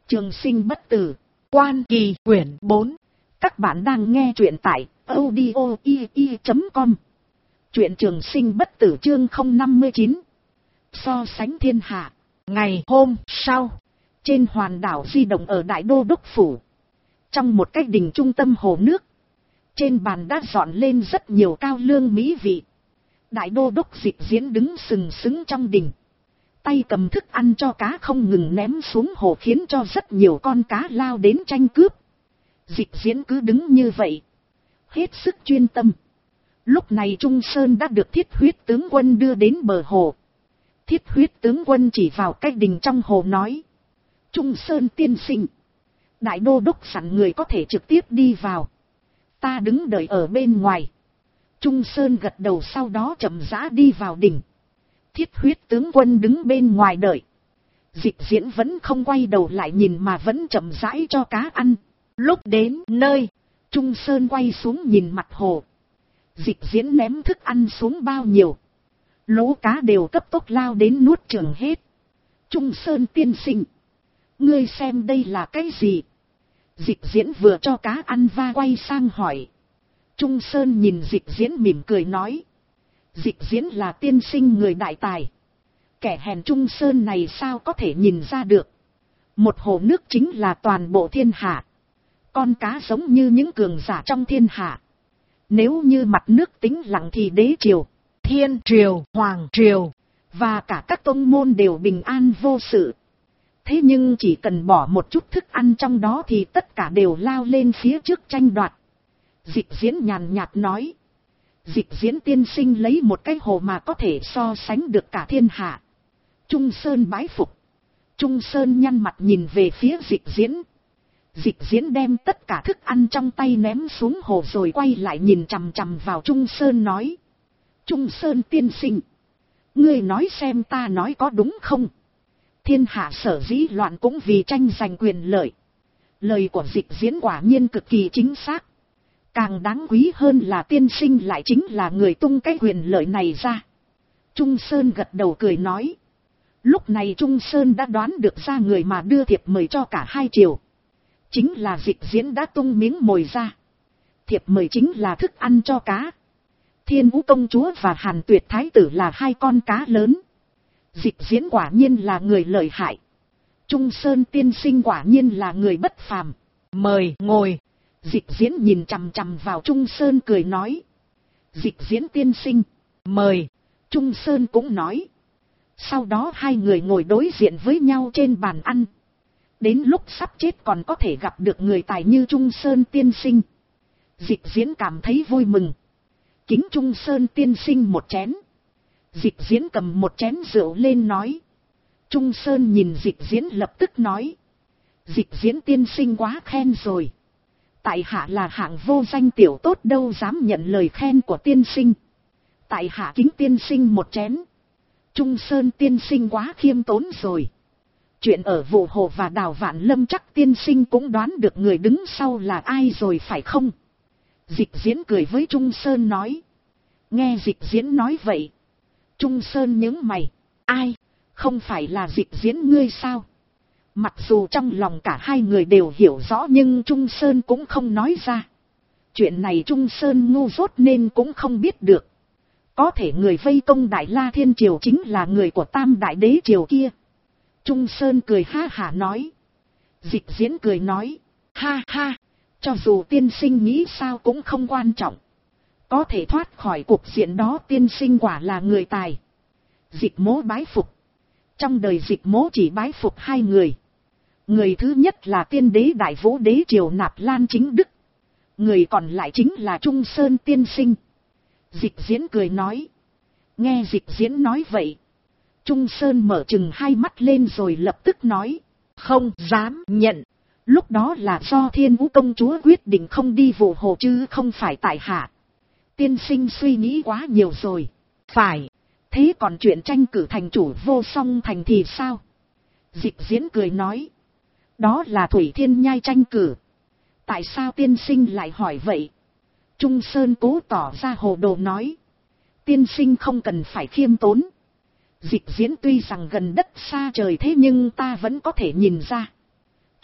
Trường sinh bất tử, Quan Kỳ quyển 4. Các bạn đang nghe truyện tại audio.com. Truyện Trường sinh bất tử chương 059. So sánh thiên hạ. Ngày hôm sau, trên hoàn đảo di động ở Đại Đô Đốc Phủ, trong một cái đình trung tâm hồ nước, trên bàn đã dọn lên rất nhiều cao lương mỹ vị. Đại Đô Đốc Dịch Diễn đứng sừng sững trong đình, tay cầm thức ăn cho cá không ngừng ném xuống hồ, khiến cho rất nhiều con cá lao đến tranh cướp. Dịch Diễn cứ đứng như vậy, hết sức chuyên tâm. Lúc này Trung Sơn đã được Thiết Huyết tướng quân đưa đến bờ hồ. Thiết Huyết tướng quân chỉ vào cái đình trong hồ nói: Trung Sơn tiên sinh, Đại Đô Đốc sẵn người có thể trực tiếp đi vào, ta đứng đợi ở bên ngoài. Trung Sơn gật đầu, sau đó chậm rãi đi vào đình. Thiết Huyết tướng quân đứng bên ngoài đợi. Dịch Diễn vẫn không quay đầu lại nhìn mà vẫn chậm rãi cho cá ăn. Lúc đến nơi, Trung Sơn quay xuống nhìn mặt hồ. Dịch Diễn ném thức ăn xuống bao nhiêu, lỗ cá đều cấp tốc lao đến nuốt chửng hết. Trung Sơn tiên sinh, ngươi xem đây là cái gì? Dịch Diễn vừa cho cá ăn và quay sang hỏi. Trung Sơn nhìn Dịch Diễn mỉm cười nói: Dịch Diễn là tiên sinh người đại tài, kẻ hèn Trung Sơn này sao có thể nhìn ra được. Một hồ nước chính là toàn bộ thiên hạ, con cá giống như những cường giả trong thiên hạ. Nếu như mặt nước tĩnh lặng thì đế triều, thiên triều, hoàng triều và cả các tông môn đều bình an vô sự. Thế nhưng chỉ cần bỏ một chút thức ăn trong đó thì tất cả đều lao lên phía trước tranh đoạt. Dịch Diễn nhàn nhạt nói: Dịch Diễn tiên sinh lấy một cái hồ mà có thể so sánh được cả thiên hạ. Trung Sơn bái phục. Trung Sơn nhăn mặt nhìn về phía Dịch Diễn. Dịch Diễn đem tất cả thức ăn trong tay ném xuống hồ rồi quay lại nhìn chằm chằm vào Trung Sơn nói: Trung Sơn tiên sinh, ngươi nói xem ta nói có đúng không? Thiên hạ sở dĩ loạn cũng vì tranh giành quyền lợi. Lời của Dịch Diễn quả nhiên cực kỳ chính xác. Càng đáng quý hơn là tiên sinh lại chính là người tung cái quyền lợi này ra. Trung Sơn gật đầu cười nói. Lúc này Trung Sơn đã đoán được ra người mà đưa thiệp mời cho cả hai triều. Chính là Dịch Diễn đã tung miếng mồi ra. Thiệp mời chính là thức ăn cho cá. Thiên Vũ công chúa và Hàn Tuyệt thái tử là hai con cá lớn. Dịch Diễn quả nhiên là người lợi hại. Trung Sơn tiên sinh quả nhiên là người bất phàm. Mời ngồi. Dịch Diễn nhìn chằm chằm vào Trung Sơn cười nói. Dịch Diễn tiên sinh, mời. Trung Sơn cũng nói. Sau đó hai người ngồi đối diện với nhau trên bàn ăn. Đến lúc sắp chết còn có thể gặp được người tài như Trung Sơn tiên sinh. Dịch Diễn cảm thấy vui mừng. Kính Trung Sơn tiên sinh một chén. Dịch Diễn cầm một chén rượu lên nói. Trung Sơn nhìn Dịch Diễn lập tức nói. Dịch Diễn tiên sinh quá khen rồi. Tại hạ là hạng vô danh tiểu tốt đâu dám nhận lời khen của tiên sinh. Tại hạ kính tiên sinh một chén. Trung Sơn tiên sinh quá khiêm tốn rồi. Chuyện ở vụ hồ và đào Vạn Lâm chắc tiên sinh cũng đoán được người đứng sau là ai rồi phải không? Dịch Diễn cười với Trung Sơn nói. Nghe Dịch Diễn nói vậy, Trung Sơn nhướng mày. Ai? Không phải là Dịch Diễn ngươi sao? Mặc dù trong lòng cả hai người đều hiểu rõ nhưng Trung Sơn cũng không nói ra. Chuyện này Trung Sơn ngu dốt nên cũng không biết được. Có thể người vây công Đại La Thiên Triều chính là người của Tam Đại Đế Triều kia. Trung Sơn cười ha hả nói. Dịch Diễn cười nói. Ha ha, cho dù tiên sinh nghĩ sao cũng không quan trọng. Có thể thoát khỏi cuộc diện đó tiên sinh quả là người tài. Dịch Mỗ bái phục. Trong đời Dịch Mỗ chỉ bái phục hai người. Người thứ nhất là tiên đế Đại Vũ Đế Triều Nạp Lan Chính Đức. Người còn lại chính là Trung Sơn tiên sinh. Dịch Diễn cười nói. Nghe Dịch Diễn nói vậy, Trung Sơn mở chừng hai mắt lên rồi lập tức nói. Không dám nhận. Lúc đó là do Thiên Vũ công chúa quyết định không đi vụ hồ chứ không phải tại hạ. Tiên sinh suy nghĩ quá nhiều rồi. Phải. Thế còn chuyện tranh cử thành chủ Vô Song Thành thì sao? Dịch Diễn cười nói. Đó là Thủy Thiên Nhai tranh cử. Tại sao tiên sinh lại hỏi vậy? Trung Sơn cố tỏ ra hồ đồ nói. Tiên sinh không cần phải khiêm tốn. Dịch Diễn tuy rằng gần đất xa trời thế nhưng ta vẫn có thể nhìn ra.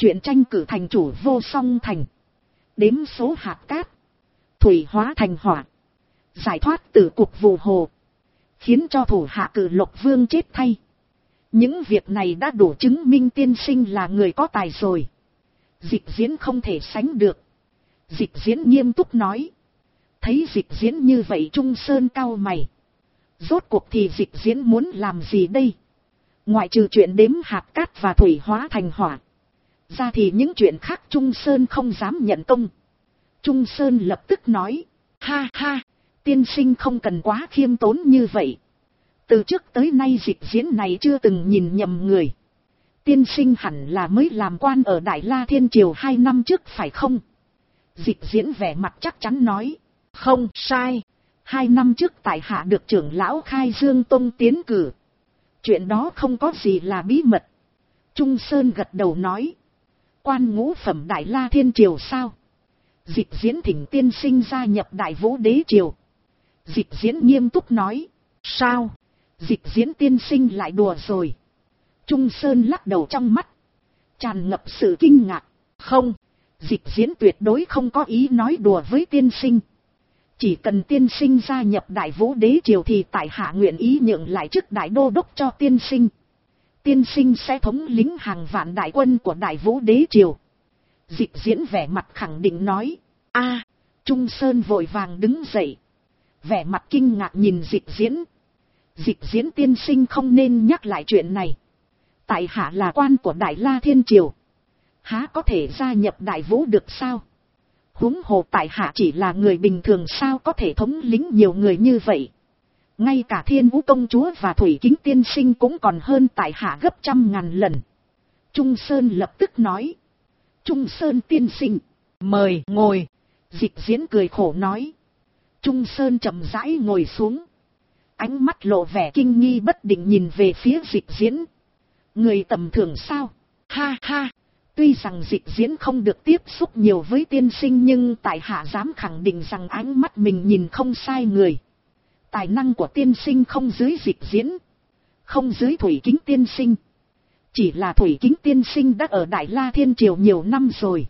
Chuyện tranh cử thành chủ vô song thành. Đếm số hạt cát. Thủy hóa thành hỏa. Giải thoát từ cục vụ hồ. Khiến cho thủ hạ Cử Lộc Vương chết thay. Những việc này đã đủ chứng minh tiên sinh là người có tài rồi. Dịch diễn không thể sánh được. Dịch diễn nghiêm túc nói. Thấy dịch diễn như vậy Trung Sơn cau mày. Rốt cuộc thì dịch diễn muốn làm gì đây? Ngoại trừ chuyện đếm hạt cát và thủy hóa thành hỏa ra thì những chuyện khác Trung Sơn không dám nhận công. Trung Sơn lập tức nói. Ha ha, tiên sinh không cần quá khiêm tốn như vậy. Từ trước tới nay dịch diễn này chưa từng nhìn nhầm người. Tiên sinh hẳn là mới làm quan ở Đại La Thiên Triều 2 năm trước phải không? Dịch diễn vẻ mặt chắc chắn nói. Không sai, 2 năm trước tại hạ được trưởng lão Khai Dương Tông tiến cử. Chuyện đó không có gì là bí mật. Trung Sơn gật đầu nói. Quan ngũ phẩm Đại La Thiên Triều sao? Dịch diễn thỉnh tiên sinh gia nhập Đại Vũ Đế Triều. Dịch diễn nghiêm túc nói. Sao? Dịch diễn tiên sinh lại đùa rồi. Trung Sơn lắc đầu trong mắt. Tràn ngập sự kinh ngạc. Không, dịch diễn tuyệt đối không có ý nói đùa với tiên sinh. Chỉ cần tiên sinh gia nhập Đại Vũ Đế Triều thì tại hạ nguyện ý nhượng lại chức đại đô đốc cho tiên sinh. Tiên sinh sẽ thống lĩnh hàng vạn đại quân của Đại Vũ Đế Triều. Dịch diễn vẻ mặt khẳng định nói. A, Trung Sơn vội vàng đứng dậy. Vẻ mặt kinh ngạc nhìn dịch diễn. Dịch diễn tiên sinh không nên nhắc lại chuyện này. Tại hạ là quan của Đại La Thiên Triều. Há có thể gia nhập Đại Vũ được sao? Huống hồ tại hạ chỉ là người bình thường sao có thể thống lĩnh nhiều người như vậy. Ngay cả Thiên Vũ công chúa và Thủy Kính tiên sinh cũng còn hơn tại hạ gấp 100.000 lần. Trung Sơn lập tức nói. Trung Sơn tiên sinh, mời ngồi. Dịch diễn cười khổ nói. Trung Sơn chậm rãi ngồi xuống. Ánh mắt lộ vẻ kinh nghi bất định nhìn về phía dịch diễn. Người tầm thường sao? Ha ha. Tuy rằng dịch diễn không được tiếp xúc nhiều với tiên sinh nhưng tại hạ dám khẳng định rằng ánh mắt mình nhìn không sai người. Tài năng của tiên sinh không dưới dịch diễn. Không dưới Thủy Kính tiên sinh. Chỉ là Thủy Kính tiên sinh đã ở Đại La Thiên Triều nhiều năm rồi.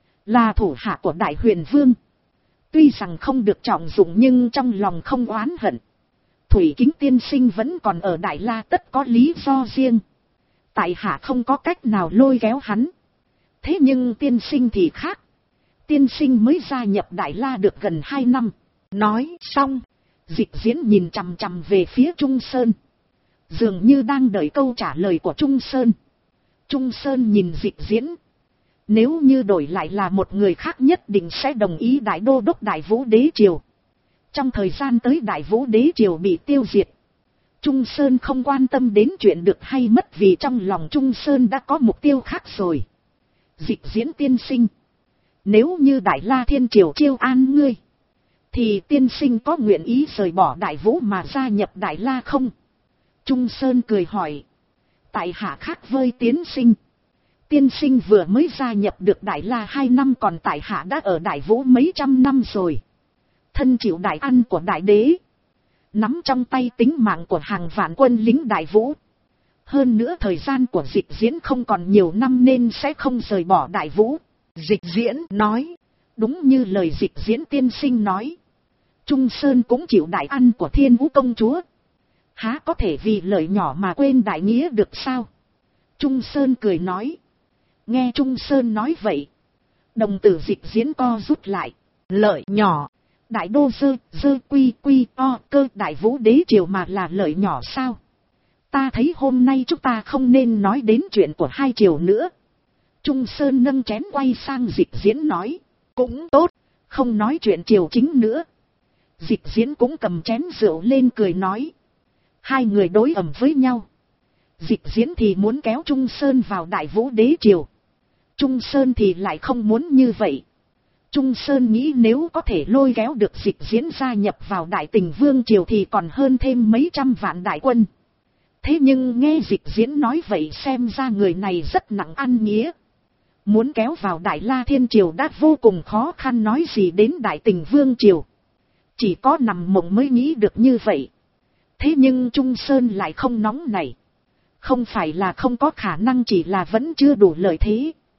Là thủ hạ của Đại Huyền Vương. Tuy rằng không được trọng dụng nhưng trong lòng không oán hận. Thủy Kính tiên sinh vẫn còn ở Đại La tất có lý do riêng. Tại hạ không có cách nào lôi kéo hắn. Thế nhưng tiên sinh thì khác. Tiên sinh mới gia nhập Đại La được gần 2 năm. Nói xong, dịch diễn nhìn chằm chằm về phía Trung Sơn. Dường như đang đợi câu trả lời của Trung Sơn. Trung Sơn nhìn dịch diễn. Nếu như đổi lại là một người khác nhất định sẽ đồng ý đại đô đốc Đại Vũ Đế Triều. Trong thời gian tới Đại Vũ Đế Triều bị tiêu diệt. Trung Sơn không quan tâm đến chuyện được hay mất vì trong lòng Trung Sơn đã có mục tiêu khác rồi. Dịch diễn tiên sinh. Nếu như Đại La Thiên Triều chiêu an ngươi. Thì tiên sinh có nguyện ý rời bỏ Đại Vũ mà gia nhập Đại La không? Trung Sơn cười hỏi. Tại hạ khác với tiên sinh. Tiên sinh vừa mới gia nhập được Đại La 2 năm còn tại hạ đã ở Đại Vũ mấy trăm năm rồi. Thân chịu đại ăn của Đại Đế. Nắm trong tay tính mạng của hàng vạn quân lính Đại Vũ. Hơn nữa thời gian của dịch diễn không còn nhiều năm nên sẽ không rời bỏ Đại Vũ. Dịch diễn nói. Đúng như lời dịch diễn tiên sinh nói. Trung Sơn cũng chịu đại ăn của Thiên Vũ công chúa. Há có thể vì lợi nhỏ mà quên đại nghĩa được sao? Trung Sơn cười nói. Nghe Trung Sơn nói vậy. Đồng tử dịch diễn co rút lại. Lợi nhỏ. Đại đô dơ quy o cơ Đại Vũ Đế Triều mà là lợi nhỏ sao? Ta thấy hôm nay chúng ta không nên nói đến chuyện của 2 triều nữa. Trung Sơn nâng chén quay sang dịch diễn nói. Cũng tốt, không nói chuyện triều chính nữa. Dịch diễn cũng cầm chén rượu lên cười nói. 2 người đối ẩm với nhau. Dịch diễn thì muốn kéo Trung Sơn vào Đại Vũ Đế Triều. Trung Sơn thì lại không muốn như vậy. Trung Sơn nghĩ nếu có thể lôi kéo được dịch diễn gia nhập vào Đại Tình Vương Triều thì còn hơn thêm mấy trăm vạn đại quân. Thế nhưng nghe dịch diễn nói vậy xem ra người này rất nặng ăn nghĩa. Muốn kéo vào Đại La Thiên Triều đã vô cùng khó khăn nói gì đến Đại Tình Vương Triều. Chỉ có nằm mộng mới nghĩ được như vậy. Thế nhưng Trung Sơn lại không nóng này. Không phải là không có khả năng chỉ là vẫn chưa đủ lợi thế.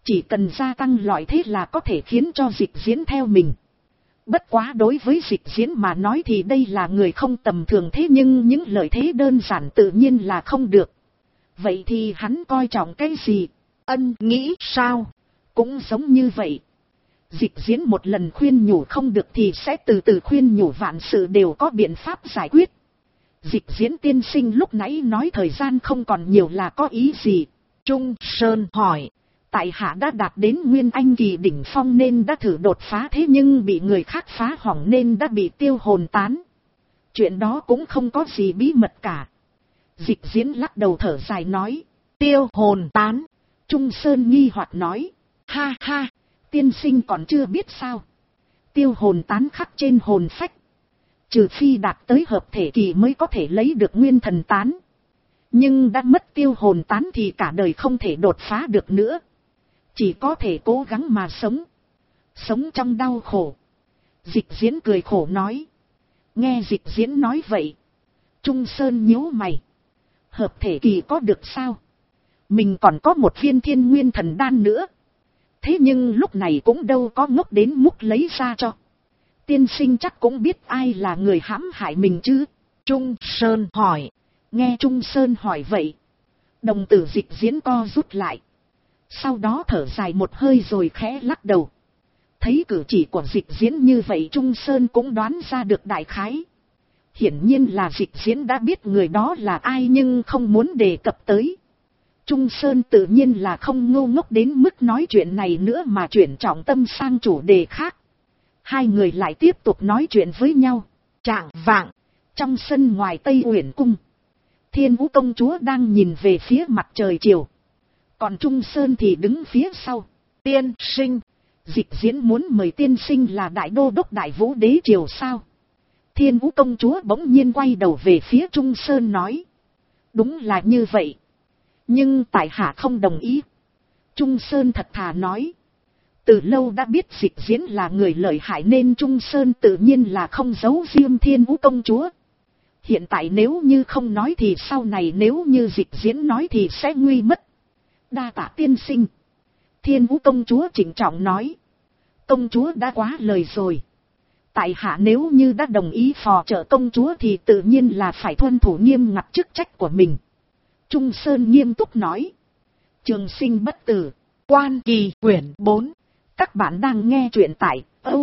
Chỉ cần gia tăng loại thế là có thể khiến cho Dịch Diễn theo mình. Bất quá đối với Dịch Diễn mà nói thì đây là người không tầm thường, thế nhưng những lợi thế đơn giản tự nhiên là không được. Vậy thì hắn coi trọng cái gì? Nghĩ sao? Cũng giống như vậy. Dịch Diễn một lần khuyên nhủ không được thì sẽ từ từ khuyên nhủ, vạn sự đều có biện pháp giải quyết. Dịch Diễn tiên sinh lúc nãy nói thời gian không còn nhiều là có ý gì? Trung Sơn hỏi. Tại hạ đã đạt đến Nguyên Anh kỳ đỉnh phong nên đã thử đột phá, thế nhưng bị người khác phá hỏng nên đã bị tiêu hồn tán. Chuyện đó cũng không có gì bí mật cả. Dịch Diễn lắc đầu thở dài nói. Tiêu hồn tán. Trung Sơn nghi hoặc nói. Ha ha, tiên sinh còn chưa biết sao? Tiêu hồn tán khắc trên hồn phách. Trừ phi đạt tới hợp thể kỳ mới có thể lấy được nguyên thần tán. Nhưng đã mất tiêu hồn tán thì cả đời không thể đột phá được nữa. Chỉ có thể cố gắng mà sống. Sống trong đau khổ. Dịch Diễn cười khổ nói. Nghe Dịch Diễn nói vậy, Trung Sơn nhíu mày. Hợp thể kỳ có được sao? Mình còn có một viên thiên nguyên thần đan nữa. Thế nhưng lúc này cũng đâu có ngốc đến mức lấy ra cho. Tiên sinh chắc cũng biết ai là người hãm hại mình chứ? Trung Sơn hỏi. Nghe Trung Sơn hỏi vậy, đồng tử Dịch Diễn co rút lại. Sau đó thở dài một hơi rồi khẽ lắc đầu. Thấy cử chỉ của Dịch Diễn như vậy, Trung Sơn cũng đoán ra được đại khái. Hiển nhiên là Dịch Diễn đã biết người đó là ai nhưng không muốn đề cập tới. Trung Sơn tự nhiên là không ngu ngốc đến mức nói chuyện này nữa mà chuyển trọng tâm sang chủ đề khác. Hai người lại tiếp tục nói chuyện với nhau. Chạng vạng, trong sân ngoài Tây Uyển Cung, Thiên Vũ công chúa đang nhìn về phía mặt trời chiều. Còn Trung Sơn thì đứng phía sau. Tiên sinh, Dịch Diễn muốn mời tiên sinh là đại đô đốc Đại Vũ đế triều sao? Thiên Vũ công chúa bỗng nhiên quay đầu về phía Trung Sơn nói. Đúng là như vậy. Nhưng tại hạ không đồng ý. Trung Sơn thật thà nói. Từ lâu đã biết Dịch Diễn là người lợi hại nên Trung Sơn tự nhiên là không giấu riêng Thiên Vũ công chúa. Hiện tại nếu như không nói thì sau này nếu như Dịch Diễn nói thì sẽ nguy mất. Đa tạ tiên sinh. Thiên Vũ công chúa trịnh trọng nói. Công chúa đã quá lời rồi. Tại hạ nếu như đã đồng ý phò trợ công chúa thì tự nhiên là phải tuân thủ nghiêm ngặt chức trách của mình. Trung Sơn nghiêm túc nói. Trường sinh bất tử. Quan Kỳ quyển 4. Các bạn đang nghe truyện tại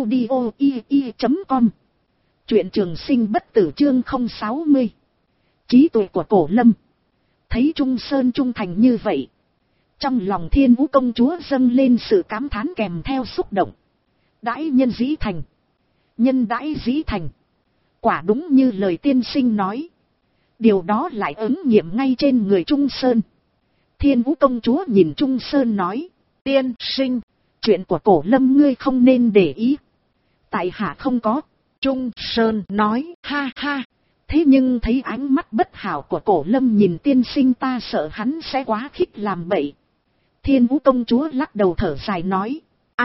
audio.com. Truyện Trường Sinh bất tử chương 060. Trí tuệ của Cổ Lâm. Thấy Trung Sơn trung thành như vậy, trong lòng Thiên Vũ công chúa dâng lên sự cảm thán kèm theo xúc động. Đãi nhân dĩ thành. Nhân đãi dĩ thành. Quả đúng như lời tiên sinh nói. Điều đó lại ứng nghiệm ngay trên người Trung Sơn. Thiên Vũ công chúa nhìn Trung Sơn nói. Tiên sinh, chuyện của Cổ Lâm ngươi không nên để ý. Tại hạ không có. Trung Sơn nói. Ha ha. Thế nhưng thấy ánh mắt bất hảo của Cổ Lâm nhìn tiên sinh ta sợ hắn sẽ quá khích làm bậy. Thiên Vũ công chúa lắc đầu thở dài nói.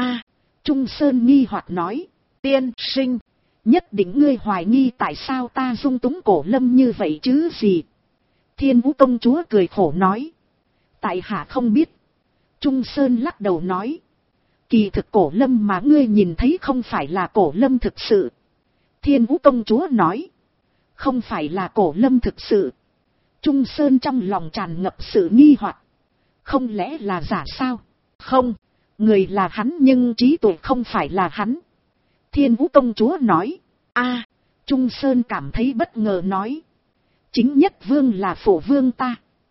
Trung Sơn nghi hoặc nói. Tiên sinh, nhất định ngươi hoài nghi tại sao ta dung túng Cổ Lâm như vậy chứ gì? Thiên Vũ công chúa cười khổ nói. Tại hạ không biết. Trung Sơn lắc đầu nói. Kỳ thực Cổ Lâm mà ngươi nhìn thấy không phải là Cổ Lâm thực sự. Thiên Vũ công chúa nói. Không phải là Cổ Lâm thực sự. Trung Sơn trong lòng tràn ngập sự nghi hoặc. Không lẽ là giả sao? Không, người là hắn nhưng trí tuệ không phải là hắn. Thiên Vũ công chúa nói. Trung Sơn cảm thấy bất ngờ nói. Chính Nhất Vương là phụ vương ta.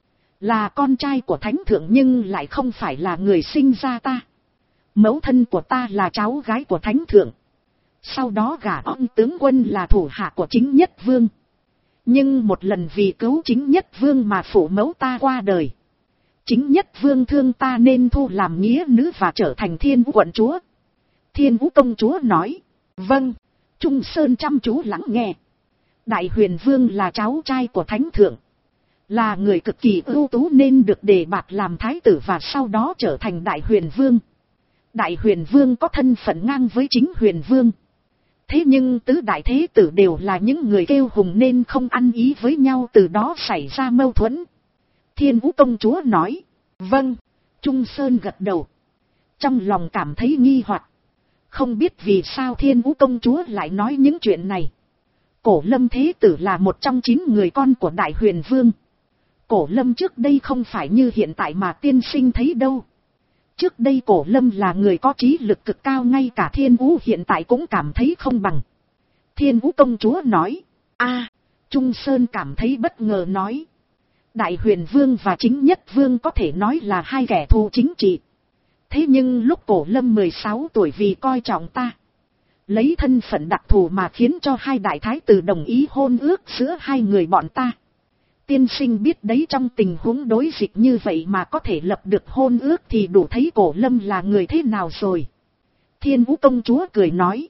Là con trai của Thánh Thượng nhưng lại không phải là người sinh ra ta. Mẫu thân của ta là cháu gái của Thánh Thượng. Sau đó gả ông tướng quân là thủ hạ của Chính Nhất Vương. Nhưng một lần vì cứu Chính Nhất Vương mà phụ mẫu ta qua đời. Chính Nhất Vương thương ta nên thu làm nghĩa nữ và trở thành Thiên Vũ quận chúa. Thiên Vũ công chúa nói. Vâng. Trung Sơn chăm chú lắng nghe. Đại Huyền Vương là cháu trai của Thánh Thượng. Là người cực kỳ ưu tú nên được đề bạt làm thái tử và sau đó trở thành Đại Huyền Vương. Đại Huyền Vương có thân phận ngang với Chính Huyền Vương. Thế nhưng tứ đại thế tử đều là những người kiêu hùng nên không ăn ý với nhau, từ đó xảy ra mâu thuẫn. Thiên Vũ công chúa nói. Vâng. Trung Sơn gật đầu. trong lòng cảm thấy nghi hoặc. Không biết vì sao Thiên Vũ công chúa lại nói những chuyện này. Cổ Lâm thế tử là một trong 9 người con của Đại Huyền Vương. Cổ Lâm trước đây không phải như hiện tại mà tiên sinh thấy đâu. Trước đây Cổ Lâm là người có trí lực cực cao, ngay cả Thiên Vũ hiện tại cũng cảm thấy không bằng. Thiên Vũ công chúa nói. Trung Sơn cảm thấy bất ngờ nói. Đại Huyền Vương và Chính Nhất Vương có thể nói là hai kẻ thù chính trị. Thế nhưng lúc Cổ Lâm 16 tuổi vì coi trọng ta, lấy thân phận đặc thù mà khiến cho hai đại thái tử đồng ý hôn ước giữa hai người bọn ta. Tiên sinh biết đấy, trong tình huống đối dịch như vậy mà có thể lập được hôn ước thì đủ thấy Cổ Lâm là người thế nào rồi. Thiên Vũ công chúa cười nói.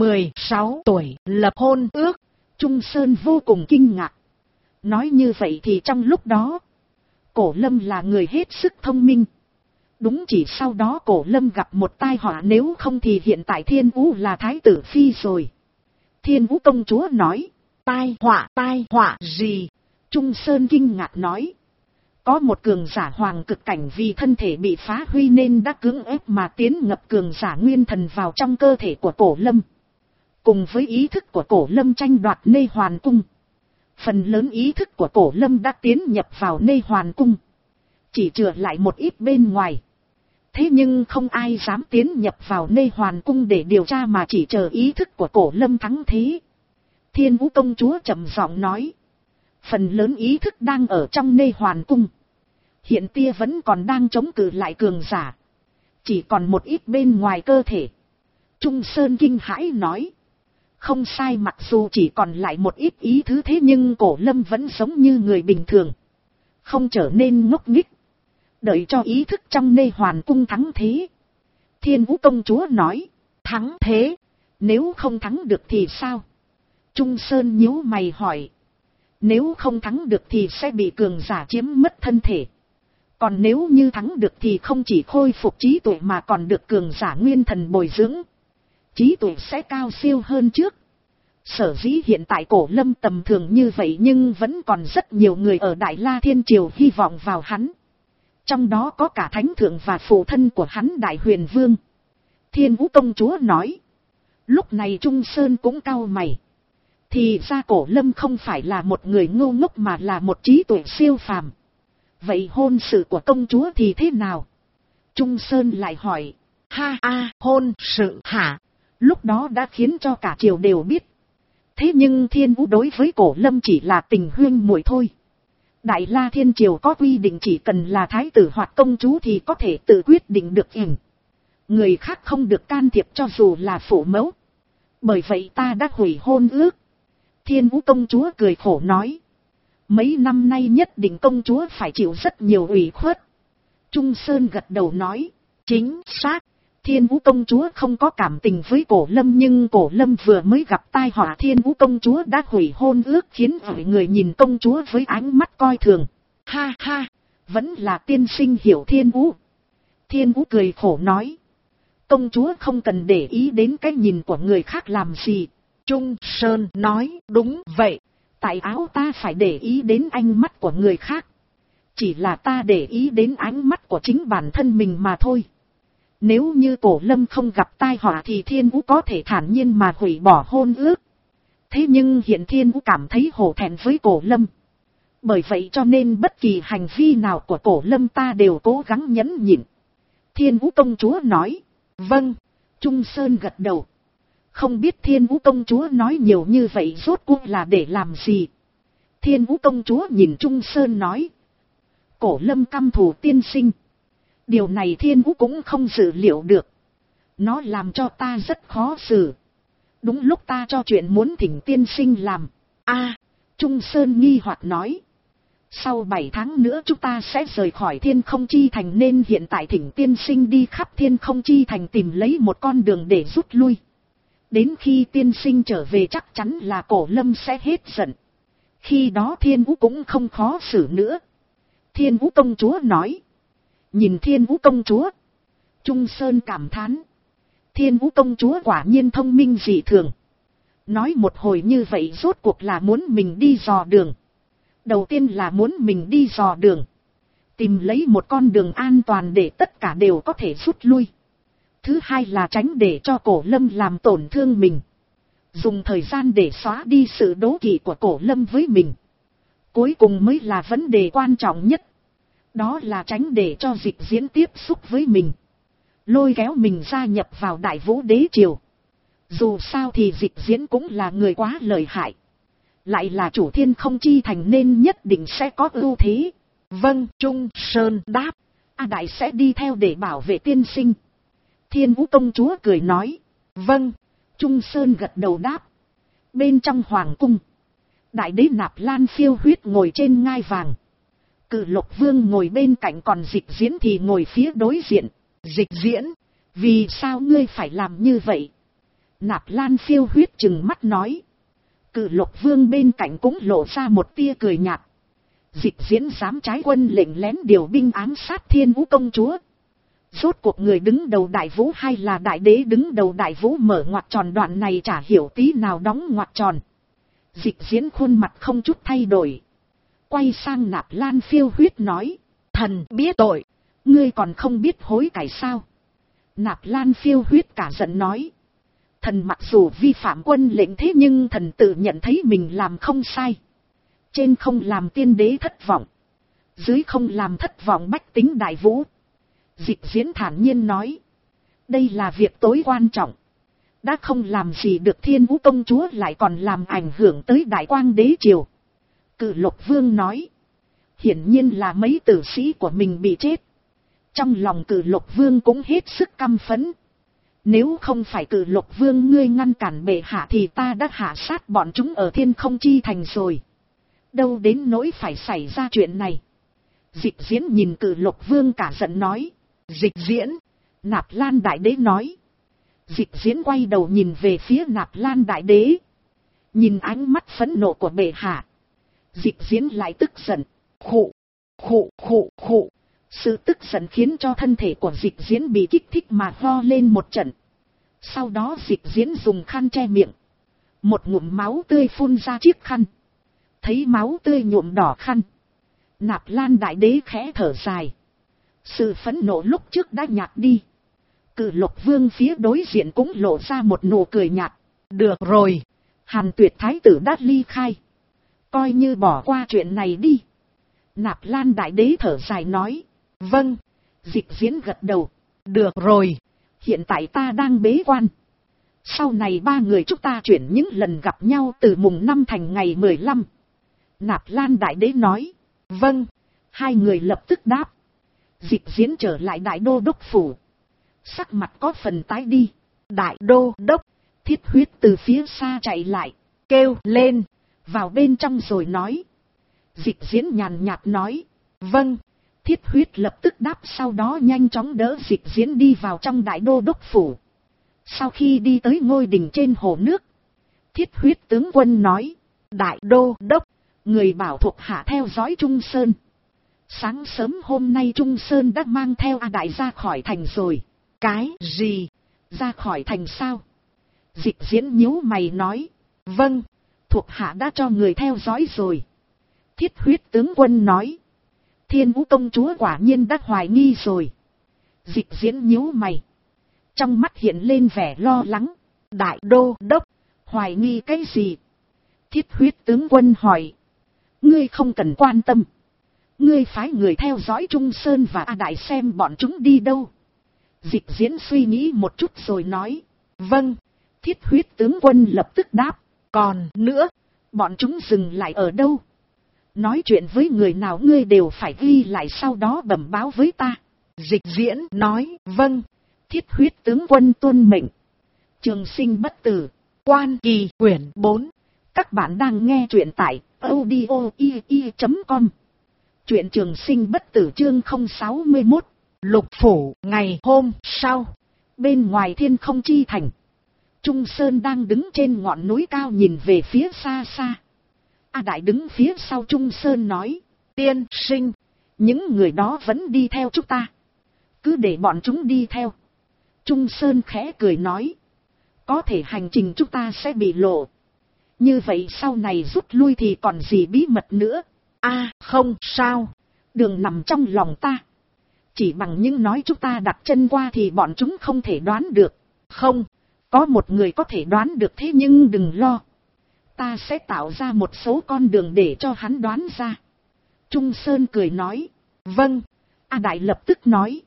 16 tuổi lập hôn ước. Trung Sơn vô cùng kinh ngạc. Nói như vậy thì trong lúc đó, Cổ Lâm là người hết sức thông minh. Đúng, chỉ sau đó Cổ Lâm gặp một tai họa, nếu không thì hiện tại Thiên Vũ là thái tử phi rồi. Thiên Vũ công chúa nói. Tai họa gì? Trung Sơn kinh ngạc nói. Có một cường giả hoàng cực cảnh vì thân thể bị phá huy nên đã cưỡng ép mà tiến ngập cường giả nguyên thần vào trong cơ thể của Cổ Lâm. Cùng với ý thức của Cổ Lâm tranh đoạt Nê Hoàn Cung. Phần lớn ý thức của Cổ Lâm đã tiến nhập vào Nê Hoàn Cung. Chỉ chừa lại một ít bên ngoài. Thế nhưng không ai dám tiến nhập vào Nê Hoàn Cung để điều tra mà chỉ chờ ý thức của Cổ Lâm thắng thế. Thiên Vũ công chúa trầm giọng nói. Phần lớn ý thức đang ở trong Nê Hoàn Cung. Hiện tia vẫn còn đang chống cự lại cường giả. Chỉ còn một ít bên ngoài cơ thể. Trung Sơn kinh hãi nói. Không sai, mặc dù chỉ còn lại một ít ý thứ thế nhưng Cổ Lâm vẫn giống như người bình thường. Không trở nên ngốc nghếch. Đợi cho ý thức trong Nê Hoàn Cung thắng thế. Thiên Vũ công chúa nói. Thắng thế? Nếu không thắng được thì sao? Trung Sơn nhíu mày hỏi. Nếu không thắng được thì sẽ bị cường giả chiếm mất thân thể. Còn nếu như thắng được thì không chỉ khôi phục trí tuệ mà còn được cường giả nguyên thần bồi dưỡng. Trí tuệ sẽ cao siêu hơn trước. Sở dĩ hiện tại Cổ Lâm tầm thường như vậy nhưng vẫn còn rất nhiều người ở Đại La Thiên Triều hy vọng vào hắn. Trong đó có cả thánh thượng và phụ thân của hắn Đại Huyền Vương. Thiên Vũ công chúa nói. Lúc này Trung Sơn cũng cau mày. Thì ra Cổ Lâm không phải là một người ngu ngốc mà là một trí tuệ siêu phàm. Vậy hôn sự của công chúa thì thế nào? Trung Sơn lại hỏi. Hôn sự hả? Lúc đó đã khiến cho cả triều đều biết. Thế nhưng Thiên Vũ đối với Cổ Lâm chỉ là tình huynh muội thôi. Đại La Thiên Triều có quy định chỉ cần là thái tử hoặc công chúa thì có thể tự quyết định được ỉm. Người khác không được can thiệp cho dù là phụ mẫu. Bởi vậy ta đã hủy hôn ước. Thiên Vũ công chúa cười khổ nói. Mấy năm nay nhất định công chúa phải chịu rất nhiều ủy khuất. Trung Sơn gật đầu nói. Chính xác. Thiên Vũ công chúa không có cảm tình với Cổ Lâm nhưng Cổ Lâm vừa mới gặp tai họa Thiên Vũ công chúa đã hủy hôn ước khiến mọi người nhìn công chúa với ánh mắt coi thường. Vẫn là tiên sinh hiểu Thiên Vũ. Thiên Vũ cười khổ nói. Công chúa không cần để ý đến cái nhìn của người khác làm gì. Trung Sơn nói đúng vậy. Tại áo ta phải để ý đến ánh mắt của người khác. Chỉ là ta để ý đến ánh mắt của chính bản thân mình mà thôi. Nếu như Cổ Lâm không gặp tai họa thì Thiên Vũ có thể thản nhiên mà hủy bỏ hôn ước. Thế nhưng hiện Thiên Vũ cảm thấy hổ thẹn với Cổ Lâm. Bởi vậy cho nên bất kỳ hành vi nào của Cổ Lâm ta đều cố gắng nhẫn nhịn. Thiên Vũ công chúa nói. Vâng. Trung Sơn gật đầu. Không biết Thiên Vũ công chúa nói nhiều như vậy rốt cuộc là để làm gì? Thiên Vũ công chúa nhìn Trung Sơn nói. Cổ Lâm căm thù tiên sinh. Điều này Thiên Vũ cũng không dự liệu được. Nó làm cho ta rất khó xử. Đúng lúc ta cho chuyện muốn thỉnh tiên sinh làm. Trung Sơn nghi hoặc nói. Sau 7 tháng nữa chúng ta sẽ rời khỏi Thiên Không Chi Thành nên hiện tại thỉnh tiên sinh đi khắp Thiên Không Chi Thành tìm lấy một con đường để rút lui. Đến khi tiên sinh trở về chắc chắn là Cổ Lâm sẽ hết giận. Khi đó Thiên Vũ cũng không khó xử nữa. Thiên Vũ công chúa nói. Nhìn Thiên Vũ công chúa. Trung Sơn cảm thán. Thiên Vũ công chúa quả nhiên thông minh dị thường. Nói một hồi như vậy rốt cuộc là muốn mình đi dò đường. Đầu tiên là muốn mình đi dò đường. Tìm lấy một con đường an toàn để tất cả đều có thể rút lui. Thứ hai là tránh để cho Cổ Lâm làm tổn thương mình. Dùng thời gian để xóa đi sự đố kỵ của Cổ Lâm với mình. Cuối cùng mới là vấn đề quan trọng nhất. Đó là tránh để cho Dịch Diễn tiếp xúc với mình. Lôi kéo mình gia nhập vào Đại Vũ Đế Triều. Dù sao thì Dịch Diễn cũng là người quá lợi hại. Lại là chủ Thiên Không Chi Thành nên nhất định sẽ có ưu thế. Vâng, Trung Sơn đáp. A Đại sẽ đi theo để bảo vệ tiên sinh. Thiên Vũ công chúa cười nói. Vâng, Trung Sơn gật đầu đáp. Bên trong hoàng cung, Đại đế Nạp Lan Phiêu Huyết ngồi trên ngai vàng. Cự Lộc Vương ngồi bên cạnh, còn Dịch Diễn thì ngồi phía đối diện. Dịch Diễn, vì sao ngươi phải làm như vậy? Nạp Lan Phiêu Huyết trừng mắt nói. Cự Lộc Vương bên cạnh cũng lộ ra một tia cười nhạt. Dịch Diễn dám trái quân lệnh lén điều binh ám sát Thiên Vũ công chúa. Rốt cuộc người đứng đầu Đại Vũ hay là Đại đế đứng đầu Đại Vũ mở ngoặc tròn, đoạn này chả hiểu tí nào đóng ngoặc tròn. Dịch Diễn khuôn mặt không chút thay đổi. Quay sang Nạp Lan Phiêu Huyết nói. Thần biết tội, ngươi còn không biết hối cải sao? Nạp Lan Phiêu Huyết cả giận nói. Thần mặc dù vi phạm quân lệnh thế nhưng thần tự nhận thấy mình làm không sai. Trên không làm tiên đế thất vọng, dưới không làm thất vọng bách tính Đại Vũ. Dịch Diễn thản nhiên nói. Đây là việc tối quan trọng. Đã không làm gì được Thiên Vũ công chúa lại còn làm ảnh hưởng tới Đại Quang Đế Triều. Cự Lộc Vương nói. Hiển nhiên là mấy tử sĩ của mình bị chết. Trong lòng Cự Lộc Vương cũng hết sức căm phẫn. Nếu không phải Cự Lộc Vương ngươi ngăn cản bệ hạ thì ta đã hạ sát bọn chúng ở Thiên Không Chi Thành rồi. Đâu đến nỗi phải xảy ra chuyện này. Dịch Diễn nhìn Cự Lộc Vương cả giận nói. Dịch Diễn, Nạp Lan Đại Đế nói. Dịch Diễn quay đầu nhìn về phía Nạp Lan Đại Đế. Nhìn ánh mắt phẫn nộ của bệ hạ. Dịch Diễn lại tức giận. Khụ, khụ, khụ, khụ. Sự tức giận khiến cho thân thể của Dịch Diễn bị kích thích mà ho lên một trận. Sau đó Dịch Diễn dùng khăn che miệng. Một ngụm máu tươi phun ra chiếc khăn. Thấy máu tươi nhuộm đỏ khăn, Nạp Lan Đại Đế khẽ thở dài. Sự phẫn nộ lúc trước đã nhạt đi. Cự Lộc Vương phía đối diện cũng lộ ra một nụ cười nhạt. Được rồi, Hàn Tuyệt Thái tử đã ly khai, coi như bỏ qua chuyện này đi. Nạp Lan Đại Đế thở dài nói. Vâng. Dịch Diễn gật đầu. Được rồi, hiện tại ta đang bế quan. Sau này ba người chúng ta chuyển những lần gặp nhau từ mùng 5 thành ngày 15. Nạp Lan Đại Đế nói. Vâng. Hai người lập tức đáp. Dịch Diễn trở lại Đại Đô Đốc phủ. Sắc mặt có phần tái đi. Đại Đô Đốc. Thiết Huyết từ phía xa chạy lại, kêu lên. Vào bên trong rồi nói. Dịch Diễn nhàn nhạt nói. Vâng. Thiết Huyết lập tức đáp, sau đó nhanh chóng đỡ Dịch Diễn đi vào trong Đại Đô Đốc phủ. Sau khi đi tới ngôi đình trên hồ nước, Thiết Huyết tướng quân nói. Đại Đô Đốc, người bảo thuộc hạ theo dõi Trung Sơn. Sáng sớm hôm nay Trung Sơn đã mang theo A Đại ra khỏi thành rồi. Cái gì? Ra khỏi thành sao? Dịch Diễn nhíu mày nói. Vâng, thuộc hạ đã cho người theo dõi rồi. Thiết Huyết tướng quân nói. Thiên Vũ công chúa quả nhiên đã hoài nghi rồi. Dịch Diễn nhíu mày, trong mắt hiện lên vẻ lo lắng. Đại Đô Đốc, hoài nghi cái gì? Thiết Huyết tướng quân hỏi. Ngươi không cần quan tâm. Ngươi phái người theo dõi Trung Sơn và A Đại xem bọn chúng đi đâu. Dịch Diễn suy nghĩ một chút rồi nói. Vâng. Thiết Huyết tướng quân lập tức đáp. Còn nữa, bọn chúng dừng lại ở đâu? Nói chuyện với người nào ngươi đều phải ghi lại, sau đó bẩm báo với ta. Dịch Diễn nói. Vâng. Thiết Huyết tướng quân tuân mệnh. Trường Sinh bất tử. Quan Kỳ quyển 4. Các bạn đang nghe truyện tại audio.com. Truyện Trường Sinh bất tử chương 061. Lục phủ. Ngày hôm sau, bên ngoài Thiên Không Chi Thành, Trung Sơn đang đứng trên ngọn núi cao nhìn về phía xa xa. A Đại đứng phía sau Trung Sơn nói. Tiên sinh, những người đó vẫn đi theo chúng ta, cứ để bọn chúng đi theo. Trung Sơn khẽ cười nói. Có thể hành trình chúng ta sẽ bị lộ. Như vậy sau này rút lui thì còn gì bí mật nữa. Không sao, đường nằm trong lòng ta. Chỉ bằng những nói chúng ta đặt chân qua thì bọn chúng không thể đoán được. Không, có một người có thể đoán được, thế nhưng đừng lo. Ta sẽ tạo ra một số con đường để cho hắn đoán ra. Trung Sơn cười nói. Vâng. A Đại lập tức nói.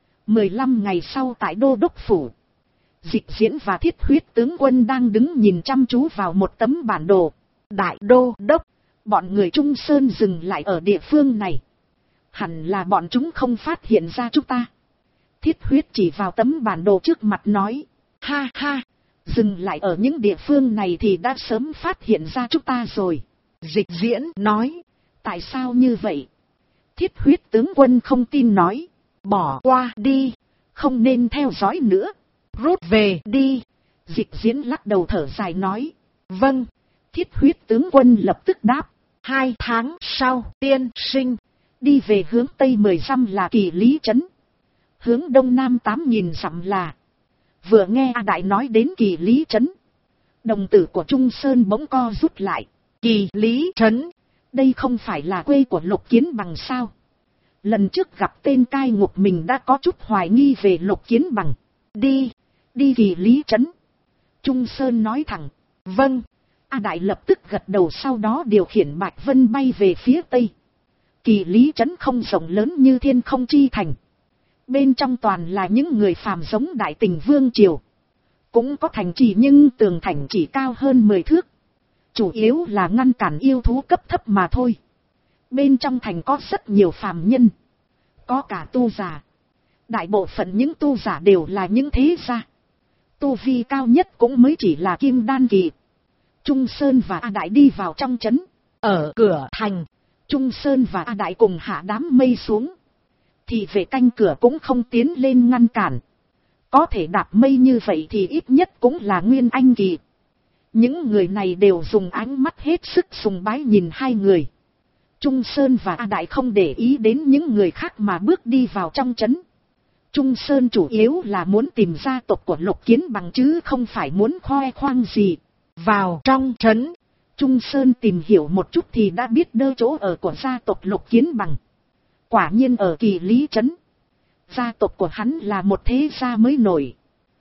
15 ngày sau tại Đô Đốc Phủ, Dịch Diễn và Thiết Huyết tướng quân đang đứng nhìn chăm chú vào một tấm bản đồ. Đại Đô Đốc, bọn người Trung Sơn dừng lại ở địa phương này. Hẳn là bọn chúng không phát hiện ra chúng ta. Thiết Huyết chỉ vào tấm bản đồ trước mặt nói. Ha ha, dừng lại ở những địa phương này thì đã sớm phát hiện ra chúng ta rồi. Dịch Diễn nói. Tại sao như vậy? Thiết Huyết tướng quân không tin nói. Bỏ qua đi, không nên theo dõi nữa. Rút về đi. Dịch Diễn lắc đầu thở dài nói. Vâng. Thiết Huyết tướng quân lập tức đáp. 2 tháng sau, tiên sinh. Đi về hướng Tây 10 dặm là Kỳ Lý Trấn. Hướng Đông Nam 8.000 dặm là. Vừa nghe A Đại nói đến Kỳ Lý Trấn, đồng tử của Trung Sơn bỗng co rút lại. Kỳ Lý Trấn, đây không phải là quê của Lục Kiến Bằng sao? Lần trước gặp tên cai ngục mình đã có chút hoài nghi về Lục Kiến Bằng. Đi Kỳ Lý Trấn. Trung Sơn nói thẳng. Vâng. A Đại lập tức gật đầu, sau đó điều khiển Bạch Vân bay về phía Tây. Kỳ Lý Trấn không rộng lớn như Thiên Không Chi Thành. Bên trong toàn là những người phàm giống Đại Tình Vương Triều. Cũng có thành trì nhưng tường thành chỉ cao hơn 10 thước. Chủ yếu là ngăn cản yêu thú cấp thấp mà thôi. Bên trong thành có rất nhiều phàm nhân. Có cả tu giả. Đại bộ phận những tu giả đều là những thế gia. Tu vi cao nhất cũng mới chỉ là Kim Đan kỳ. Trung Sơn và A Đại đi vào trong trấn. Ở cửa thành, Trung Sơn và A Đại cùng hạ đám mây xuống. Thì vệ canh cửa cũng không tiến lên ngăn cản. Có thể đạp mây như vậy thì ít nhất cũng là Nguyên Anh kỳ. Những người này đều dùng ánh mắt hết sức sùng bái nhìn hai người. Trung Sơn và A Đại không để ý đến những người khác mà bước đi vào trong trấn. Trung Sơn chủ yếu là muốn tìm gia tộc của Lục Kiến Bằng chứ không phải muốn khoe khoang gì. Vào trong trấn, Trung Sơn tìm hiểu một chút thì đã biết đơ chỗ ở của gia tộc Lục Kiến Bằng. Quả nhiên ở Kỳ Lý Trấn. Gia tộc của hắn là một thế gia mới nổi.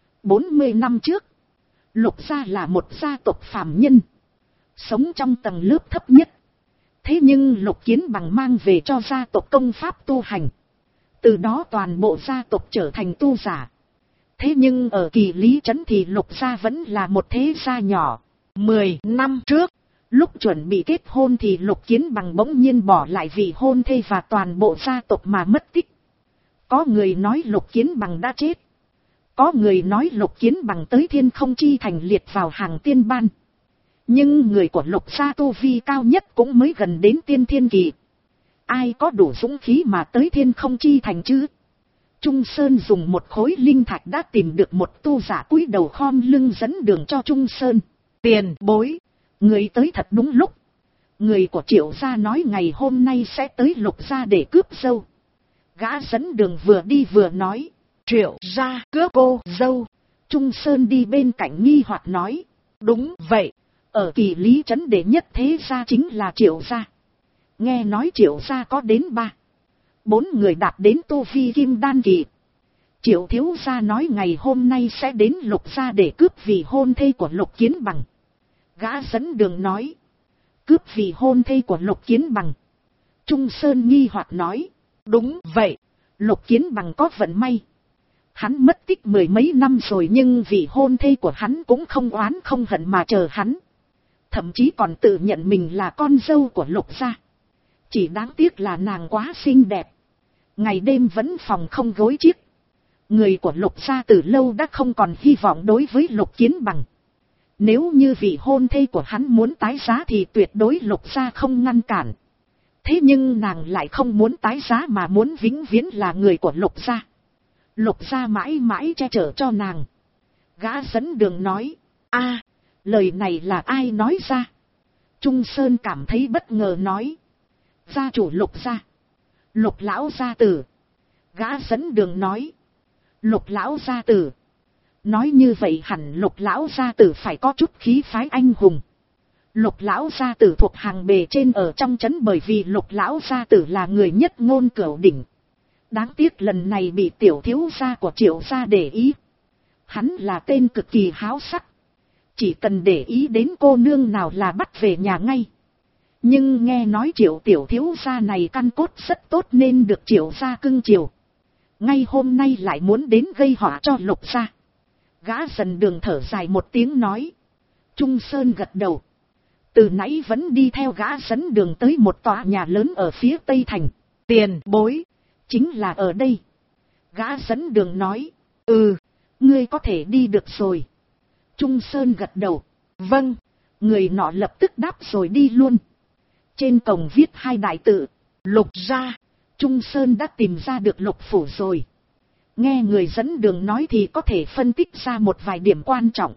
40 năm trước, Lục gia là một gia tộc phàm nhân, sống trong tầng lớp thấp nhất. Thế nhưng Lục Kiến Bằng mang về cho gia tộc công pháp tu hành. Từ đó toàn bộ gia tộc trở thành tu giả. Thế nhưng ở Kỳ Lý Trấn thì Lục gia vẫn là một thế gia nhỏ. 10 năm trước, lúc chuẩn bị kết hôn thì Lục Kiến Bằng bỗng nhiên bỏ lại vị hôn thê và toàn bộ gia tộc mà mất tích. Có người nói Lục Kiến Bằng đã chết. Có người nói Lục Kiến Bằng tới Thiên Không Chi Thành liệt vào hàng tiên ban. Nhưng người của Lục gia tu vi cao nhất cũng mới gần đến tiên thiên kỳ. Ai có đủ dũng khí mà tới Thiên Không Chi Thành chứ? Trung Sơn dùng một khối linh thạch đã tìm được một tu giả cúi đầu khom lưng dẫn đường cho Trung Sơn. Tiền bối, người tới thật đúng lúc. Người của Triệu gia nói ngày hôm nay sẽ tới Lục gia để cướp dâu. Gã dẫn đường vừa đi vừa nói. Triệu gia cướp cô dâu. Trung Sơn đi bên cạnh nghi hoặc nói. Đúng vậy, ở Kỳ Lý Trấn đệ nhất thế gia chính là Triệu gia. Nghe nói Triệu gia có đến 4 người đạt đến tu vi Kim Đan kỳ. Triệu thiếu gia nói ngày hôm nay sẽ đến Lục gia để cướp vị hôn thê của Lục Kiến Bằng. Gã dẫn đường nói. Cướp vị hôn thê của Lục Kiến Bằng. Trung Sơn nghi hoặc nói. Đúng vậy, Lục Kiến Bằng có vận may. Hắn mất tích 10 mấy năm rồi nhưng vị hôn thê của hắn cũng không oán không hận mà chờ hắn. Thậm chí còn tự nhận mình là con dâu của Lục gia. Chỉ đáng tiếc là nàng quá xinh đẹp. Ngày đêm vẫn phòng không gối chiếc. Người của Lục gia từ lâu đã không còn hy vọng đối với Lục Kiến Bằng. Nếu như vị hôn thê của hắn muốn tái giá thì tuyệt đối Lục gia không ngăn cản. Thế nhưng nàng lại không muốn tái giá mà muốn vĩnh viễn là người của Lục gia. Lục gia mãi mãi che chở cho nàng. Gã dẫn đường nói. A, lời này là ai nói ra? Trung Sơn cảm thấy bất ngờ nói. Gia chủ Lục gia. Lục lão gia tử. Gã dẫn đường nói. Lục lão gia tử. Nói như vậy hẳn Lục lão gia tử phải có chút khí phái anh hùng. Lục lão gia tử thuộc hàng bề trên ở trong trấn bởi vì Lục lão gia tử là người nhất ngôn cửu đỉnh. Đáng tiếc lần này bị tiểu thiếu gia của Triệu gia để ý. Hắn là tên cực kỳ háo sắc. Chỉ cần để ý đến cô nương nào là bắt về nhà ngay. Nhưng nghe nói Triệu tiểu thiếu gia này căn cốt rất tốt nên được Triệu gia cưng chiều. Ngay hôm nay lại muốn đến gây họa cho Lục gia. Gã Dần Đường thở dài một tiếng nói. Trung Sơn gật đầu. Từ nãy vẫn đi theo gã dẫn đường tới một tòa nhà lớn ở phía tây thành. Tiền bối. Chính là ở đây. Gã dẫn đường nói. Ngươi có thể đi được rồi. Trung Sơn gật đầu. Vâng. Người nọ lập tức đáp rồi đi luôn. Trên cổng viết hai đại tự. Lục gia. Trung Sơn đã tìm ra được Lục phủ rồi. Nghe người dẫn đường nói thì có thể phân tích ra một vài điểm quan trọng.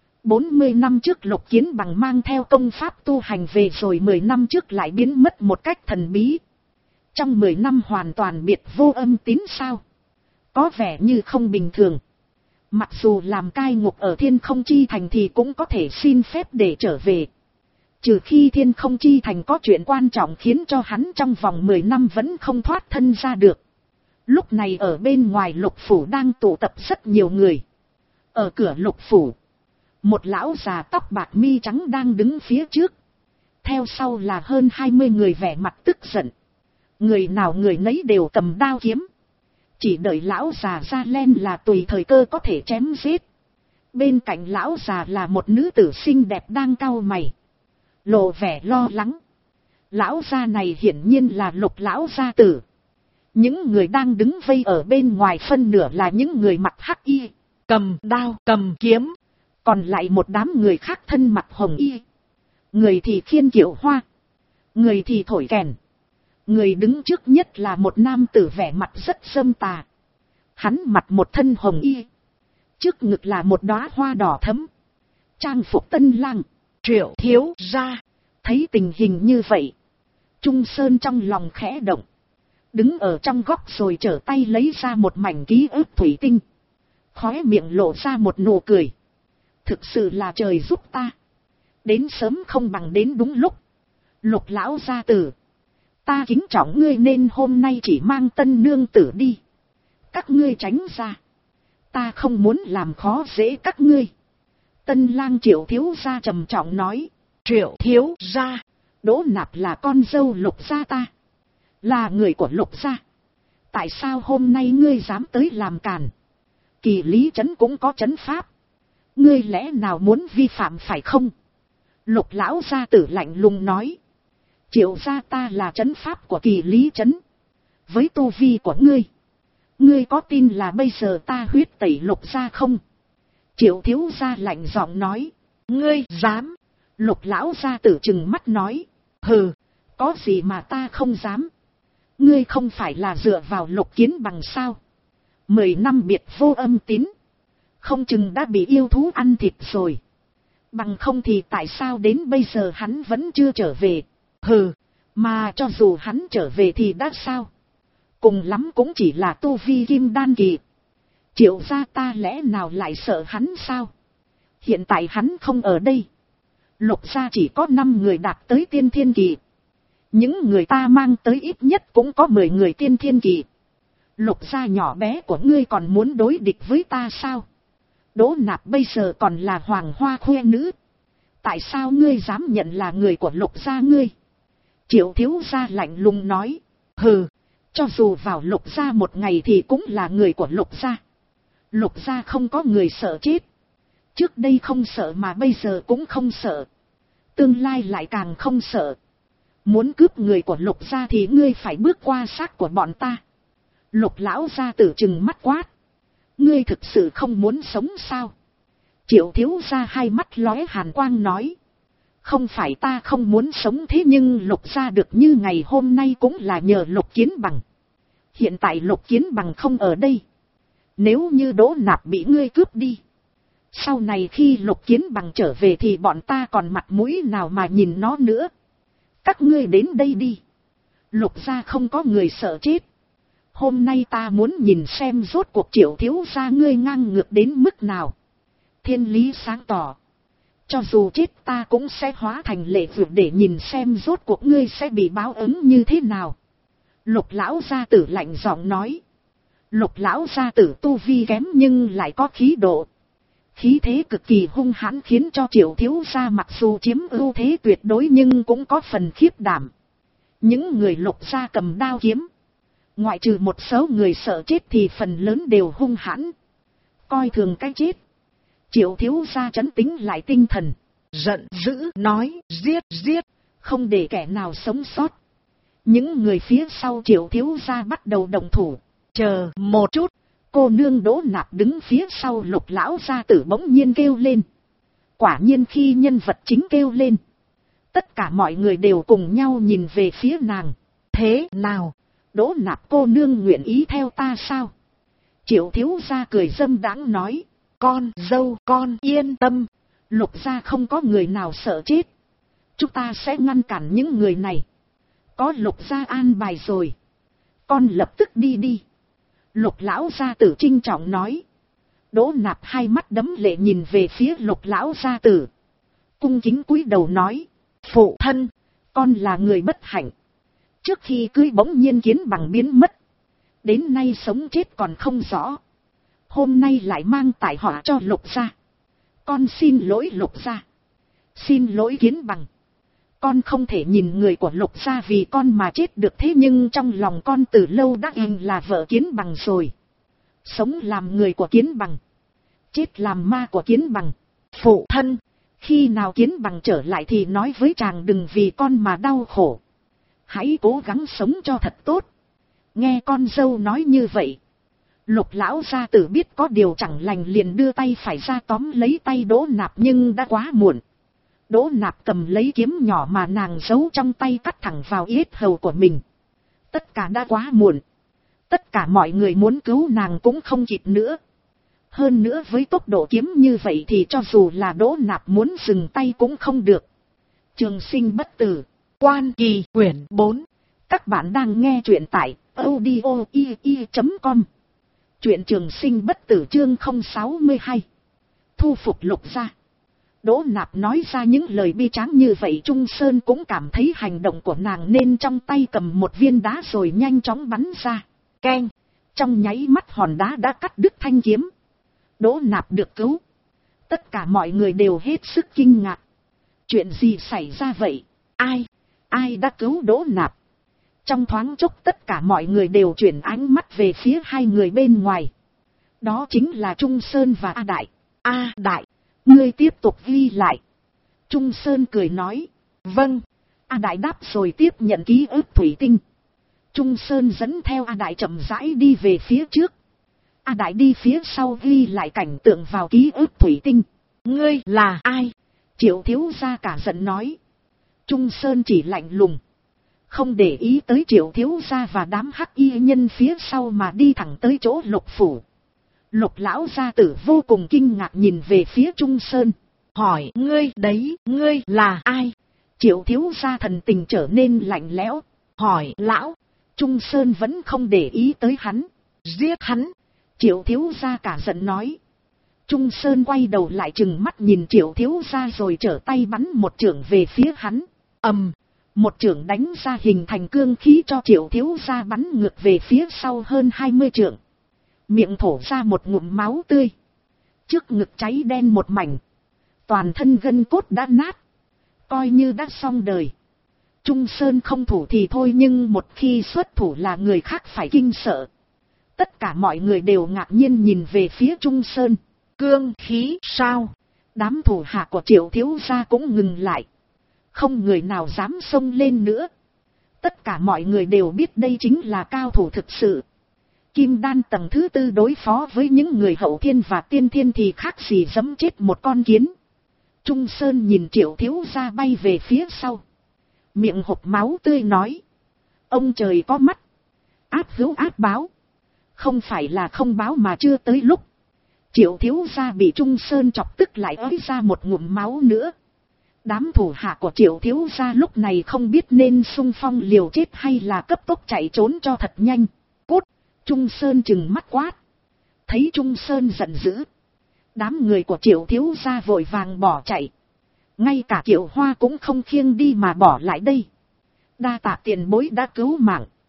40 năm trước Lục Kiến Bằng mang theo công pháp tu hành về rồi 10 năm trước lại biến mất một cách thần bí. Trong 10 năm hoàn toàn biệt vô âm tín sao? Có vẻ như không bình thường. Mặc dù làm cai ngục ở Thiên Không Chi Thành thì cũng có thể xin phép để trở về. Trừ khi Thiên Không Chi Thành có chuyện quan trọng khiến cho hắn trong vòng 10 năm vẫn không thoát thân ra được. Lúc này ở bên ngoài Lục phủ đang tụ tập rất nhiều người. Ở cửa Lục phủ, một lão già tóc bạc mi trắng đang đứng phía trước. Theo sau là hơn 20 người vẻ mặt tức giận. Người nào người nấy đều cầm đao kiếm. Chỉ đợi lão già ra len là tùy thời cơ có thể chém giết. Bên cạnh lão già là một nữ tử xinh đẹp đang cau mày, lộ vẻ lo lắng. Lão gia này hiển nhiên là Lục lão gia tử. Những người đang đứng vây ở bên ngoài phân nửa là những người mặc hắc y, cầm đao cầm kiếm. Còn lại một đám người khác thân mặc hồng y. Người thì khiêng kiệu hoa, người thì thổi kèn. Người đứng trước nhất là một nam tử vẻ mặt rất sâm tà. Hắn mặc một thân hồng y, trước ngực là một đóa hoa đỏ thẫm, trang phục tân lang. Triệu thiếu gia. Thấy tình hình như vậy, Trung Sơn trong lòng khẽ động. Đứng ở trong góc rồi trở tay lấy ra một mảnh ký ức thủy tinh. Khóe miệng lộ ra một nụ cười. Thực sự là trời giúp ta. Đến sớm không bằng đến đúng lúc. Lục lão gia tử, ta kính trọng ngươi nên hôm nay chỉ mang tân nương tử đi. Các ngươi tránh ra. Ta không muốn làm khó dễ các ngươi. Tân lang Triệu thiếu gia trầm trọng nói. Triệu thiếu gia, Đỗ Nạp là con dâu Lục gia ta, là người của Lục gia. Tại sao hôm nay ngươi dám tới làm càn? Kỳ Lý trấn cũng có trấn pháp. Ngươi lẽ nào muốn vi phạm phải không? Lục lão gia tử lạnh lùng nói. Triệu gia ta là trấn pháp của Kỳ Lý trấn. Với tu vi của ngươi, ngươi có tin là bây giờ ta huyết tẩy Lục gia không? Triệu thiếu gia lạnh giọng nói. Ngươi dám? Lục lão gia tử trừng mắt nói. Hừ, có gì mà ta không dám? Ngươi không phải là dựa vào Lục Kiến Bằng sao? 10 năm biệt vô âm tín, không chừng đã bị yêu thú ăn thịt rồi. Bằng không thì tại sao đến bây giờ hắn vẫn chưa trở về? Hừ, mà cho dù hắn trở về thì đã sao? Cùng lắm cũng chỉ là tu vi kim đan kỳ. Triệu gia ta lẽ nào lại sợ hắn sao? Hiện tại hắn không ở đây. Lục gia chỉ có 5 người đạt tới tiên thiên kỳ. Những người ta mang tới ít nhất cũng có 10 người tiên thiên kỳ. Lục gia nhỏ bé của ngươi còn muốn đối địch với ta sao? Đỗ Nạp bây giờ còn là hoàng hoa khuê nữ. Tại sao ngươi dám nhận là người của Lục gia ngươi? Triệu thiếu gia lạnh lùng nói. Hừ, cho dù vào Lục gia một ngày thì cũng là người của Lục gia. Lục gia không có người sợ chết. Trước đây không sợ mà bây giờ cũng không sợ. Tương lai lại càng không sợ. Muốn cướp người của Lục gia thì ngươi phải bước qua xác của bọn ta. Lục lão gia tử trừng mắt quát. Ngươi thực sự không muốn sống sao? Triệu thiếu gia hai mắt lóe hàn quang nói. Không phải ta không muốn sống thế nhưng Lục gia được như ngày hôm nay cũng là nhờ Lục Kiến Bằng. Hiện tại Lục Kiến Bằng không ở đây. Nếu như Đỗ Nạp bị ngươi cướp đi, sau này khi Lục Kiến Bằng trở về thì bọn ta còn mặt mũi nào mà nhìn nó nữa. Các ngươi đến đây đi. Lục gia không có người sợ chết. Hôm nay ta muốn nhìn xem rốt cuộc Triệu thiếu gia ngươi ngang ngược đến mức nào. Thiên lý sáng tỏ. Cho dù chết ta cũng sẽ hóa thành lệ vượt để nhìn xem rốt cuộc ngươi sẽ bị báo ứng như thế nào. Lục lão gia tử lạnh giọng nói. Lục lão gia tử tu vi kém nhưng lại có khí độ. Khí thế cực kỳ hung hãn khiến cho Triệu thiếu gia mặc dù chiếm ưu thế tuyệt đối nhưng cũng có phần khiếp đảm. Những người Lục gia cầm đao kiếm, ngoại trừ một số người sợ chết thì phần lớn đều hung hãn, coi thường cái chết. Triệu thiếu gia trấn tĩnh lại tinh thần, giận dữ nói giết giết, không để kẻ nào sống sót. Những người phía sau Triệu thiếu gia bắt đầu động thủ. Chờ một chút, cô nương Đỗ Nạp đứng phía sau Lục lão gia tử bỗng nhiên kêu lên. Quả nhiên khi nhân vật chính kêu lên, tất cả mọi người đều cùng nhau nhìn về phía nàng. Thế nào, Đỗ Nạp cô nương nguyện ý theo ta sao? Triệu thiếu gia cười dâm đãng nói. Con dâu con yên tâm, Lục gia không có người nào sợ chết. Chúng ta sẽ ngăn cản những người này. Có Lục gia an bài rồi, con lập tức đi đi. Lục lão gia tử trinh trọng nói. Đỗ Nạp hai mắt đẫm lệ nhìn về phía Lục lão gia tử, cung kính cúi đầu nói. Phụ thân, con là người bất hạnh. Trước khi cưới bỗng nhiên Kiến Bằng biến mất, đến nay sống chết còn không rõ. Hôm nay lại mang tai họa cho Lục gia. Con xin lỗi Lục gia, xin lỗi Kiến Bằng. Con không thể nhìn người của Lục gia vì con mà chết được, thế nhưng trong lòng con từ lâu đã in là vợ Kiến Bằng rồi. Sống làm người của Kiến Bằng, chết làm ma của Kiến Bằng. Phụ thân, khi nào Kiến Bằng trở lại thì nói với chàng đừng vì con mà đau khổ. Hãy cố gắng sống cho thật tốt. Nghe con dâu nói như vậy, Lục lão gia tử biết có điều chẳng lành liền đưa tay phải ra tóm lấy tay Đỗ Nạp nhưng đã quá muộn. Đỗ Nạp cầm lấy kiếm nhỏ mà nàng giấu trong tay cắt thẳng vào yết hầu của mình. Tất cả đã quá muộn. Tất cả mọi người muốn cứu nàng cũng không kịp nữa. Hơn nữa với tốc độ kiếm như vậy thì cho dù là Đỗ Nạp muốn dừng tay cũng không được. Trường sinh bất tử, Quan Kỳ quyển 4. Các bạn đang nghe truyện tại audio.com. Truyện trường sinh bất tử chương 062. Thu phục Lục gia. Đỗ Nạp nói ra những lời bi tráng như vậy, Trung Sơn cũng cảm thấy hành động của nàng nên trong tay cầm một viên đá rồi nhanh chóng bắn ra. Keng! Trong nháy mắt hòn đá đã cắt đứt thanh kiếm. Đỗ Nạp được cứu. Tất cả mọi người đều hết sức kinh ngạc. Chuyện gì xảy ra vậy? Ai đã cứu Đỗ Nạp? Trong thoáng chốc tất cả mọi người đều chuyển ánh mắt về phía hai người bên ngoài. Đó chính là Trung Sơn và A Đại. A Đại, ngươi tiếp tục ghi lại. Trung Sơn cười nói. Vâng. A Đại đáp rồi tiếp nhận ký ức thủy tinh. Trung Sơn dẫn theo A Đại chậm rãi đi về phía trước. A Đại đi phía sau ghi lại cảnh tượng vào ký ức thủy tinh. Ngươi là ai? Triệu thiếu gia cả giận nói. Trung Sơn chỉ lạnh lùng, không để ý tới Triệu thiếu gia và đám hắc y nhân phía sau mà đi thẳng tới chỗ Lục phủ. Lục lão gia tử vô cùng kinh ngạc nhìn về phía Trung Sơn, hỏi ngươi đấy, ngươi là ai? Triệu thiếu gia thần tình trở nên lạnh lẽo, hỏi lão. Trung Sơn vẫn không để ý tới hắn. Giết hắn! Triệu thiếu gia cả giận nói. Trung Sơn quay đầu lại trừng mắt nhìn Triệu thiếu gia rồi trở tay bắn một chưởng về phía hắn. Ầm! Một chưởng đánh ra hình thành cương khí cho Triệu thiếu gia bắn ngược về phía sau hơn 20 chưởng. Miệng thổ ra một ngụm máu tươi. Trước ngực cháy đen một mảnh. Toàn thân gân cốt đã nát. Coi như đã xong đời. Trung Sơn không thủ thì thôi nhưng một khi xuất thủ là người khác phải kinh sợ. Tất cả mọi người đều ngạc nhiên nhìn về phía Trung Sơn. Cương khí sao? Đám thủ hạ của Triệu thiếu gia cũng ngừng lại. Không người nào dám xông lên nữa. Tất cả mọi người đều biết đây chính là cao thủ thực sự. Kim đan tầng thứ 4 đối phó với những người hậu thiên và tiên thiên thì khác gì giẫm chết một con kiến. Trung Sơn nhìn Triệu thiếu gia bay về phía sau. Miệng hộc máu tươi nói. Ông trời có mắt. Áp hữu áp báo. Không phải là không báo mà chưa tới lúc. Triệu thiếu gia bị Trung Sơn chọc tức lại ới ra một ngụm máu nữa. Đám thủ hạ của Triệu thiếu gia lúc này không biết nên xung phong liều chết hay là cấp tốc chạy trốn cho thật nhanh. Cút! Trung Sơn trừng mắt quát. Thấy Trung Sơn giận dữ. Đám người của Triệu thiếu gia vội vàng bỏ chạy. Ngay cả Triệu Hoa cũng không khiêng đi mà bỏ lại đây. Đa tạ tiền bối đã cứu mạng.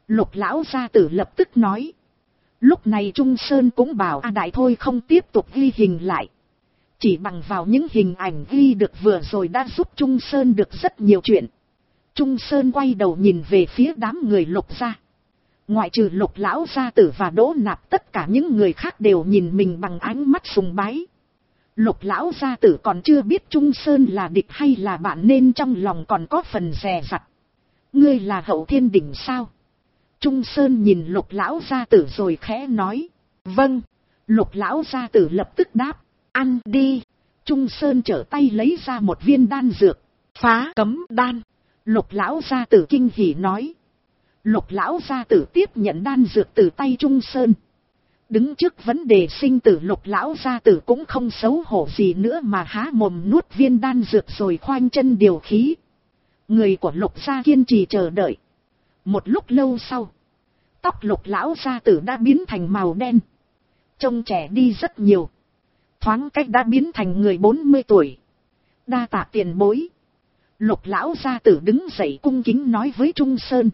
Lục lão gia tử lập tức nói. Lúc này Trung Sơn cũng bảo A Đại thôi không tiếp tục ghi hình lại. Chỉ bằng vào những hình ảnh ghi được vừa rồi đã giúp Trung Sơn được rất nhiều chuyện. Trung Sơn quay đầu nhìn về phía đám người Lục gia. Ngoại trừ Lục lão gia tử và Đỗ Nạp, tất cả những người khác đều nhìn mình bằng ánh mắt sùng bái. Lục lão gia tử còn chưa biết Trung Sơn là địch hay là bạn nên trong lòng còn có phần dè dặt. Ngươi là Hậu Thiên Đỉnh sao? Trung Sơn nhìn Lục lão gia tử rồi khẽ nói. Vâng. Lục lão gia tử lập tức đáp. Ăn đi. Trung Sơn trở tay lấy ra một viên đan dược. Phá cấm đan. Lục lão gia tử kinh hỉ nói. Lục lão gia tử tiếp nhận đan dược từ tay Trung Sơn. Đứng trước vấn đề sinh tử, Lục lão gia tử cũng không xấu hổ gì nữa mà há mồm nuốt viên đan dược rồi khoanh chân điều khí. Người của Lục gia kiên trì chờ đợi. Một lúc lâu sau, tóc Lục lão gia tử đã biến thành màu đen, trông trẻ đi rất nhiều, thoáng cách đã biến thành người 40 tuổi. Đa tạ tiền bối. Lục lão gia tử đứng dậy cung kính nói với Trung Sơn.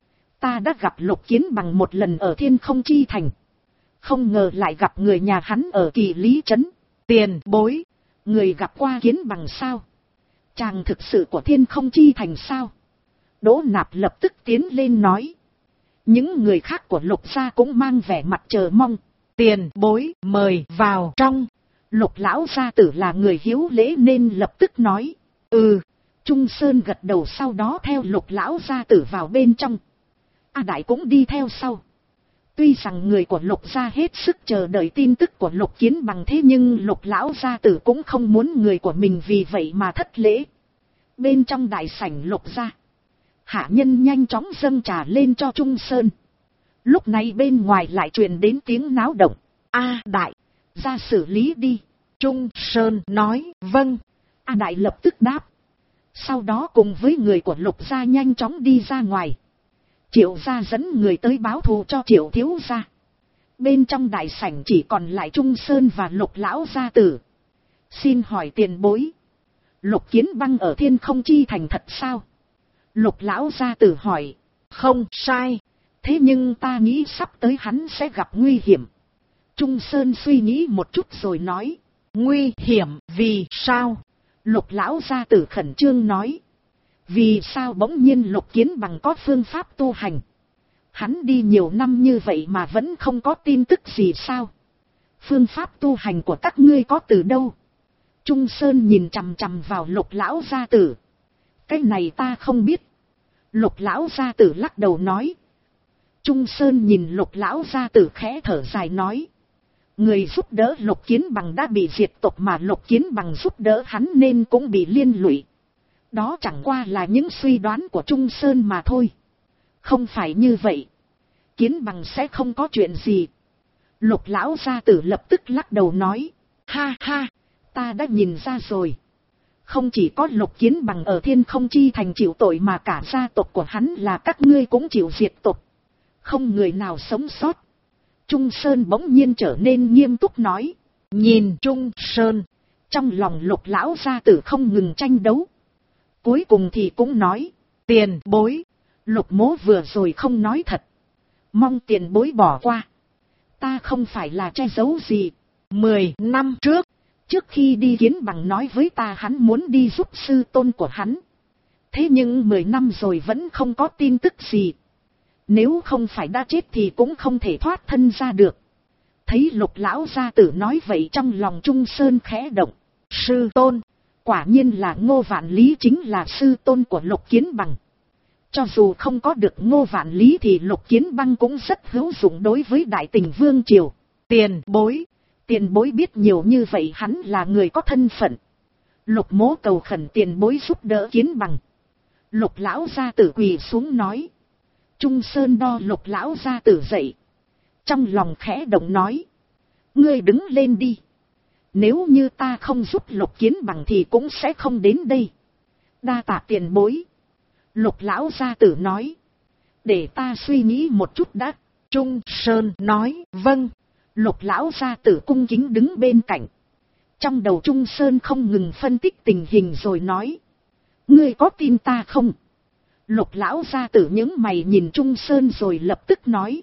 Ta đã gặp Lục Kiến Bằng một lần ở Thiên Không Chi Thành, không ngờ lại gặp người nhà hắn ở Kỳ Lý Trấn. Tiền bối, người gặp qua Kiến Bằng sao? Chàng thực sự của Thiên Không Chi Thành sao? Đỗ Nạp lập tức tiến lên nói. Những người khác của Lục gia cũng mang vẻ mặt chờ mong. Tiền bối mời vào trong. Lục lão gia tử là người hiếu lễ nên lập tức nói. Trung Sơn gật đầu, sau đó theo Lục lão gia tử vào bên trong. A Đại cũng đi theo sau. Tuy rằng người của Lục gia hết sức chờ đợi tin tức của Lục Kiến Bằng, thế nhưng Lục lão gia tử cũng không muốn người của mình vì vậy mà thất lễ. Bên trong đại sảnh Lục gia, hạ nhân nhanh chóng dâng trà lên cho Trung Sơn. Lúc này bên ngoài lại truyền đến tiếng náo động. A Đại, ra xử lý đi. Trung Sơn nói. Vâng. A Đại lập tức đáp. Sau đó cùng với người của Lục gia nhanh chóng đi ra ngoài. Triệu gia dẫn người tới báo thù cho Triệu thiếu gia. Bên trong đại sảnh chỉ còn lại Trung Sơn và Lục lão gia tử. Xin hỏi tiền bối, Lục Kiến Băng ở Thiên Không Chi Thành thật sao? Lục lão gia tử hỏi. Không sai. Thế nhưng ta nghĩ sắp tới hắn sẽ gặp nguy hiểm. Trung Sơn suy nghĩ một chút rồi nói. Nguy hiểm vì sao? Lục lão gia tử khẩn trương nói. Vì sao bỗng nhiên Lục Kiến Bằng có phương pháp tu hành? Hắn đi nhiều năm như vậy mà vẫn không có tin tức gì sao? Phương pháp tu hành của các ngươi có từ đâu? Trung Sơn nhìn chằm chằm vào Lục lão gia tử. Cái này ta không biết. Lục lão gia tử lắc đầu nói. Trung Sơn nhìn Lục lão gia tử khẽ thở dài nói. Người giúp đỡ Lục Kiến Bằng đã bị diệt tộc mà Lục Kiến Bằng giúp đỡ hắn nên cũng bị liên lụy. Đó chẳng qua là những suy đoán của Trung Sơn mà thôi. Không phải như vậy, Kiến Bằng sẽ không có chuyện gì. Lục lão gia tử lập tức lắc đầu nói. Ha ha, ta đã nhìn ra rồi. Không chỉ có Lục Kiến Bằng ở Thiên Không Chi Thành chịu tội mà cả gia tộc của hắn là các ngươi cũng chịu diệt tộc. Không người nào sống sót. Trung Sơn bỗng nhiên trở nên nghiêm túc nói. Nhìn Trung Sơn, trong lòng Lục lão gia tử không ngừng tranh đấu. Cuối cùng thì cũng nói. Tiền bối, Lục mỗ vừa rồi không nói thật, mong tiền bối bỏ qua. Ta không phải là che giấu gì. 10 năm trước khi đi Kiến Bằng nói với ta hắn muốn đi giúp sư tôn của hắn. Thế nhưng 10 năm rồi vẫn không có tin tức gì. Nếu không phải đã chết thì cũng không thể thoát thân ra được. Thấy Lục lão gia tử nói vậy, trong lòng Trung Sơn khẽ động. Sư tôn, quả nhiên là Ngô Vạn Lý chính là sư tôn của Lục Kiến Bằng. Cho dù không có được Ngô Vạn Lý thì Lục Kiến Băng cũng rất hữu dụng đối với Đại Tình Vương triều. Tiền bối biết nhiều như vậy, hắn là người có thân phận. Lục mỗ cầu khẩn tiền bối giúp đỡ Kiến Bằng. Lục lão gia tử quỳ xuống nói. Trung Sơn đo Lục lão gia tử dậy, trong lòng khẽ động nói. Ngươi đứng lên đi. Nếu như ta không giúp Lục Kiến Bằng thì cũng sẽ không đến đây. Đa tạ tiền bối. Lục lão gia tử nói. Để ta suy nghĩ một chút đã. Trung Sơn nói. Vâng. Lục lão gia tử cung kính đứng bên cạnh. Trong đầu Trung Sơn không ngừng phân tích tình hình rồi nói. Ngươi có tin ta không? Lục lão gia tử những mày nhìn Trung Sơn rồi lập tức nói.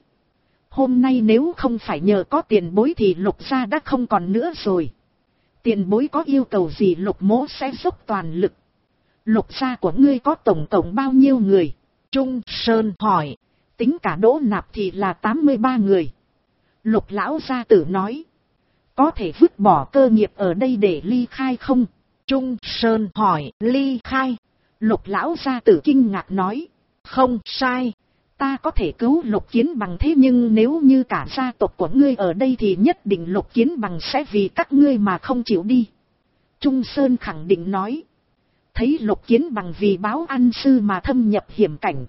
Hôm nay nếu không phải nhờ có tiền bối thì Lục gia đã không còn nữa rồi. Tiền bối có yêu cầu gì Lục mỗ sẽ dốc toàn lực. Lục gia của ngươi có tổng cộng bao nhiêu người? Trung Sơn hỏi. Tính cả Đỗ Nạp thì là 83 người. Lục lão gia tử nói. Có thể vứt bỏ cơ nghiệp ở đây để ly khai không? Trung Sơn hỏi. Ly khai? Lục lão gia tử kinh ngạc nói. Không sai. Ta có thể cứu Lục Kiến Bằng, thế nhưng nếu như cả gia tộc của ngươi ở đây thì nhất định Lục Kiến Bằng sẽ vì các ngươi mà không chịu đi. Trung Sơn khẳng định nói. Thấy Lục Kiến Bằng vì báo ăn sư mà thâm nhập hiểm cảnh.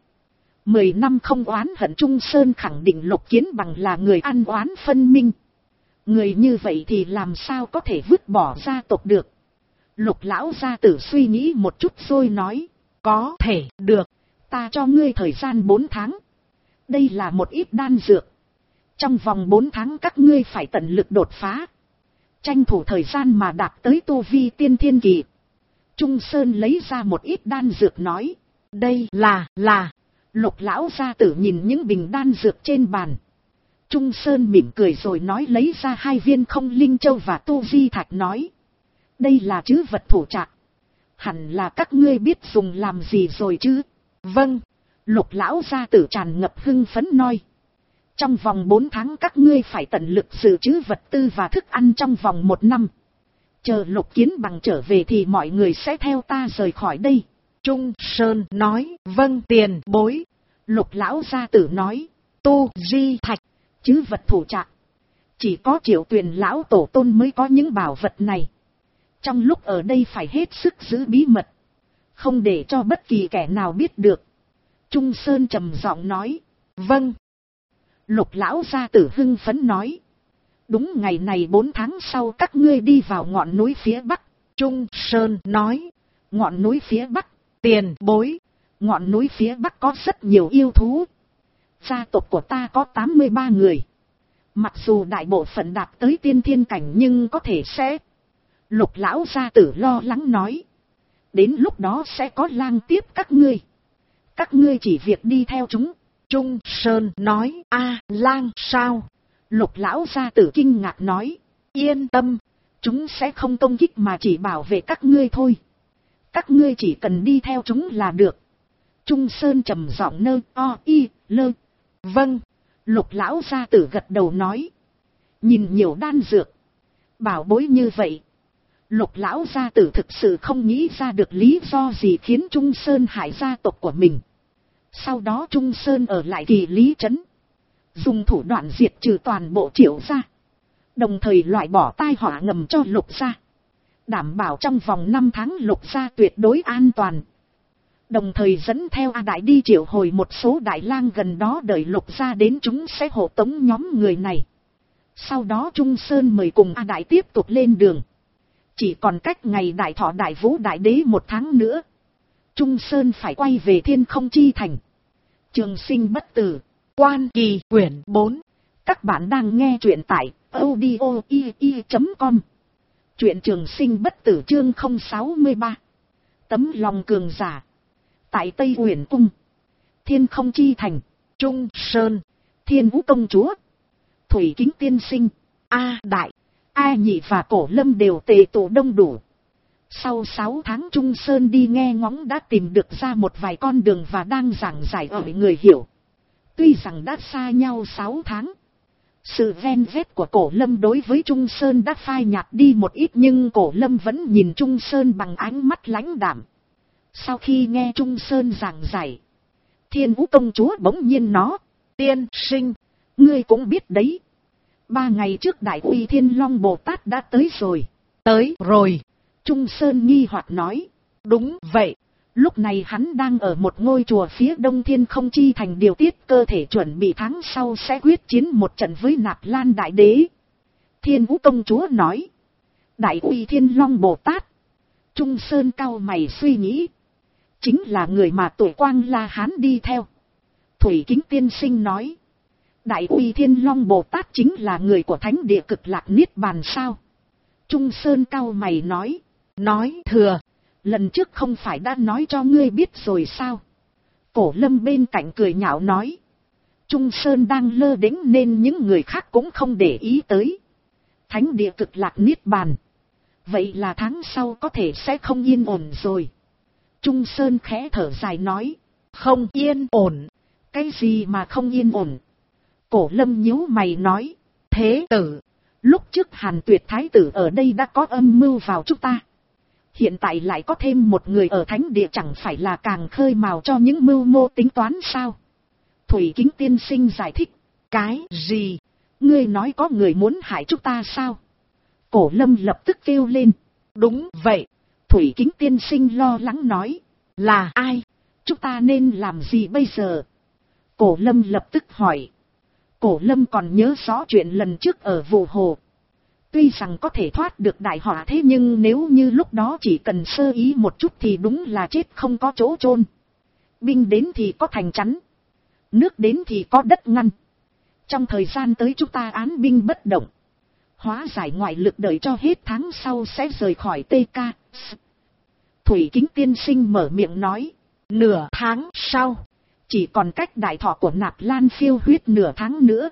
10 năm không oán hận, Trung Sơn khẳng định Lục Kiến Bằng là người ăn oán phân minh. Người như vậy thì làm sao có thể vứt bỏ gia tộc được. Lục lão gia tử suy nghĩ một chút rồi nói. Có thể được. Ta cho ngươi thời gian 4 tháng. Đây là một ít đan dược. Trong vòng 4 tháng các ngươi phải tận lực đột phá. Tranh thủ thời gian mà đạt tới tu vi tiên thiên kỳ. Trung Sơn lấy ra một ít đan dược nói. Đây là. Lục lão gia tử nhìn những bình đan dược trên bàn. Trung Sơn mỉm cười rồi nói lấy ra 2 viên không linh châu và tu di thạch nói. Đây là trữ vật thủ trạc. Hẳn là các ngươi biết dùng làm gì rồi chứ? Vâng. Lục lão gia tử tràn ngập hưng phấn nói. Trong vòng 4 tháng các ngươi phải tận lực dự trữ vật tư và thức ăn trong vòng 1 năm. Chờ Lục Kiến Bằng trở về thì mọi người sẽ theo ta rời khỏi đây. Trung Sơn nói. Vâng tiền bối. Lục lão gia tử nói. Tu di thạch, trữ vật thủ trạc. Chỉ có Triệu Tuyền lão tổ tôn mới có những bảo vật này. Trong lúc ở đây phải hết sức giữ bí mật. Không để cho bất kỳ kẻ nào biết được. Trung Sơn trầm giọng nói. Vâng. Lục lão gia tử hưng phấn nói. Đúng ngày này 4 tháng sau các ngươi đi vào ngọn núi phía Bắc. Trung Sơn nói. Ngọn núi phía Bắc. Tiền bối. Ngọn núi phía Bắc có rất nhiều yêu thú. Gia tộc của ta có 83 người. Mặc dù đại bộ phận đạt tới tiên thiên cảnh nhưng có thể sẽ. Lục lão gia tử lo lắng nói. Đến lúc đó sẽ có lang tiếp các ngươi. Các ngươi chỉ việc đi theo chúng. Trung Sơn nói. Lang sao? Lục lão gia tử kinh ngạc nói. Yên tâm. Chúng sẽ không công kích mà chỉ bảo vệ các ngươi thôi. Các ngươi chỉ cần đi theo chúng là được. Trung Sơn trầm giọng lơ. Vâng. Lục lão gia tử gật đầu nói. Nhìn nhiều đan dược. Bảo bối như vậy. Lục lão gia tử thực sự không nghĩ ra được lý do gì khiến Trung Sơn hại gia tộc của mình. Sau đó Trung Sơn ở lại Kỳ Lý Trấn. Dùng thủ đoạn diệt trừ toàn bộ Triệu gia. Đồng thời loại bỏ tai họa ngầm cho Lục gia. Đảm bảo trong vòng 5 tháng Lục gia tuyệt đối an toàn. Đồng thời dẫn theo A Đại đi triệu hồi một số đại lang gần đó đợi Lục gia đến, chúng sẽ hộ tống nhóm người này. Sau đó Trung Sơn mời cùng A Đại tiếp tục lên đường. Chỉ còn cách ngày đại thọ Đại Vũ Đại Đế 1 tháng nữa. Trung Sơn phải quay về Thiên Không Chi Thành. Trường Sinh Bất Tử, Quan Kỳ quyển 4. Các bạn đang nghe truyện tại audio.com. Truyện Trường Sinh Bất Tử chương 063. Tấm lòng cường giả. Tại Tây Uyển Cung, Thiên Không Chi Thành, Trung Sơn, Thiên Vũ Công Chúa, Thủy Kính Tiên Sinh, A Đại, A Nhị và Cổ Lâm đều tề tụ đông đủ. Sau 6 tháng Trung Sơn đi nghe ngóng đã tìm được ra một vài con đường và đang giảng giải ở người hiểu. Tuy rằng đã xa nhau 6 tháng, sự ven vét của Cổ Lâm đối với Trung Sơn đã phai nhạt đi một ít, nhưng Cổ Lâm vẫn nhìn Trung Sơn bằng ánh mắt lãnh đạm. Sau khi nghe Trung Sơn giảng giải, Thiên Vũ Công Chúa bỗng nhiên nói, tiên sinh, ngươi cũng biết đấy. 3 ngày trước Đại Uy Thiên Long Bồ Tát đã tới rồi. Tới rồi. Trung Sơn nghi hoặc nói, đúng vậy. Lúc này hắn đang ở một ngôi chùa phía đông Thiên Không Chi Thành điều tiết cơ thể, chuẩn bị tháng sau sẽ quyết chiến một trận với Nạp Lan Đại Đế. Thiên Vũ Công Chúa nói, Đại Uy Thiên Long Bồ Tát. Trung Sơn cau mày suy nghĩ, chính là người mà tuổi Quang La Hán đi theo. Thủy Kính Tiên Sinh nói, Đại Uy Thiên Long Bồ Tát chính là người của Thánh Địa Cực Lạc Niết Bàn sao? Trung Sơn cau mày nói thừa, lần trước không phải đã nói cho ngươi biết rồi sao? Cổ Lâm bên cạnh cười nhạo nói. Trung Sơn đang lơ đễnh nên những người khác cũng không để ý tới. Thánh địa cực lạc niết bàn. Vậy là tháng sau có thể sẽ không yên ổn rồi. Trung Sơn khẽ thở dài nói. Không yên ổn. Cái gì mà không yên ổn? Cổ Lâm nhíu mày nói. Thế tử, lúc trước Hàn Tuyệt Thái tử ở đây đã có âm mưu vào chúng ta. Hiện tại lại có thêm một người ở thánh địa, chẳng phải là càng khơi mào cho những mưu mô tính toán sao? Thủy Kính tiên sinh giải thích. Cái gì? Ngươi nói có người muốn hại chúng ta sao? Cổ Lâm lập tức kêu lên. Đúng vậy. Thủy Kính tiên sinh lo lắng nói. Là ai? Chúng ta nên làm gì bây giờ? Cổ Lâm lập tức hỏi. Cổ Lâm còn nhớ rõ chuyện lần trước ở Vụ Hồ. Tuy rằng có thể thoát được đại họa, thế nhưng nếu như lúc đó chỉ cần sơ ý một chút thì đúng là chết không có chỗ chôn. Binh đến thì có thành chắn, nước đến thì có đất ngăn. Trong thời gian tới chúng ta án binh bất động, hóa giải ngoại lực, đợi cho hết tháng sau sẽ rời khỏi TK. Thủy Kính tiên sinh mở miệng nói. Nửa tháng sau, chỉ còn cách đại thọ của Nạp Lan Phiêu Huyết nửa tháng nữa.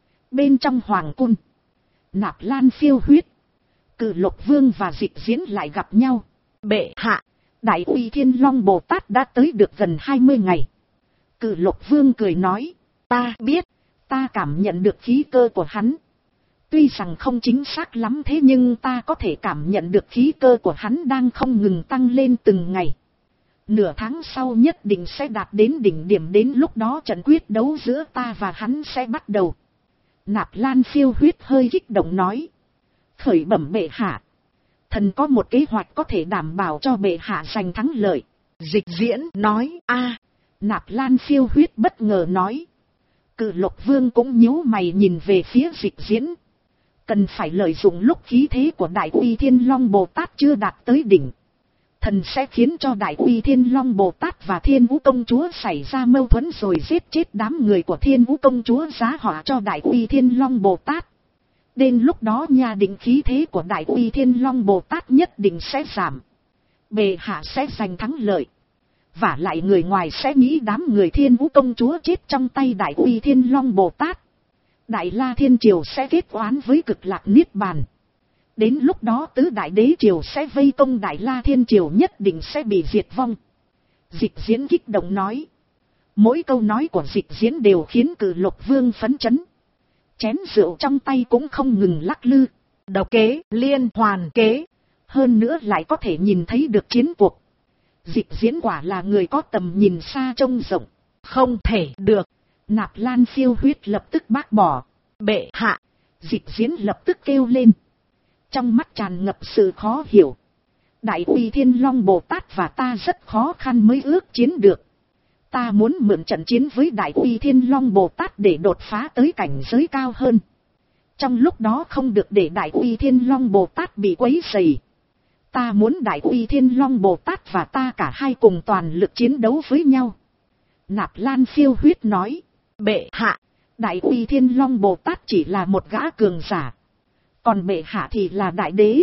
Bên trong hoàng cung, Nạp Lan Phiêu Huyết, Cử Lục Vương và Dịch Diễn lại gặp nhau. Bệ hạ, Đại Uy Thiên Long Bồ Tát đã tới được gần 20 ngày. Cử Lục Vương cười nói. Ta biết, ta cảm nhận được khí cơ của hắn. Tuy rằng không chính xác lắm, thế nhưng ta có thể cảm nhận được khí cơ của hắn đang không ngừng tăng lên từng ngày. Nửa tháng sau nhất định sẽ đạt đến đỉnh điểm, đến lúc đó trận quyết đấu giữa ta và hắn sẽ bắt đầu. Nạp Lan Phiêu Huyết hơi kích động nói. Khởi bẩm bệ hạ, thần có một kế hoạch có thể đảm bảo cho bệ hạ giành thắng lợi. Dịch Diễn nói. Nạp Lan Phiêu Huyết bất ngờ nói. Cử Lục Vương cũng nhíu mày nhìn về phía Dịch Diễn. Cần phải lợi dụng lúc khí thế của Đại Uy Thiên Long Bồ Tát chưa đạt tới đỉnh. Thần sẽ khiến cho Đại Uy Thiên Long Bồ Tát và Thiên Vũ Công Chúa xảy ra mâu thuẫn rồi giết chết đám người của Thiên Vũ Công Chúa, giá họa cho Đại Uy Thiên Long Bồ Tát. Đến lúc đó nhà định khí thế của Đại Uy Thiên Long Bồ Tát nhất định sẽ giảm. Bệ hạ sẽ giành thắng lợi. Vả lại người ngoài sẽ nghĩ đám người Thiên Vũ Công Chúa chết trong tay Đại Uy Thiên Long Bồ Tát. Đại La Thiên Triều sẽ kết oán với Cực Lạc Niết Bàn. Đến lúc đó tứ đại đế triều sẽ vây công Đại La Thiên Triều, nhất định sẽ bị diệt vong. Dịch Diễn kích động nói. Mỗi câu nói của Dịch Diễn đều khiến Cử Lục Vương phấn chấn. Chén rượu trong tay cũng không ngừng lắc lư. Độc kế, liên hoàn kế. Hơn nữa lại có thể nhìn thấy được chiến cuộc. Dịch Diễn quả là người có tầm nhìn xa trông rộng. Không thể được. Nạp Lan Phiêu Huyết lập tức bác bỏ. Bệ hạ. Dịch Diễn lập tức kêu lên. Trong mắt tràn ngập sự khó hiểu. Đại Uy Thiên Long Bồ Tát và ta rất khó khăn mới ước chiến được. Ta muốn mượn trận chiến với Đại Uy Thiên Long Bồ Tát để đột phá tới cảnh giới cao hơn. Trong lúc đó không được để Đại Uy Thiên Long Bồ Tát bị quấy rầy. Ta muốn Đại Uy Thiên Long Bồ Tát và ta cả hai cùng toàn lực chiến đấu với nhau. Nạp Lan Phiêu Huyết nói. Bệ hạ, Đại Uy Thiên Long Bồ Tát chỉ là một gã cường giả. Còn bệ hạ thì là đại đế.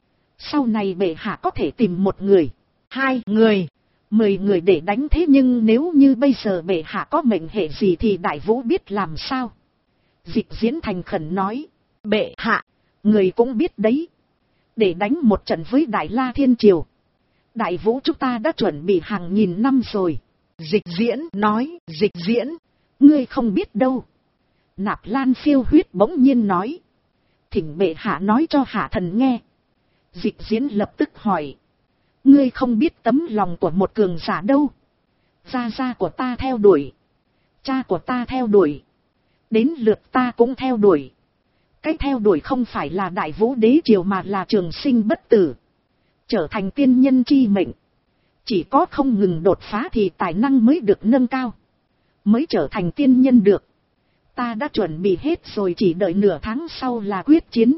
Sau này bệ hạ có thể tìm một người, 2 người, 10 người để đánh, thế nhưng nếu như bây giờ bệ hạ có mệnh hệ gì thì Đại Vũ biết làm sao. Dịch Diễn thành khẩn nói. Bệ hạ, người cũng biết đấy. Để đánh một trận với Đại La Thiên Triều, Đại Vũ chúng ta đã chuẩn bị hàng nghìn năm rồi. Dịch Diễn nói. Dịch Diễn, ngươi không biết đâu. Nạp Lan Phiêu Huyết bỗng nhiên nói. Thỉnh bệ hạ nói cho hạ thần nghe. Dịch Diễn lập tức hỏi. Ngươi không biết tấm lòng của một cường giả đâu. Gia gia của ta theo đuổi, cha của ta theo đuổi, đến lượt ta cũng theo đuổi. Cái theo đuổi không phải là Đại Vũ đế triều mà là trường sinh bất tử, trở thành tiên nhân chi mệnh. Chỉ có không ngừng đột phá thì tài năng mới được nâng cao, mới trở thành tiên nhân được. Ta đã chuẩn bị hết rồi, chỉ đợi nửa tháng sau là quyết chiến.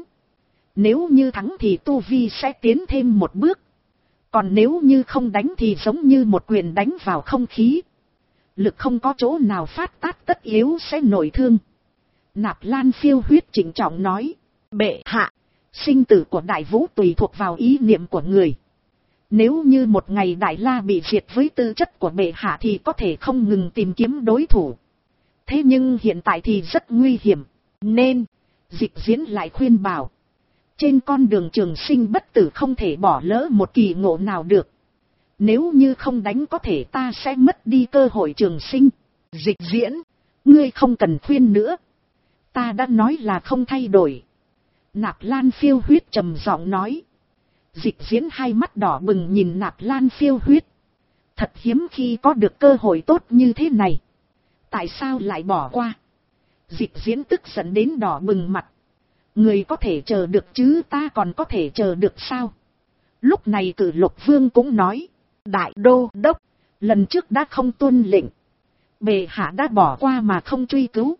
Nếu như thắng thì tu vi sẽ tiến thêm một bước. Còn nếu như không đánh thì giống như một quyền đánh vào không khí. Lực không có chỗ nào phát tác, tất yếu sẽ nổi thương. Nạp Lan Phiêu Huyết trịnh trọng nói. Bệ hạ, sinh tử của Đại Vũ tùy thuộc vào ý niệm của người. Nếu như một ngày Đại La bị diệt với tư chất của bệ hạ thì có thể không ngừng tìm kiếm đối thủ. Thế nhưng hiện tại thì rất nguy hiểm, nên Dịch Diễn lại khuyên bảo. Trên con đường trường sinh bất tử không thể bỏ lỡ một kỳ ngộ nào được. Nếu như không đánh có thể ta sẽ mất đi cơ hội trường sinh. Dịch Diễn, ngươi không cần khuyên nữa. Ta đã nói là không thay đổi. Nạp Lan Phiêu Huyết trầm giọng nói. Dịch Diễn hai mắt đỏ bừng nhìn Nạp Lan Phiêu Huyết. Thật hiếm khi có được cơ hội tốt như thế này. Tại sao lại bỏ qua? Dịch Diễn tức giận đến đỏ bừng mặt. Người có thể chờ được chứ ta còn có thể chờ được sao? Lúc này Cử Lục Vương cũng nói. Đại Đô Đốc, lần trước đã không tuân lệnh. Bệ hạ đã bỏ qua mà không truy cứu.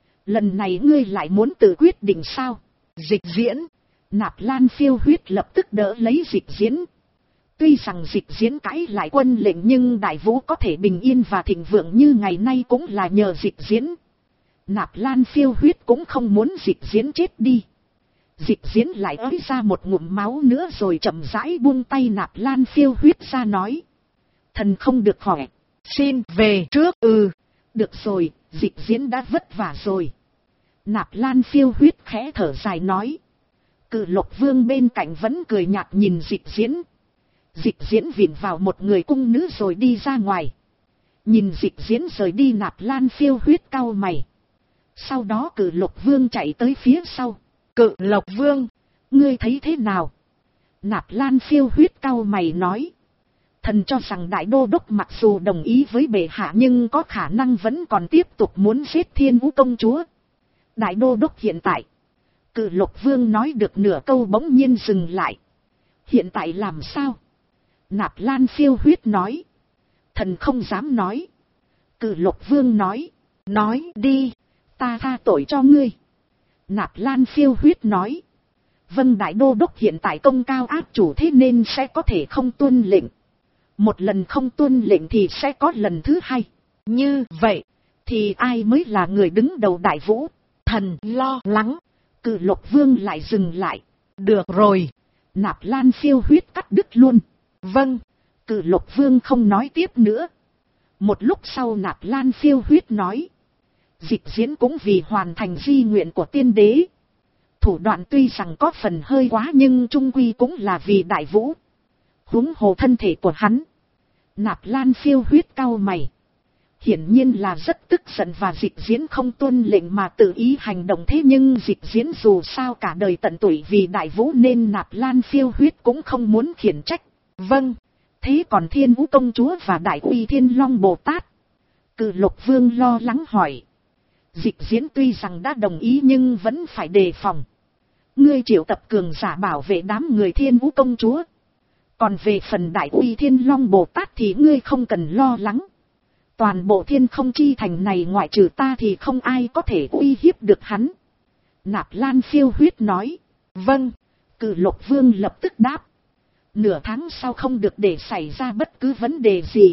Lần này ngươi lại muốn tự quyết định sao? Dịch Diễn. Nạp Lan Phiêu Huyết lập tức đỡ lấy Dịch Diễn. Tuy rằng Dịch Diễn cãi lại quân lệnh nhưng Đại Vũ có thể bình yên và thịnh vượng như ngày nay cũng là nhờ Dịch Diễn. Nạp Lan Phiêu Huyết cũng không muốn Dịch Diễn chết đi. Dịch Diễn lại ới ra một ngụm máu nữa rồi chậm rãi buông tay Nạp Lan Phiêu Huyết ra nói. Thần không được khỏe, xin về trước. Được rồi, Dịch Diễn đã vất vả rồi. Nạp Lan Phiêu Huyết khẽ thở dài nói. Cử Lục Vương bên cạnh vẫn cười nhạt nhìn Dịch Diễn. Dịch Diễn vịn vào một người cung nữ rồi đi ra ngoài. Nhìn Dịch Diễn rời đi, Nạp Lan Phiêu Huyết cau mày. Sau đó Cử Lục Vương chạy tới phía sau. Cử Lục Vương, ngươi thấy thế nào? Nạp Lan Phiêu Huyết cau mày nói. Thần cho rằng Đại Đô Đốc mặc dù đồng ý với bệ hạ nhưng có khả năng vẫn còn tiếp tục muốn giết Thiên Vũ công chúa. Đại Đô Đốc hiện tại. Cử Lục Vương nói được nửa câu bỗng nhiên dừng lại. Hiện tại làm sao? Nạp Lan Phiêu Huyết nói. Thần không dám nói. Cử Lục Vương nói. Nói đi, ta tha tội cho ngươi. Nạp Lan Phiêu Huyết nói. Vâng, Đại Đô Đốc hiện tại công cao áp chủ thế nên sẽ có thể không tuân lệnh. Một lần không tuân lệnh thì sẽ có lần thứ hai. Như vậy thì ai mới là người đứng đầu Đại Vũ? Thần lo lắng. Cử Lục Vương lại dừng lại. Được rồi. Nạp Lan Phiêu Huyết cắt đứt luôn. Vâng. Cử Lục Vương không nói tiếp nữa. Một lúc sau Nạp Lan Phiêu Huyết nói. Dịch Diễn cũng vì hoàn thành di nguyện của tiên đế. Thủ đoạn tuy rằng có phần hơi quá nhưng chung quy cũng là vì Đại Vũ. Huống hồ thân thể của hắn. Nạp Lan Phiêu Huyết cau mày. Hiển nhiên là rất tức giận và Dịch Diễn không tuân lệnh mà tự ý hành động, thế nhưng Dịch Diễn dù sao cả đời tận tụy vì Đại Vũ nên Nạp Lan Phiêu Huyết cũng không muốn khiển trách. Vâng, thế còn Thiên Vũ công chúa và Đại Uy Thiên Long Bồ Tát? Cử Lục Vương lo lắng hỏi. Dịch Diễn tuy rằng đã đồng ý nhưng vẫn phải đề phòng. Ngươi triệu tập cường giả bảo vệ đám người Thiên Vũ công chúa. Còn về phần Đại Uy Thiên Long Bồ Tát thì ngươi không cần lo lắng. Toàn bộ Thiên Không Chi Thành này ngoại trừ ta thì không ai có thể uy hiếp được hắn. Nạp Lan Phiêu Huyết nói. Vâng. Cử Lục Vương lập tức đáp. Nửa tháng sau không được để xảy ra bất cứ vấn đề gì.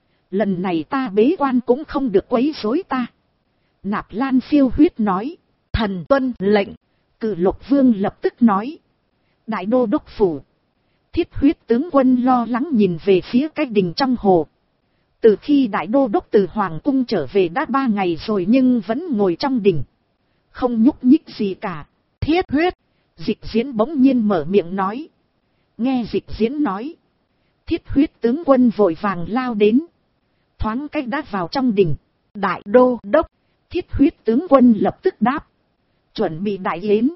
Lần này ta bế quan cũng không được quấy rối ta. Nạp Lan Phiêu Huyết nói. Thần tuân lệnh. Cử Lục Vương lập tức nói. Đại Đô Đốc phủ. Thiết Huyết tướng quân lo lắng nhìn về phía cái đình trong hồ. Từ khi Đại Đô Đốc từ Hoàng cung trở về đã 3 ngày rồi nhưng vẫn ngồi trong đình. Không nhúc nhích gì cả. Thiết Huyết. Dịch Diễn bỗng nhiên mở miệng nói. Nghe Dịch Diễn nói. Thiết Huyết tướng quân vội vàng lao đến. Thoáng cách đã vào trong đình. Đại Đô Đốc. Thiết Huyết tướng quân lập tức đáp. Chuẩn bị đại yến.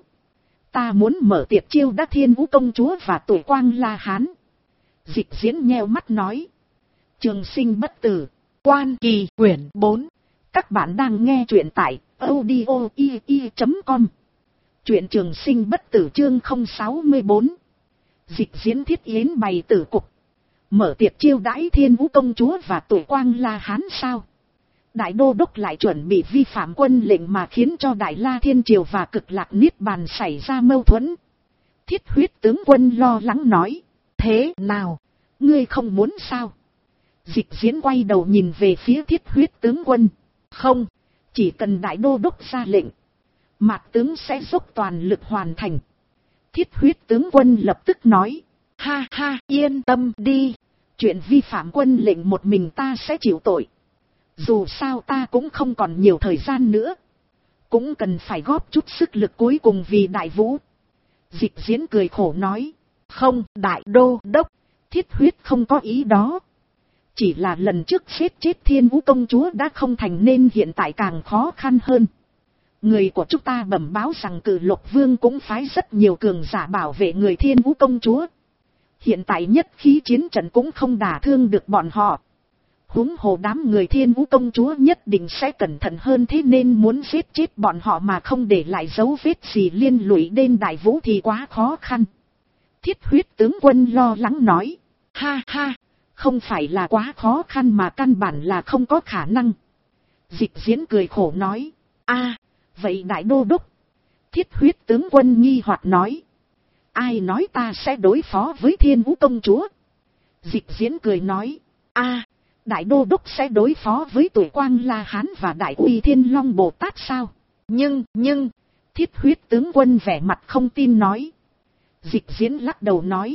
Ta muốn mở tiệc chiêu đãi Thiên Vũ công chúa và Tuổi Quang La Hán. Dịch Diễn nheo mắt nói. Trường sinh bất tử. Quan Kỳ quyển 4. Các bạn đang nghe truyện tại audio.com. Truyện Trường Sinh bất tử chương 064. Dịch Diễn thiết yến bày tử cục. Mở tiệc chiêu đãi Thiên Vũ công chúa và Tuổi Quang La Hán sao? Đại Đô Đốc lại chuẩn bị vi phạm quân lệnh mà khiến cho Đại La Thiên Triều và Cực Lạc Niết Bàn xảy ra mâu thuẫn. Thiết Huyết tướng quân lo lắng nói. Thế nào? Ngươi không muốn sao? Dịch Diễn quay đầu nhìn về phía Thiết Huyết tướng quân. Không, chỉ cần Đại Đô Đốc ra lệnh, Mạc tướng sẽ dốc toàn lực hoàn thành. Thiết Huyết tướng quân lập tức nói. Ha ha, yên tâm đi. Chuyện vi phạm quân lệnh một mình ta sẽ chịu tội. Dù sao ta cũng không còn nhiều thời gian nữa. Cũng cần phải góp chút sức lực cuối cùng vì Đại Vũ. Dịch Diễn cười khổ nói. Không, Đại Đô Đốc, Thiết Huyết không có ý đó. Chỉ là lần trước giết chết Thiên Vũ công chúa đã không thành nên hiện tại càng khó khăn hơn. Người của chúng ta bẩm báo rằng Cử Lộc Vương cũng phái rất nhiều cường giả bảo vệ người Thiên Vũ công chúa. Hiện tại nhất khí chiến trận cũng không đả thương được bọn họ. Huống hồ đám người Thiên Vũ công chúa nhất định sẽ cẩn thận hơn, thế nên muốn giết chết bọn họ mà không để lại dấu vết gì liên lụy đến Đại Vũ thì quá khó khăn. Thiết Huyết tướng quân lo lắng nói. Ha ha, không phải là quá khó khăn mà căn bản là không có khả năng. Dịch Diễn cười khổ nói. Vậy Đại Đô Đốc? Thiết Huyết tướng quân nghi hoặc nói. Ai nói ta sẽ đối phó với Thiên Vũ công chúa? Dịch Diễn cười nói. Đại Đô Đốc sẽ đối phó với Tuổi Quang La Hán và Đại Uy Thiên Long Bồ Tát sao? Nhưng, Thiết Huyết tướng quân vẻ mặt không tin nói. Dịch Diễn lắc đầu nói.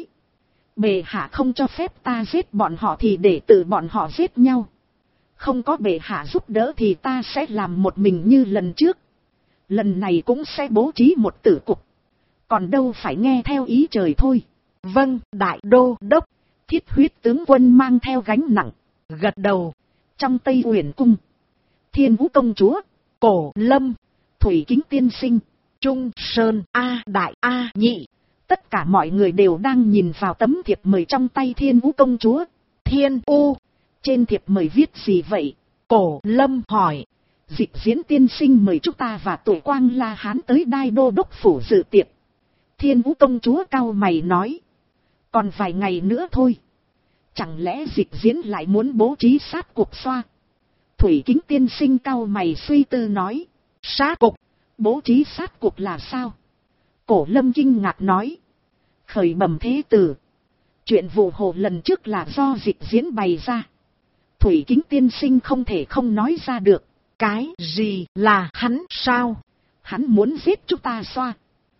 Bệ hạ không cho phép ta giết bọn họ thì để tự bọn họ giết nhau. Không có bệ hạ giúp đỡ thì ta sẽ làm một mình như lần trước. Lần này cũng sẽ bố trí một tử cục. Còn đâu phải nghe theo ý trời thôi. Vâng, Đại Đô Đốc. Thiết Huyết tướng quân mang theo gánh nặng, gật đầu. Trong Tây Uyển Cung, Thiên Vũ công chúa, Cổ Lâm, Thủy Kính tiên sinh, Trung Sơn, Đại, Nhị. Tất cả mọi người đều đang nhìn vào tấm thiệp mời trong tay Thiên Vũ công chúa. Thiên U, trên thiệp mời viết gì vậy? Cổ Lâm hỏi. Dịch Diễn tiên sinh mời chúng ta và Tuổi Quang La Hán tới Đai Đô Đốc phủ dự tiệc. Thiên Vũ công chúa cau mày nói. Còn vài ngày nữa thôi. Chẳng lẽ Dịch Diễn lại muốn bố trí sát cục xoa? Thủy Kính tiên sinh cau mày suy tư nói. Sát cục? Bố trí sát cục là sao? Cổ Lâm kinh ngạc nói. Khởi bẩm thế tử. Chuyện vụ hồ lần trước là do Dịch Diễn bày ra. Thủy Kính tiên sinh không thể không nói ra được. Cái gì là hắn sao? Hắn muốn giết chúng ta xoa?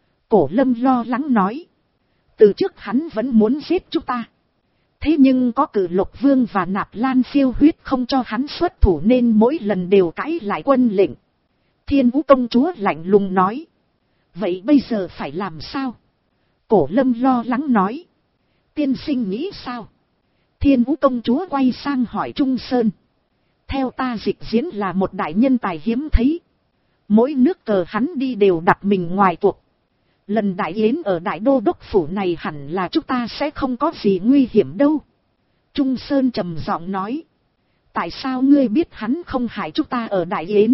Cổ Lâm lo lắng nói. Từ trước hắn vẫn muốn giết chúng ta. Thế nhưng có Cử Lộc Vương và Nạp Lan Phiêu Huyết không cho hắn xuất thủ nên mỗi lần đều cãi lại quân lệnh. Thiên Vũ công chúa lạnh lùng nói. Vậy bây giờ phải làm sao? Cổ Lâm lo lắng nói. Tiên sinh nghĩ sao? Thiên Vũ công chúa quay sang hỏi Trung Sơn. Theo ta Dịch Diễn là một đại nhân tài hiếm thấy. Mỗi nước cờ hắn đi đều đặt mình ngoài cuộc. Lần đại yến ở Đại Đô Đốc phủ này hẳn là chúng ta sẽ không có gì nguy hiểm đâu. Trung Sơn trầm giọng nói. Tại sao ngươi biết hắn không hại chúng ta ở đại yến?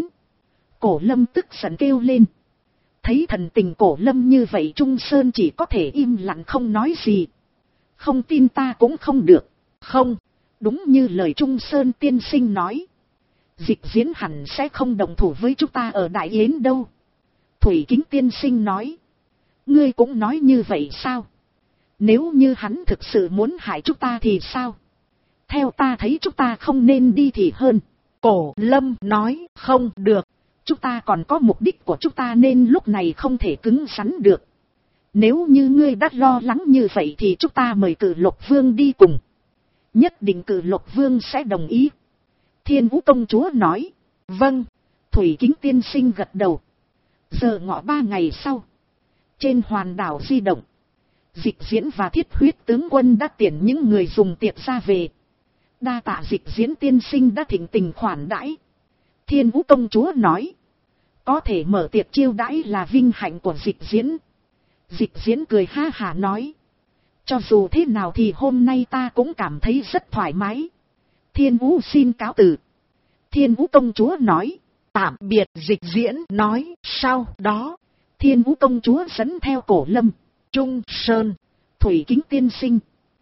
Cổ Lâm tức giận kêu lên. Thấy thần tình Cổ Lâm như vậy Trung Sơn chỉ có thể im lặng không nói gì. Không tin ta cũng không được. Không, đúng như lời Trung Sơn tiên sinh nói. Dịch Diễn hẳn sẽ không đồng thủ với chúng ta ở đại yến đâu. Thủy Kính tiên sinh nói. Ngươi cũng nói như vậy sao? Nếu như hắn thực sự muốn hại chúng ta thì sao? Theo ta thấy chúng ta không nên đi thì hơn. Cổ Lâm nói không được. Chúng ta còn có mục đích của chúng ta nên lúc này không thể cứng rắn được. Nếu như ngươi đã lo lắng như vậy thì chúng ta mời Cử Lộc Vương đi cùng. Nhất định Cử Lộc Vương sẽ đồng ý. Thiên Vũ công chúa nói. Vâng. Thủy Kính tiên sinh gật đầu. Giờ ngọ 3 ngày sau. Trên hòn đảo di động. Dịch Diễn và Thiết Huyết tướng quân đã tiễn những người dùng tiệc ra về. Đa tạ Dịch Diễn tiên sinh đã thịnh tình khoản đãi. Thiên Vũ công chúa nói. Có thể mở tiệc chiêu đãi là vinh hạnh của Dịch Diễn. Dịch Diễn cười ha hả nói. Cho dù thế nào thì hôm nay ta cũng cảm thấy rất thoải mái. Thiên Vũ xin cáo từ. Thiên Vũ công chúa nói. Tạm biệt. Dịch Diễn nói. Sau đó Thiên Vũ công chúa dẫn theo Cổ Lâm, Trung Sơn, Thủy Kính tiên sinh,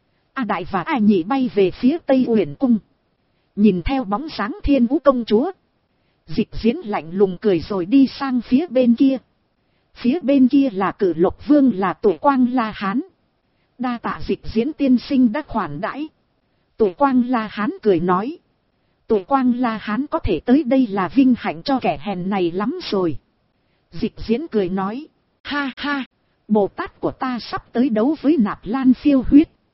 Đại và Nhị bay về phía Tây Uyển Cung. Nhìn theo bóng dáng Thiên Vũ công chúa, Dịch Diễn lạnh lùng cười rồi đi sang phía bên kia. Phía bên kia là Cử Lộc Vương là Tuổi Quang La Hán. Đa tạ Dịch Diễn tiên sinh đã khoản đãi. Tuổi Quang La Hán cười nói. Tuổi Quang La Hán có thể tới đây là vinh hạnh cho kẻ hèn này lắm rồi. Dịch Diễn cười nói. Ha ha, Bồ Tát của ta sắp tới đấu với Nạp Lan Phiêu Huyết.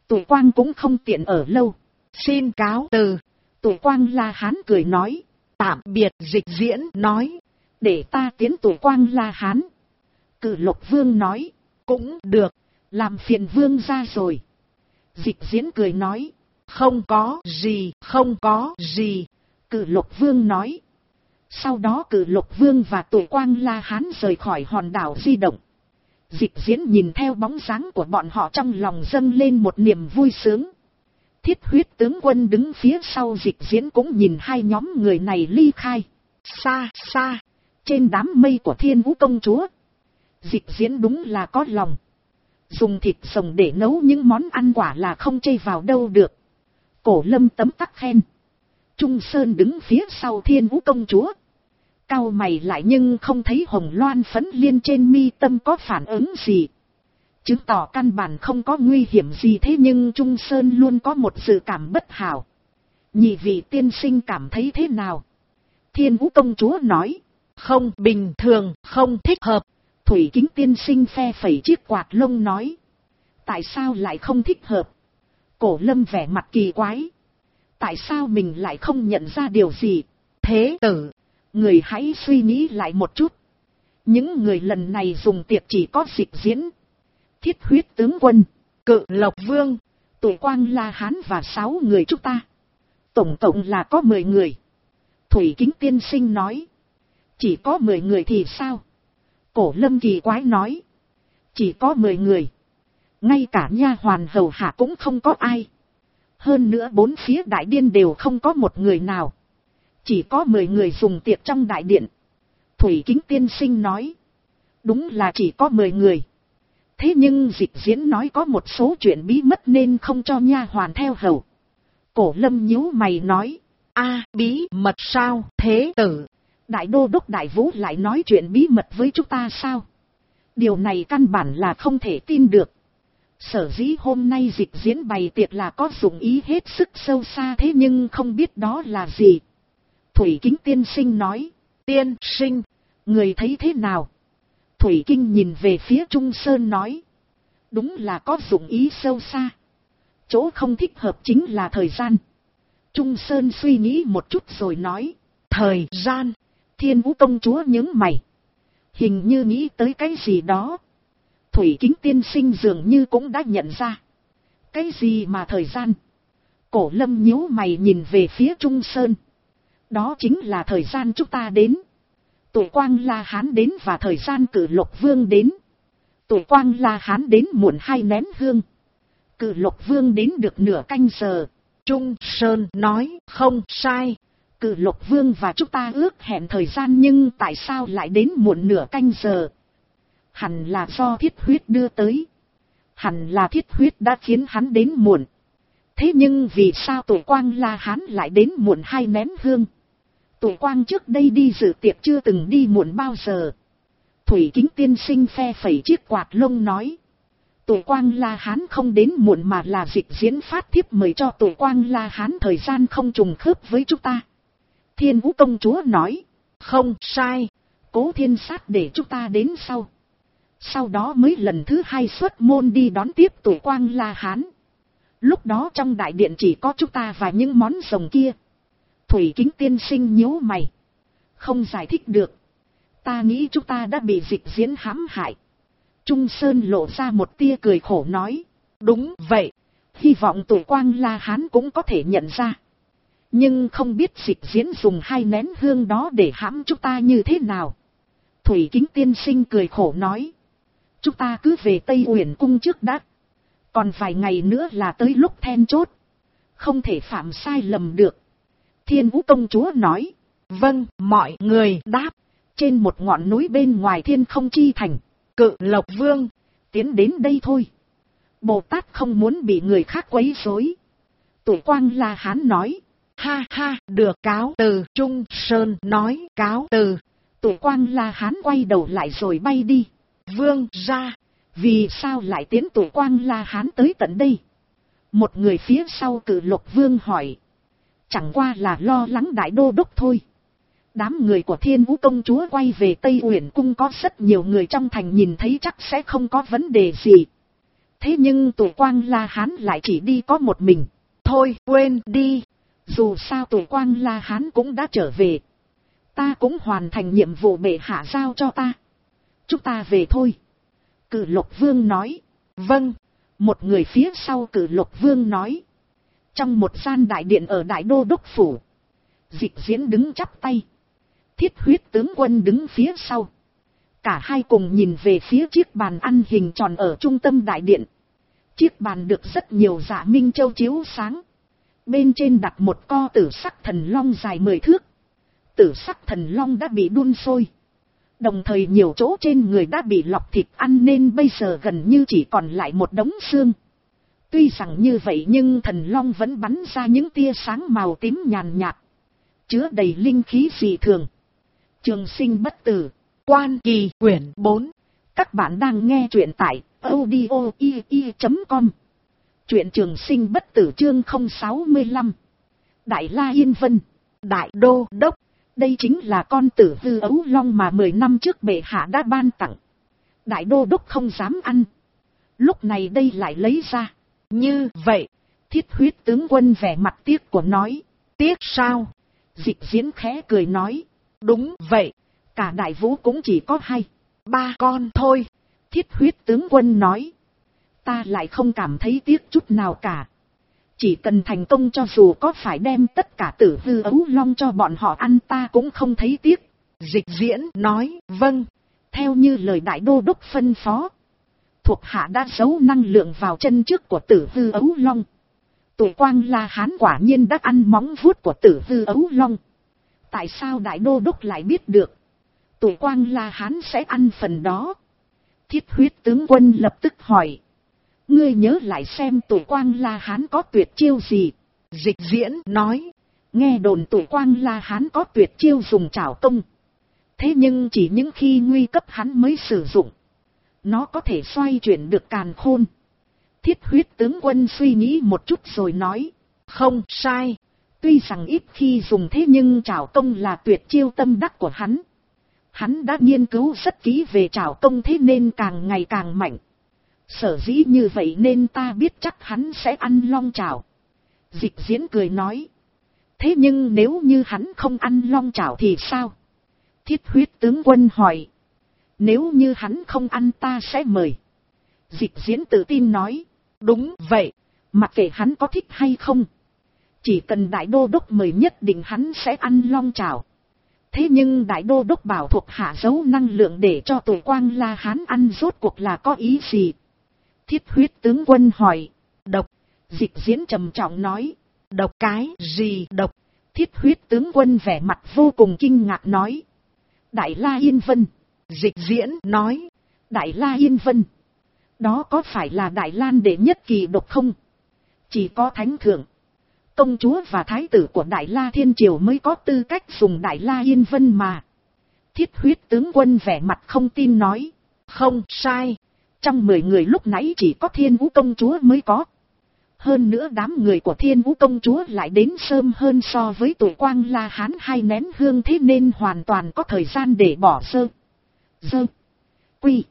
Tuổi Quang cũng không tiện ở lâu. Xin cáo từ. Tuổi Quang La Hán cười nói. Tạm biệt. Dịch Diễn nói. Để ta tiến Tuổi Quang La Hán. Cử Lộc Vương nói. Cũng được. Làm phiền vương ra rồi. Dịch Diễn cười nói. Không có gì, không có gì. Cử Lộc Vương nói. Sau đó Cử Lộc Vương và Tuổi Quang La Hán rời khỏi hòn đảo di động. Dịch Diễn nhìn theo bóng dáng của bọn họ trong lòng dâng lên một niềm vui sướng. Thiết Huyết tướng quân đứng phía sau Dịch Diễn cũng nhìn hai nhóm người này ly khai. Xa xa, trên đám mây của Thiên Vũ công chúa. Dịch Diễn đúng là có lòng. Dùng thịt rồng để nấu những món ăn quả là không chê vào đâu được. Cổ Lâm tấm tắc khen. Trung Sơn đứng phía sau Thiên Vũ công chúa. Cau mày lại nhưng không thấy hồng loan phấn liên trên mi tâm có phản ứng gì. Chứng tỏ căn bản không có nguy hiểm gì, thế nhưng Trung Sơn luôn có một dự cảm bất hảo. Nhị vị tiên sinh cảm thấy thế nào? Thiên Vũ công chúa nói. Không bình thường, không thích hợp. Thủy Kính tiên sinh phe phẩy chiếc quạt lông nói. Tại sao lại không thích hợp? Cổ Lâm vẻ mặt kỳ quái. Tại sao mình lại không nhận ra điều gì? Thế tử, người hãy suy nghĩ lại một chút. Những người lần này dùng tiệc chỉ có Dịch Diễn, Thiết Huyết tướng quân, Cự Lộc Vương, Tuổi Quang La Hán và 6 người chúng ta. Tổng cộng là có 10 người. Thủy Kính tiên sinh nói. Chỉ có 10 người thì sao? Cổ Lâm kỳ quái nói. Chỉ có 10 người. Ngay cả nha hoàn hầu hạ cũng không có ai. Hơn nữa bốn phía đại điện đều không có một người nào. Chỉ có 10 người dùng tiệc trong đại điện. Thủy Kính tiên sinh nói. Đúng là chỉ có 10 người. Thế nhưng Dịch Diễn nói có một số chuyện bí mật nên không cho nha hoàn theo hầu. Cổ Lâm nhíu mày nói. Bí mật sao? Thế tử, Đại đô đốc Đại Vũ lại nói chuyện bí mật với chúng ta sao? Điều này căn bản là không thể tin được. Sở dĩ hôm nay Dịch Diễn bày tiệc là có dụng ý hết sức sâu xa, thế nhưng không biết đó là gì. Thủy Kính tiên sinh nói. Tiên sinh, người thấy thế nào? Thủy Kinh nhìn về phía Trung Sơn nói. Đúng là có dụng ý sâu xa. Chỗ không thích hợp chính là thời gian. Trung Sơn suy nghĩ một chút rồi nói. Thời gian. Thiên Vũ công chúa nhướng mày. Hình như nghĩ tới cái gì đó. Thủy Kính tiên sinh dường như cũng đã nhận ra. Cái gì mà thời gian? Cổ Lâm nhíu mày nhìn về phía Trung Sơn. Đó chính là thời gian chúng ta đến. Tuổi Quang La Hán đến và thời gian Cử Lộc Vương đến. Tuổi Quang La Hán đến muộn 2 nén hương. Cử Lộc Vương đến được nửa canh giờ. Trung Sơn nói không sai. Cử Lộc Vương và chúng ta ước hẹn thời gian nhưng tại sao lại đến muộn nửa canh giờ? Hẳn là do Thiết Huyết đưa tới. Hẳn là Thiết Huyết đã khiến hắn đến muộn. Thế nhưng vì sao Tuổi Quang La Hán lại đến muộn 2 nén hương? Tuổi Quang trước đây đi dự tiệc chưa từng đi muộn bao giờ. Thủy Kính tiên sinh phe phẩy chiếc quạt lông nói. Tuổi Quang La Hán không đến muộn mà là Dịch Diễn phát thiếp mời cho Tuổi Quang La Hán thời gian không trùng khớp với chúng ta. Thiên Vũ công chúa nói. Không sai. Cố Thiên Sát để chúng ta đến sau. Sau đó mới lần thứ 2 xuất môn đi đón tiếp Tuổi Quang La Hán. Lúc đó trong đại điện chỉ có chúng ta và những món rồng kia. Thủy Kính tiên sinh nhíu mày. Không giải thích được. Ta nghĩ chúng ta đã bị Dịch Diễn hãm hại. Trung Sơn lộ ra một tia cười khổ nói. Đúng vậy. Hy vọng Tuổi Quang La Hán cũng có thể nhận ra. Nhưng không biết Dịch Diễn dùng 2 nén hương đó để hãm chúng ta như thế nào. Thủy Kính tiên sinh cười khổ nói. Chúng ta cứ về Tây Uyển cung trước đã. Còn vài ngày nữa là tới lúc then chốt. Không thể phạm sai lầm được. Thiên Vũ công chúa nói. Vâng, mọi người đáp. Trên một ngọn núi bên ngoài Thiên Không Chi Thành. Cự Lộc Vương tiến đến đây thôi. Bồ Tát không muốn bị người khác quấy rối. Tuổi Quang La Hán nói. Ha ha, được, cáo từ. Trung Sơn nói cáo từ. Tuổi Quang La Hán quay đầu lại rồi bay đi. Vương ra. Vì sao lại tiến Tuổi Quang La Hán tới tận đây? Một người phía sau Cự Lộc Vương hỏi. Chẳng qua là lo lắng đại đô đốc thôi. Đám người của Thiên Vũ công chúa quay về Tây Uyển cung có rất nhiều người trong thành nhìn thấy chắc sẽ không có vấn đề gì. Thế nhưng Tuổi Quang La Hán lại chỉ đi có một mình. Thôi quên đi. Dù sao Tuổi Quang La Hán cũng đã trở về. Ta cũng hoàn thành nhiệm vụ bệ hạ giao cho ta. Chúng ta về thôi. Cử Lộc Vương nói. Vâng. Một người phía sau Cử Lộc Vương nói. Trong một gian đại điện ở Đại Đô Đốc Phủ. Dịch Diễn đứng chắp tay. Thiết Huyết tướng quân đứng phía sau. Cả hai cùng nhìn về phía chiếc bàn ăn hình tròn ở trung tâm đại điện. Chiếc bàn được rất nhiều dạ minh châu chiếu sáng. Bên trên đặt một co tử sắc thần long dài 10 thước. Tử sắc thần long đã bị đun sôi. Đồng thời nhiều chỗ trên người đã bị lọc thịt ăn nên bây giờ gần như chỉ còn lại một đống xương. Tuy rằng như vậy nhưng thần long vẫn bắn ra những tia sáng màu tím nhàn nhạt. Chứa đầy linh khí dị thường. Trường Sinh Bất Tử. Quan Kỳ quyển 4. Các bạn đang nghe truyện tại audio.com. Truyện Trường Sinh Bất Tử chương 065. Đại La Yên Vân. Đại Đô Đốc. Đây chính là con tử hư ấu long mà 10 năm trước bệ hạ đã ban tặng. Đại Đô Đốc không dám ăn. Lúc này đây lại lấy ra. Như vậy. Thiết Huyết tướng quân vẻ mặt tiếc của nói. Tiếc sao? Dịch Diễn khẽ cười nói. Đúng vậy. Cả Đại Vũ cũng chỉ có 2-3 con thôi. Thiết Huyết tướng quân nói. Ta lại không cảm thấy tiếc chút nào cả. Chỉ cần thành công cho dù có phải đem tất cả tử hư ấu long cho bọn họ ăn ta cũng không thấy tiếc. Dịch Diễn nói. Vâng. Theo như lời Đại Đô Đốc phân phó. Thuộc hạ đã giấu năng lượng vào chân trước của tử hư ấu long. Tuổi Quang La Hán quả nhiên đã ăn móng vuốt của tử hư ấu long. Tại sao Đại Đô Đốc lại biết được? Tuổi Quang La Hán sẽ ăn phần đó. Thiết Huyết tướng quân lập tức hỏi. Ngươi nhớ lại xem Tuổi Quang La Hán có tuyệt chiêu gì? Dịch Diễn nói. Nghe đồn Tuổi Quang La Hán có tuyệt chiêu dùng trảo công. Thế nhưng chỉ những khi nguy cấp hắn mới sử dụng. Nó có thể xoay chuyển được càn khôn. Thiết Huyết tướng quân suy nghĩ một chút rồi nói. Không sai. Tuy rằng ít khi dùng thế nhưng trảo công là tuyệt chiêu tâm đắc của hắn. Hắn đã nghiên cứu rất kỹ về trảo công thế nên càng ngày càng mạnh. Sở dĩ như vậy nên ta biết chắc hắn sẽ ăn long trảo. Dịch Diễn cười nói. Thế nhưng nếu như hắn không ăn long trảo thì sao? Thiết Huyết tướng quân hỏi. Nếu như hắn không ăn ta sẽ mời. Dịch Diễn tự tin nói. Đúng vậy. Mặc kệ hắn có thích hay không. Chỉ cần Đại Đô Đốc mời nhất định hắn sẽ ăn long trảo. Thế nhưng Đại Đô Đốc bảo thuộc hạ giấu năng lượng để cho Tuổi Quang La Hán ăn rốt cuộc là có ý gì? Thiết Huyết tướng quân hỏi. Độc. Dịch Diễn trầm trọng nói. Độc cái gì độc? Thiết Huyết tướng quân vẻ mặt vô cùng kinh ngạc nói. Đại La Yên Vân. Dịch Diễn nói. Đại La Yên Vân. Đó có phải là Đại Lan đệ nhất kỳ độc không? Chỉ có thánh thượng, công chúa và thái tử của Đại La Thiên Triều mới có tư cách dùng Đại La Yên Vân mà. Thiết Huyết tướng quân vẻ mặt không tin nói. Không sai. Trong 10 người lúc nãy chỉ có Thiên Vũ công chúa mới có. Hơn nữa đám người của Thiên Vũ công chúa lại đến sớm hơn so với Tuổi Quang La Hán 2 nén hương thế nên hoàn toàn có thời gian để bỏ sơ. Quy.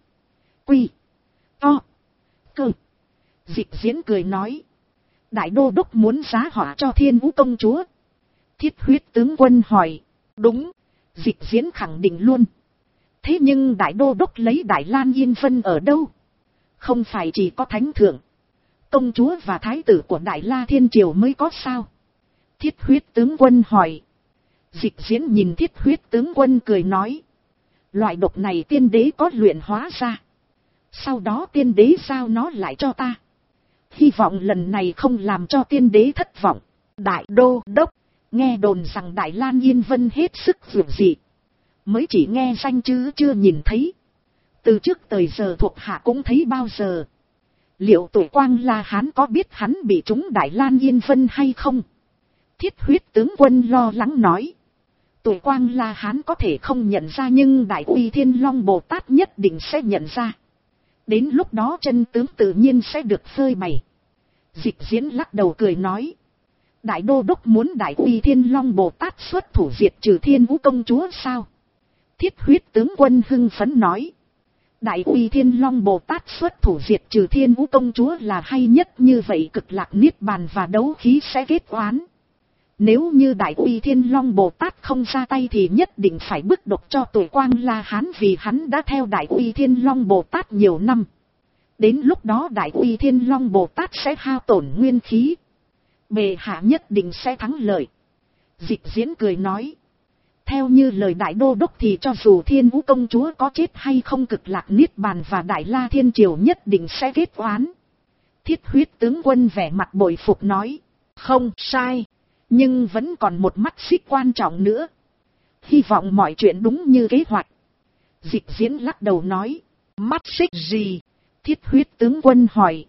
To. Cơ. Dịch Diễn cười nói. Đại Đô Đốc muốn giá họa cho Thiên Vũ công chúa. Thiết Huyết tướng quân hỏi. Đúng. Dịch Diễn khẳng định luôn. Thế nhưng Đại Đô Đốc lấy Đại Lan Yên Vân ở đâu? Không phải chỉ có thánh thượng, công chúa và thái tử của Đại La Thiên Triều mới có sao? Thiết Huyết tướng quân hỏi. Dịch Diễn nhìn Thiết Huyết tướng quân cười nói. Loại độc này tiên đế có luyện hóa ra. Sau đó tiên đế giao nó lại cho ta. Hy vọng lần này không làm cho tiên đế thất vọng. Đại Đô Đốc, nghe đồn rằng Đại Lan Yên Vân hết sức vượt dị. Mới chỉ nghe danh chứ chưa nhìn thấy. Từ trước tới giờ thuộc hạ cũng thấy bao giờ. Liệu Tuổi Quang La Hán có biết hắn bị trúng Đại Lan Yên Vân hay không? Thiết Huyết tướng quân lo lắng nói. Tuổi Quang La Hán có thể không nhận ra nhưng Đại Uy Thiên Long Bồ Tát nhất định sẽ nhận ra. Đến lúc đó chân tướng tự nhiên sẽ được phơi bày. Dịch Diễn lắc đầu cười nói. Đại Đô Đốc muốn Đại Uy Thiên Long Bồ Tát xuất thủ diệt trừ Thiên Vũ công chúa sao? Thiết Huyết tướng quân hưng phấn nói. Đại Uy Thiên Long Bồ Tát xuất thủ diệt trừ Thiên Vũ công chúa là hay nhất, như vậy cực lạc niết bàn và đấu khí sẽ kết oán. Nếu như Đại Uy Thiên Long Bồ Tát không ra tay thì nhất định phải bức độc cho Tuệ Quang La Hán, vì hắn đã theo Đại Uy Thiên Long Bồ Tát nhiều năm. Đến lúc đó Đại Uy Thiên Long Bồ Tát sẽ hao tổn nguyên khí. Bệ hạ nhất định sẽ thắng lợi. Dịch Diễn cười nói. Theo như lời Đại Đô Đốc thì cho dù Thiên Vũ công chúa có chết hay không, cực lạc niết bàn và Đại La Thiên Triều nhất định sẽ kết oán. Thiết Huyết tướng quân vẻ mặt bội phục nói. Không sai. Nhưng vẫn còn một mắt xích quan trọng nữa. Hy vọng mọi chuyện đúng như kế hoạch. Dịch Diễn lắc đầu nói. Mắt xích gì? Thiết Huyết tướng quân hỏi.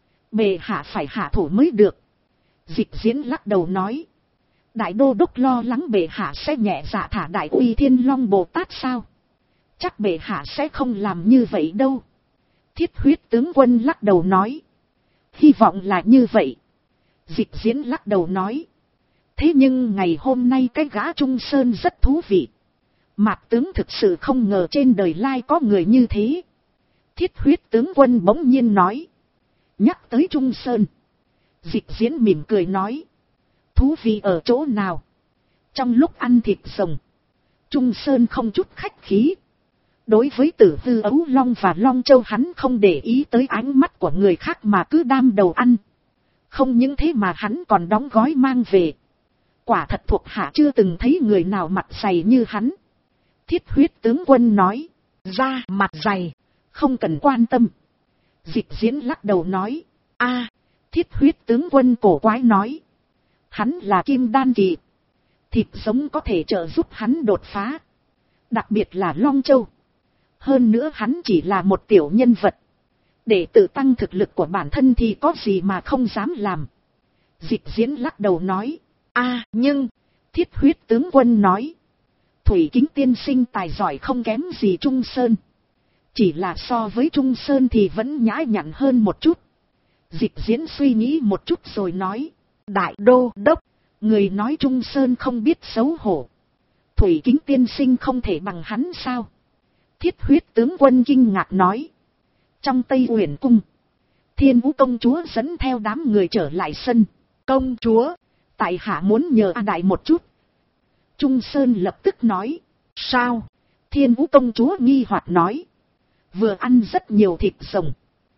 Bệ hạ phải hạ thủ mới được. Dịch Diễn lắc đầu nói. Đại Đô Đốc lo lắng bệ hạ sẽ nhẹ dạ thả Đại Uy Thiên Long Bồ Tát sao? Chắc bệ hạ sẽ không làm như vậy đâu. Thiết Huyết tướng quân lắc đầu nói. Hy vọng là như vậy. Dịch Diễn lắc đầu nói. Thế nhưng ngày hôm nay cái gã Trung Sơn rất thú vị. Mạc tướng thực sự không ngờ trên đời lai có người như thế. Thiết Huyết tướng quân bỗng nhiên nói. Nhắc tới Trung Sơn. Dịch Diễn mỉm cười nói. Thú vị ở chỗ nào? Trong lúc ăn thịt rồng, Trung Sơn không chút khách khí. Đối với Tử Hư Ấu Long và Long Châu hắn không để ý tới ánh mắt của người khác mà cứ đam đầu ăn. Không những thế mà hắn còn đóng gói mang về. Quả thật thuộc hạ chưa từng thấy người nào mặt dày như hắn. Thiết Huyết tướng quân nói. Ra mặt dày, không cần quan tâm. Dịch Diễn lắc đầu nói. A. Thiết Huyết tướng quân cổ quái nói. Hắn là kim đan kỳ. Thịt sống có thể trợ giúp hắn đột phá. Đặc biệt là Long Châu. Hơn nữa hắn chỉ là một tiểu nhân vật. Để tự tăng thực lực của bản thân thì có gì mà không dám làm. Dịch Diễn lắc đầu nói. Nhưng, Thiết Huyết tướng quân nói. Thủy Kính tiên sinh tài giỏi không kém gì Trung Sơn. Chỉ là so với Trung Sơn thì vẫn nhã nhặn hơn một chút. Dịch Diễn suy nghĩ một chút rồi nói. Đại Đô Đốc, người nói Trung Sơn không biết xấu hổ. Thủy Kính tiên sinh không thể bằng hắn sao? Thiết Huyết tướng quân kinh ngạc nói. Trong Tây Uyển Cung, Thiên Vũ công chúa dẫn theo đám người trở lại sân. Công chúa, tại hạ muốn nhờ A Đại một chút. Trung Sơn lập tức nói. Sao? Thiên Vũ công chúa nghi hoặc nói. Vừa ăn rất nhiều thịt rồng.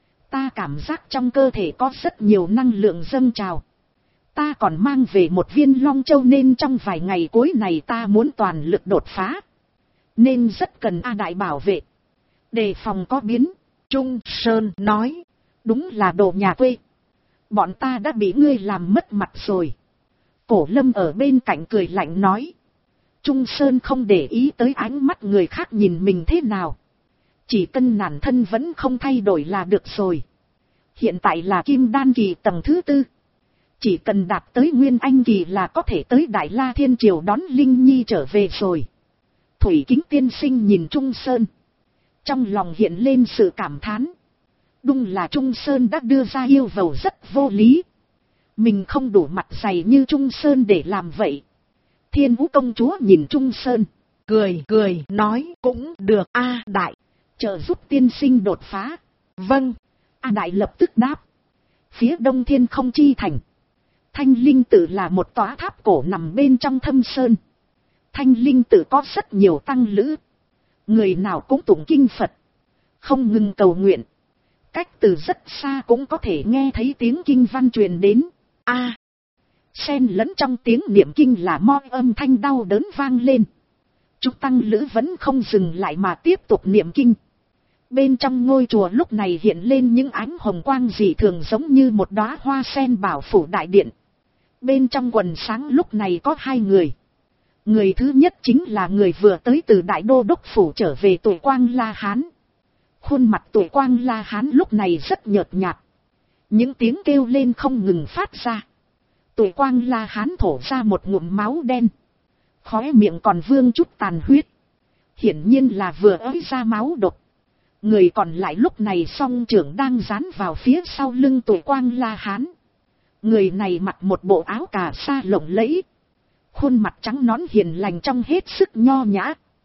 Ta cảm giác trong cơ thể có rất nhiều năng lượng dâng trào. Ta còn mang về một viên Long Châu nên trong vài ngày cuối này ta muốn toàn lực đột phá. Nên rất cần A Đại bảo vệ. Đề phòng có biến. Trung Sơn nói. Đúng là đồ nhà quê. Bọn ta đã bị ngươi làm mất mặt rồi. Cổ Lâm ở bên cạnh cười lạnh nói. Trung Sơn không để ý tới ánh mắt người khác nhìn mình thế nào. Chỉ cần bản thân vẫn không thay đổi là được rồi. Hiện tại là Kim Đan kỳ tầng thứ 4. Chỉ cần đạt tới Nguyên Anh kỳ là có thể tới Đại La Thiên Triều đón Linh Nhi trở về rồi. Thủy Kính tiên sinh nhìn Trung Sơn. Trong lòng hiện lên sự cảm thán. Đúng là Trung Sơn đã đưa ra yêu cầu rất vô lý. Mình không đủ mặt dày như Trung Sơn để làm vậy. Thiên Vũ công chúa nhìn Trung Sơn. Cười nói cũng được A Đại. Trợ giúp tiên sinh đột phá. Vâng. A Đại lập tức đáp. Phía đông Thiên Không Chi Thành. Thanh Linh Tự là một tòa tháp cổ nằm bên trong thâm sơn. Thanh Linh Tự có rất nhiều tăng lữ. Người nào cũng tụng kinh Phật. Không ngừng cầu nguyện. Cách từ rất xa cũng có thể nghe thấy tiếng kinh văn truyền đến. Xen lẫn trong tiếng niệm kinh là mo âm thanh đau đớn vang lên. Chúng tăng lữ vẫn không dừng lại mà tiếp tục niệm kinh. Bên trong ngôi chùa lúc này hiện lên những ánh hồng quang dị thường giống như một đóa hoa sen bảo phủ đại điện. Bên trong quần sáng lúc này có 2 người. Người thứ nhất chính là người vừa tới từ Đại Đô Đốc phủ trở về Tuệ Quang La Hán. Khuôn mặt Tuệ Quang La Hán lúc này rất nhợt nhạt. Những tiếng kêu lên không ngừng phát ra. Tuệ Quang La Hán thổ ra một ngụm máu đen. Khóe miệng còn vương chút tàn huyết. Hiển nhiên là vừa ới ra máu độc. Người còn lại lúc này song trưởng đang dán vào phía sau lưng Tuệ Quang La Hán. Người này mặc một bộ áo cà sa lộng lẫy. Khuôn mặt trắng nõn hiền lành trong hết sức nho nhã.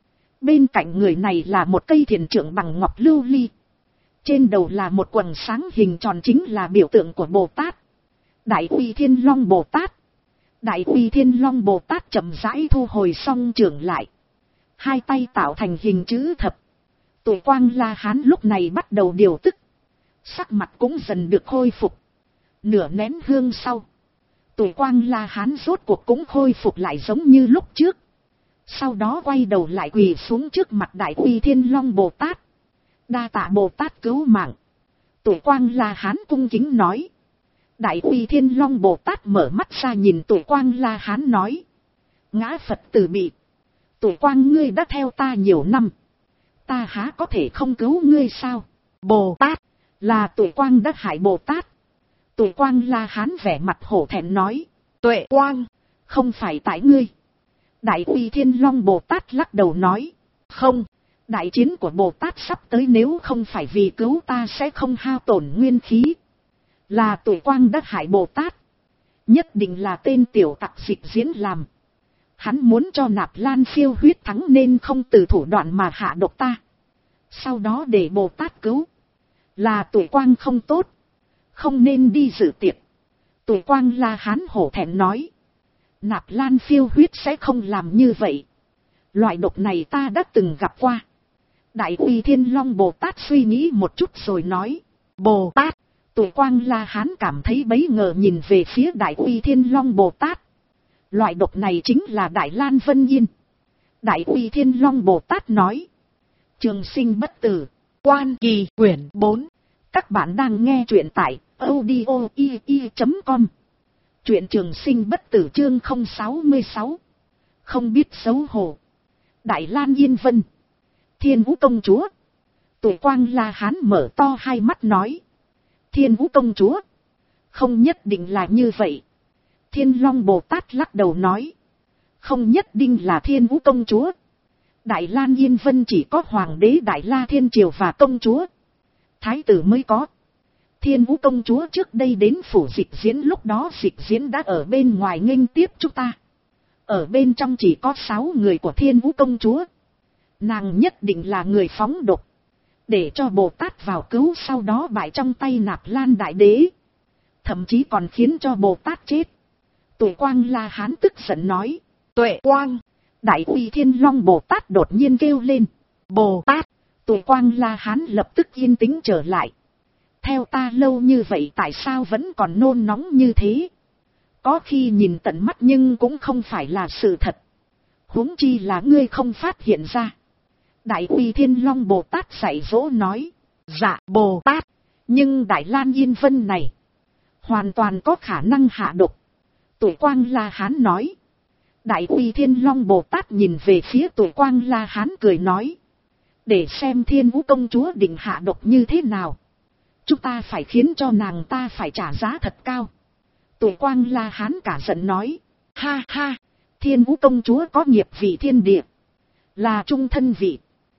Bên cạnh người này là một cây thiền trượng bằng ngọc lưu ly. Trên đầu là một quầng sáng hình tròn, chính là biểu tượng của Bồ Tát. Đại Uy Thiên Long Bồ Tát. Đại Uy Thiên Long Bồ Tát chậm rãi thu hồi song trưởng lại. Hai tay tạo thành hình chữ thập. Tuổi Quang La Hán lúc này bắt đầu điều tức. Sắc mặt cũng dần được khôi phục. Nửa nén hương sau, Tuổi Quang La Hán rốt cuộc cũng khôi phục lại giống như lúc trước. Sau đó quay đầu lại quỳ xuống trước mặt Đại Uy Thiên Long Bồ Tát. Đa tạ Bồ Tát cứu mạng. Tuổi Quang La Hán cung kính nói. Đại Uy Thiên Long Bồ Tát mở mắt ra nhìn Tuổi Quang La Hán nói. Ngã Phật từ bi. Tuổi Quang ngươi đã theo ta nhiều năm. Ta há có thể không cứu ngươi sao? Bồ Tát, là Tuổi Quang đã hại Bồ Tát. Tuổi Quang La Hán vẻ mặt hổ thẹn nói. Tuệ Quang, không phải tại ngươi. Đại Uy Thiên Long Bồ Tát lắc đầu nói. Không, đại chiến của Bồ Tát sắp tới, nếu không phải vì cứu ta sẽ không hao tổn nguyên khí. Là Tuổi Quang đã hại Bồ Tát. Nhất định là tên tiểu tặc Dịch Diễn làm. Hắn muốn cho Nạp Lan Phiêu huyết thắng nên không từ thủ đoạn mà hạ độc ta. Sau đó để Bồ Tát cứu. Là Tuổi Quang không tốt. Không nên đi dự tiệc. Tuổi Quang La Hán hổ thẹn nói. Nạp Lan Phiêu huyết sẽ không làm như vậy. Loại độc này ta đã từng gặp qua. Đại Uy Thiên Long Bồ Tát suy nghĩ một chút rồi nói. Bồ Tát. Tuổi Quang La Hán cảm thấy bấy ngờ nhìn về phía Đại Uy Thiên Long Bồ Tát. Loại độc này chính là Đại Lan Vân Yên. Đại Uy Thiên Long Bồ Tát nói. Trường sinh bất tử. Quan Kỳ quyển 4. Các bạn đang nghe truyện tại audio.com. Truyện Trường Sinh Bất Tử chương 066. Không biết xấu hổ. Đại Lan Yên Vân. Thiên Vũ Công Chúa. Tuổi Quang La Hán mở to hai mắt nói. Thiên Vũ Công Chúa. Không nhất định là như vậy. Thiên Long Bồ Tát lắc đầu nói. Không nhất định là Thiên Vũ Công Chúa. Đại Lan Yên Vân chỉ có Hoàng đế Đại La Thiên Triều và Công Chúa. Thái tử mới có. Thiên Vũ Công Chúa trước đây đến phủ Dịch Diễn, lúc đó Dịch Diễn đã ở bên ngoài nghênh tiếp chúng ta. Ở bên trong chỉ có 6 người của Thiên Vũ Công Chúa. Nàng nhất định là người phóng độc. Để cho Bồ Tát vào cứu, sau đó bại trong tay Nạp Lan Đại Đế. Thậm chí còn khiến cho Bồ Tát chết. Tuổi Quang La Hán tức giận nói. Tuệ Quang. Đại Uy Thiên Long Bồ Tát đột nhiên kêu lên. Bồ Tát. Tuổi Quang La Hán lập tức yên tĩnh trở lại. Theo ta lâu như vậy tại sao vẫn còn nôn nóng như thế? Có khi nhìn tận mắt nhưng cũng không phải là sự thật. Huống chi là ngươi không phát hiện ra. Đại Uy Thiên Long Bồ Tát dạy dỗ nói. Dạ Bồ Tát. Nhưng Đại Lan Yên Vân này hoàn toàn có khả năng hạ độc. Tuổi Quang La Hán nói. Đại Uy Thiên Long Bồ Tát nhìn về phía Tuổi Quang La Hán cười nói. Để xem Thiên Vũ Công Chúa định hạ độc như thế nào. Chúng ta phải khiến cho nàng ta phải trả giá thật cao. Tuổi Quang La Hán cả giận nói. Ha ha, Thiên Vũ Công Chúa có nghiệp vị thiên địa. Là trung thân vị.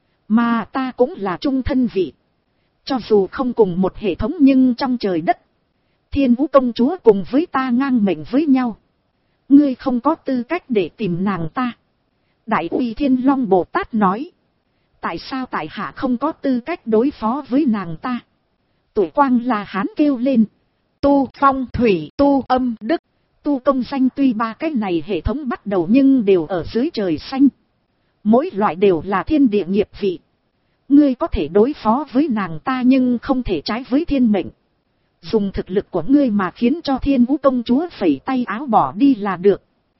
Mà ta cũng là trung thân vị. Cho dù không cùng một hệ thống nhưng trong trời đất. Thiên Vũ Công Chúa cùng với ta ngang mệnh với nhau. Ngươi không có tư cách để tìm nàng ta. Đại Uy Thiên Long Bồ Tát nói. Tại sao tại hạ không có tư cách đối phó với nàng ta? Tuổi Quang La Hán kêu lên. Tu phong thủy tu âm đức. Tu công danh tuy ba cái này hệ thống bắt đầu nhưng đều ở dưới trời xanh. Mỗi loại đều là thiên địa nghiệp vị. Ngươi có thể đối phó với nàng ta nhưng không thể trái với thiên mệnh. Dùng thực lực của ngươi mà khiến cho Thiên Vũ Công Chúa phẩy tay áo bỏ đi là được.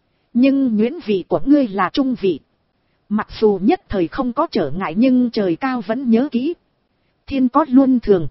Nhưng nhuyễn vị của ngươi là trung vị. Mặc dù nhất thời không có trở ngại nhưng trời cao vẫn nhớ kỹ. Thiên có luân thường.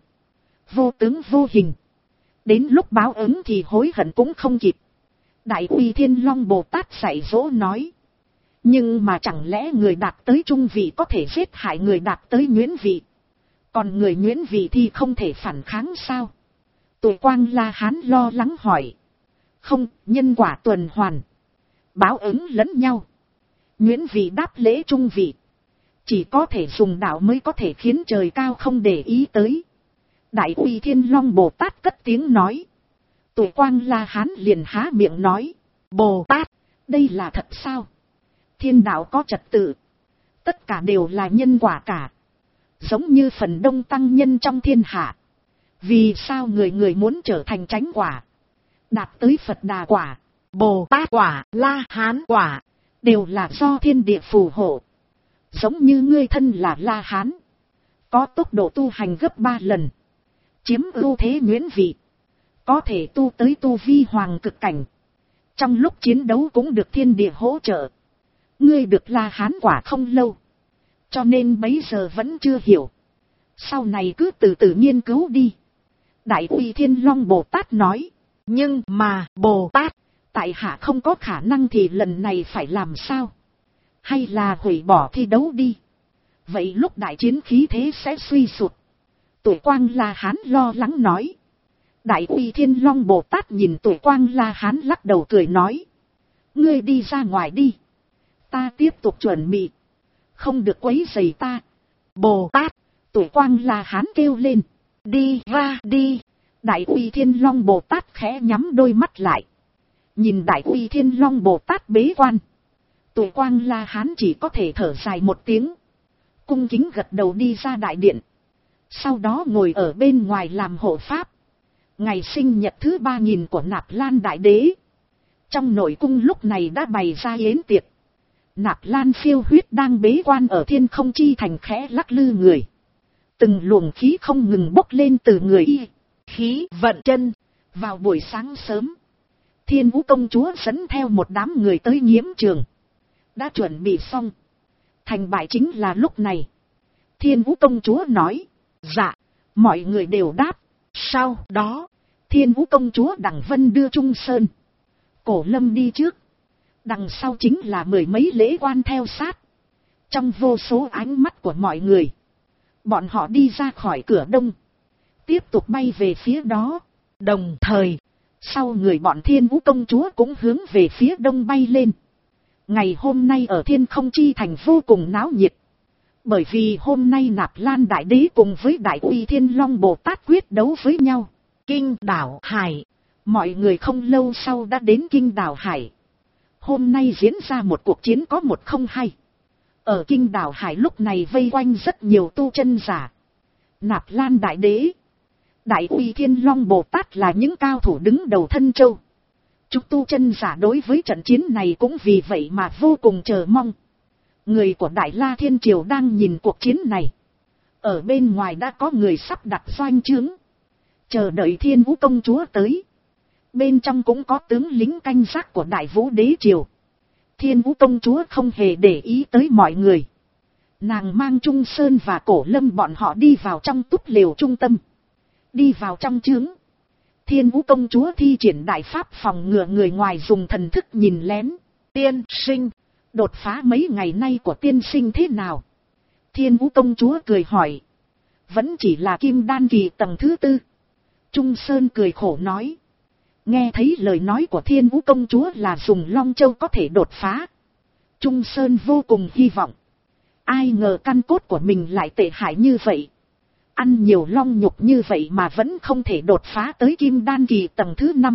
Vô tướng vô hình. Đến lúc báo ứng thì hối hận cũng không kịp. Đại Uy Thiên Long Bồ Tát dạy dỗ nói. Nhưng mà chẳng lẽ người đạt tới trung vị có thể giết hại người đạt tới nhuyễn vị. Còn người nhuyễn vị thì không thể phản kháng sao? Tuổi Quang La Hán lo lắng hỏi. Không, nhân quả tuần hoàn. Báo ứng lẫn nhau. Nhuyễn vị đáp lễ trung vị. Chỉ có thể dùng đạo mới có thể khiến trời cao không để ý tới. Đại Uy Thiên Long Bồ Tát cất tiếng nói. Tuổi Quang La Hán liền há miệng nói. Bồ Tát, đây là thật sao? Thiên đạo có trật tự. Tất cả đều là nhân quả cả. Giống như phần đông tăng nhân trong thiên hạ. Vì sao người người muốn trở thành chánh quả, đạt tới Phật Đà quả, Bồ Tát quả, La Hán quả, đều là do thiên địa phù hộ. Giống như ngươi thân là La Hán, có tốc độ tu hành gấp 3 lần, chiếm ưu thế nguyễn vị, có thể tu tới tu vi hoàng cực cảnh. Trong lúc chiến đấu cũng được thiên địa hỗ trợ. Ngươi được La Hán quả không lâu, cho nên bấy giờ vẫn chưa hiểu. Sau này cứ từ từ nghiên cứu đi. Đại Uy Thiên Long Bồ Tát nói, nhưng mà Bồ Tát, tại hạ không có khả năng thì lần này phải làm sao? Hay là hủy bỏ thi đấu đi? Vậy lúc đại chiến khí thế sẽ suy sụt. Tuổi Quang La Hán lo lắng nói. Đại Uy Thiên Long Bồ Tát nhìn Tuổi Quang La Hán lắc đầu cười nói, ngươi đi ra ngoài đi, ta tiếp tục chuẩn bị, không được quấy rầy ta. Bồ Tát, Tuổi Quang La Hán kêu lên, đi ra đi. Đại Uy Thiên Long Bồ Tát khẽ nhắm đôi mắt lại, nhìn Đại Uy Thiên Long Bồ Tát bế quan. Tuổi Quang La Hán chỉ có thể thở dài một tiếng, cung kính gật đầu đi ra đại điện. Sau đó ngồi ở bên ngoài làm hộ pháp. Ngày sinh nhật thứ 3000 của Nạp Lan Đại Đế, trong nội cung lúc này đã bày ra yến tiệc. Nạp Lan Phiêu Huyết đang bế quan ở Thiên Không Chi Thành khẽ lắc lư người. Từng luồng khí không ngừng bốc lên từ người y, khí vận chân. Vào buổi sáng sớm, Thiên Vũ công chúa dẫn theo một đám người tới Nhiễm Trường. Đã chuẩn bị xong, thành bại chính là lúc này. Thiên Vũ công chúa nói, dạ. Mọi người đều đáp. Sau đó, Thiên Vũ công chúa Đằng Vân đưa Trung Sơn, Cổ Lâm đi trước. Đằng sau chính là mười mấy lễ quan theo sát. Trong vô số ánh mắt của mọi người, bọn họ đi ra khỏi cửa đông, tiếp tục bay về phía đó. Đồng thời, sau người bọn Thiên Vũ công chúa cũng hướng về phía đông bay lên. Ngày hôm nay ở Thiên Không Chi Thành vô cùng náo nhiệt. Bởi vì hôm nay Nạp Lan Đại Đế cùng với Đại Uy Thiên Long Bồ Tát quyết đấu với nhau. Kinh Đảo Hải. Mọi người không lâu sau đã đến Kinh Đảo Hải. Hôm nay diễn ra một cuộc chiến có một không hai. Ở Kinh Đảo Hải lúc này vây quanh rất nhiều tu chân giả. Nạp Lan Đại Đế, Đại Uy Thiên Long Bồ Tát là những cao thủ đứng đầu Thân Châu. Chúng tu chân giả đối với trận chiến này cũng vì vậy mà vô cùng chờ mong. Người của Đại La Thiên Triều đang nhìn cuộc chiến này. Ở bên ngoài đã có người sắp đặt doanh trướng, chờ đợi Thiên Vũ công chúa tới. Bên trong cũng có tướng lính canh gác của Đại Vũ Đế Triều. Thiên Vũ công chúa không hề để ý tới mọi người. Nàng mang Trung Sơn và Cổ Lâm bọn họ đi vào trong túp lều trung tâm. Đi vào trong trướng, Thiên Vũ công chúa thi triển đại pháp phòng ngừa người ngoài dùng thần thức nhìn lén. Tiên sinh, đột phá mấy ngày nay của tiên sinh thế nào? Thiên Vũ công chúa cười hỏi. Vẫn chỉ là kim đan kỳ tầng thứ 4. Trung Sơn cười khổ nói. Nghe thấy lời nói của Thiên Vũ công chúa là dùng Long Châu có thể đột phá. Trung Sơn vô cùng hy vọng. Ai ngờ căn cốt của mình lại tệ hại như vậy. Ăn nhiều long nhục như vậy mà vẫn không thể đột phá tới kim đan kỳ tầng thứ 5.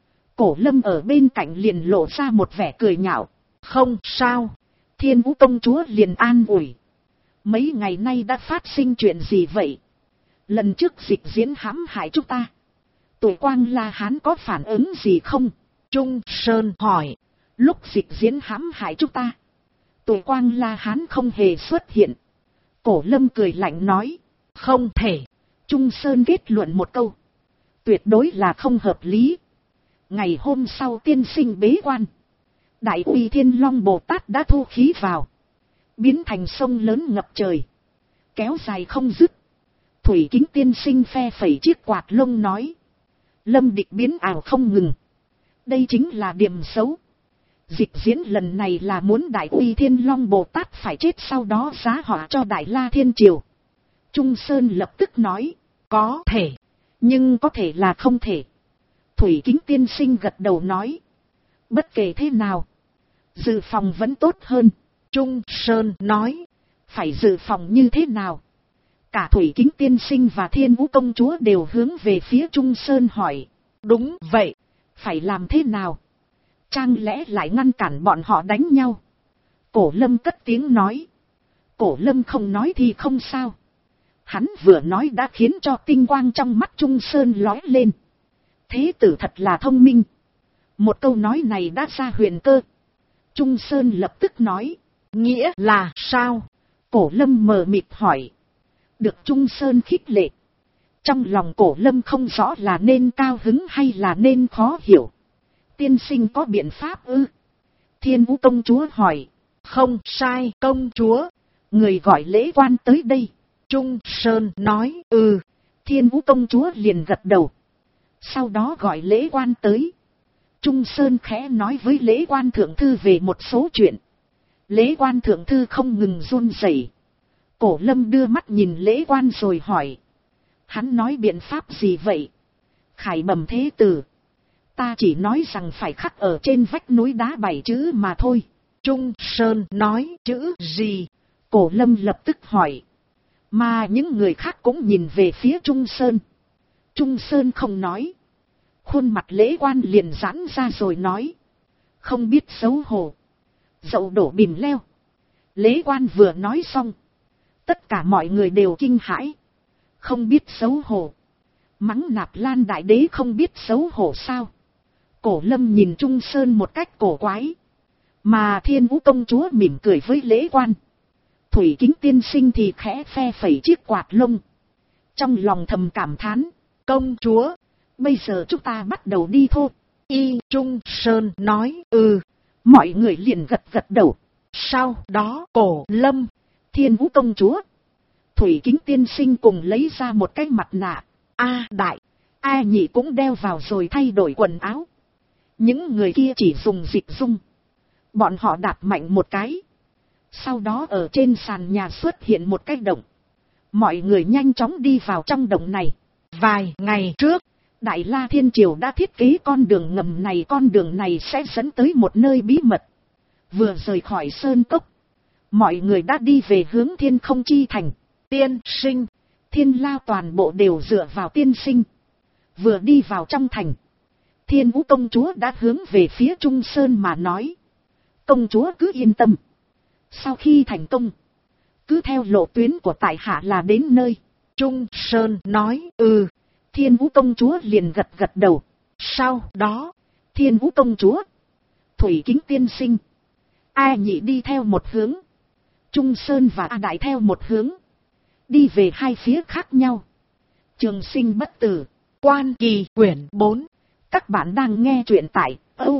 Cổ Lâm ở bên cạnh liền lộ ra một vẻ cười nhạo. Không sao. Thiên Vũ công chúa liền an ủi. Mấy ngày nay đã phát sinh chuyện gì vậy? Lần trước dịch diễn hãm hại chúng ta, Tuổi Quang La Hán có phản ứng gì không? Trung Sơn hỏi. Lúc dịch diễn hãm hại chúng ta, Tuổi Quang La Hán không hề xuất hiện. Cổ Lâm cười lạnh nói. Không thể. Trung Sơn kết luận một câu. Tuyệt đối là không hợp lý. Ngày hôm sau tiên sinh bế quan, Đại Uy Thiên Long Bồ Tát đã thu khí vào, biến thành sông lớn ngập trời, kéo dài không dứt. Thủy Kính tiên sinh phe phẩy chiếc quạt lông nói. Lâm địch biến ảo không ngừng. Đây chính là điểm xấu. Dịch diễn lần này là muốn Đại Uy Thiên Long Bồ Tát phải chết, sau đó giá họa cho Đại La Thiên Triều. Trung Sơn lập tức nói. Có thể, nhưng có thể là không thể. Thủy Kính tiên sinh gật đầu nói. Bất kể thế nào, dự phòng vẫn tốt hơn. Trung Sơn nói. Phải dự phòng như thế nào? Cả Thủy Kính tiên sinh và Thiên Vũ công chúa đều hướng về phía Trung Sơn hỏi. Đúng vậy, phải làm thế nào? Chẳng lẽ lại ngăn cản bọn họ đánh nhau? Cổ Lâm cất tiếng nói. Cổ Lâm không nói thì không sao. Hắn vừa nói đã khiến cho tinh quang trong mắt Trung Sơn lóe lên. Thế tử thật là thông minh. Một câu nói này đã ra huyền cơ. Trung Sơn lập tức nói. Nghĩa là sao? Cổ Lâm mờ mịt hỏi. Được Trung Sơn khích lệ. Trong lòng Cổ Lâm không rõ là nên cao hứng hay là nên khó hiểu. Tiên sinh có biện pháp ư? Thiên Vũ công chúa hỏi. Không sai công chúa. Người gọi lễ quan tới đây. Trung Sơn nói. Thiên Vũ công chúa liền gật đầu. Sau đó gọi lễ quan tới. Trung Sơn khẽ nói với lễ quan thượng thư về một số chuyện. Lễ quan thượng thư không ngừng run rẩy. Cổ Lâm đưa mắt nhìn lễ quan rồi hỏi. Hắn nói biện pháp gì vậy? Khải bẩm thế tử. Ta chỉ nói rằng phải khắc ở trên vách núi đá 7 chữ mà thôi. Trung Sơn nói. Chữ gì? Cổ Lâm lập tức hỏi. Mà những người khác cũng nhìn về phía Trung Sơn. Trung Sơn không nói. Khuôn mặt lễ quan liền giãn ra rồi nói. Không biết xấu hổ. Dậu đổ bìm leo. Lễ quan vừa nói xong. Tất cả mọi người đều kinh hãi. Không biết xấu hổ. Mắng Nạp Lan đại đế không biết xấu hổ sao? Cổ Lâm nhìn Trung Sơn một cách cổ quái. Mà Thiên Vũ công chúa mỉm cười với lễ quan. Thủy Kính tiên sinh thì khẽ phe phẩy chiếc quạt lông. Trong lòng thầm cảm thán. Công chúa. Bây giờ chúng ta bắt đầu đi thôi. Trung Sơn nói. Mọi người liền gật gật đầu. Sau đó Cổ Lâm, Thiên Vũ công chúa, Thủy Kính tiên sinh cùng lấy ra một cái mặt nạ. A Đại, A Nhị cũng đeo vào rồi thay đổi quần áo. Những người kia chỉ dùng dịch dung. Bọn họ đạp mạnh một cái. Sau đó ở trên sàn nhà xuất hiện một cái động. Mọi người nhanh chóng đi vào trong động này. Vài ngày trước, Đại La Thiên Triều đã thiết kế con đường ngầm này. Con đường này sẽ dẫn tới một nơi bí mật. Vừa rời khỏi sơn cốc, mọi người đã đi về hướng Thiên Không Chi Thành. Tiên sinh, Thiên Lao toàn bộ đều dựa vào tiên sinh. Vừa đi vào trong thành, Thiên Vũ công chúa đã hướng về phía Trung Sơn mà nói. Công chúa cứ yên tâm. Sau khi thành công, cứ theo lộ tuyến của tại hạ là đến nơi. Trung Sơn nói. Thiên Vũ công chúa liền gật gật đầu. Sau đó, Thiên Vũ công chúa, Thủy Kính tiên sinh, A Nhị đi theo một hướng, Trung Sơn và A Đại theo một hướng, đi về hai phía khác nhau. Trường Sinh bất tử, Quan Kỳ quyển 4. Các bạn đang nghe truyện tại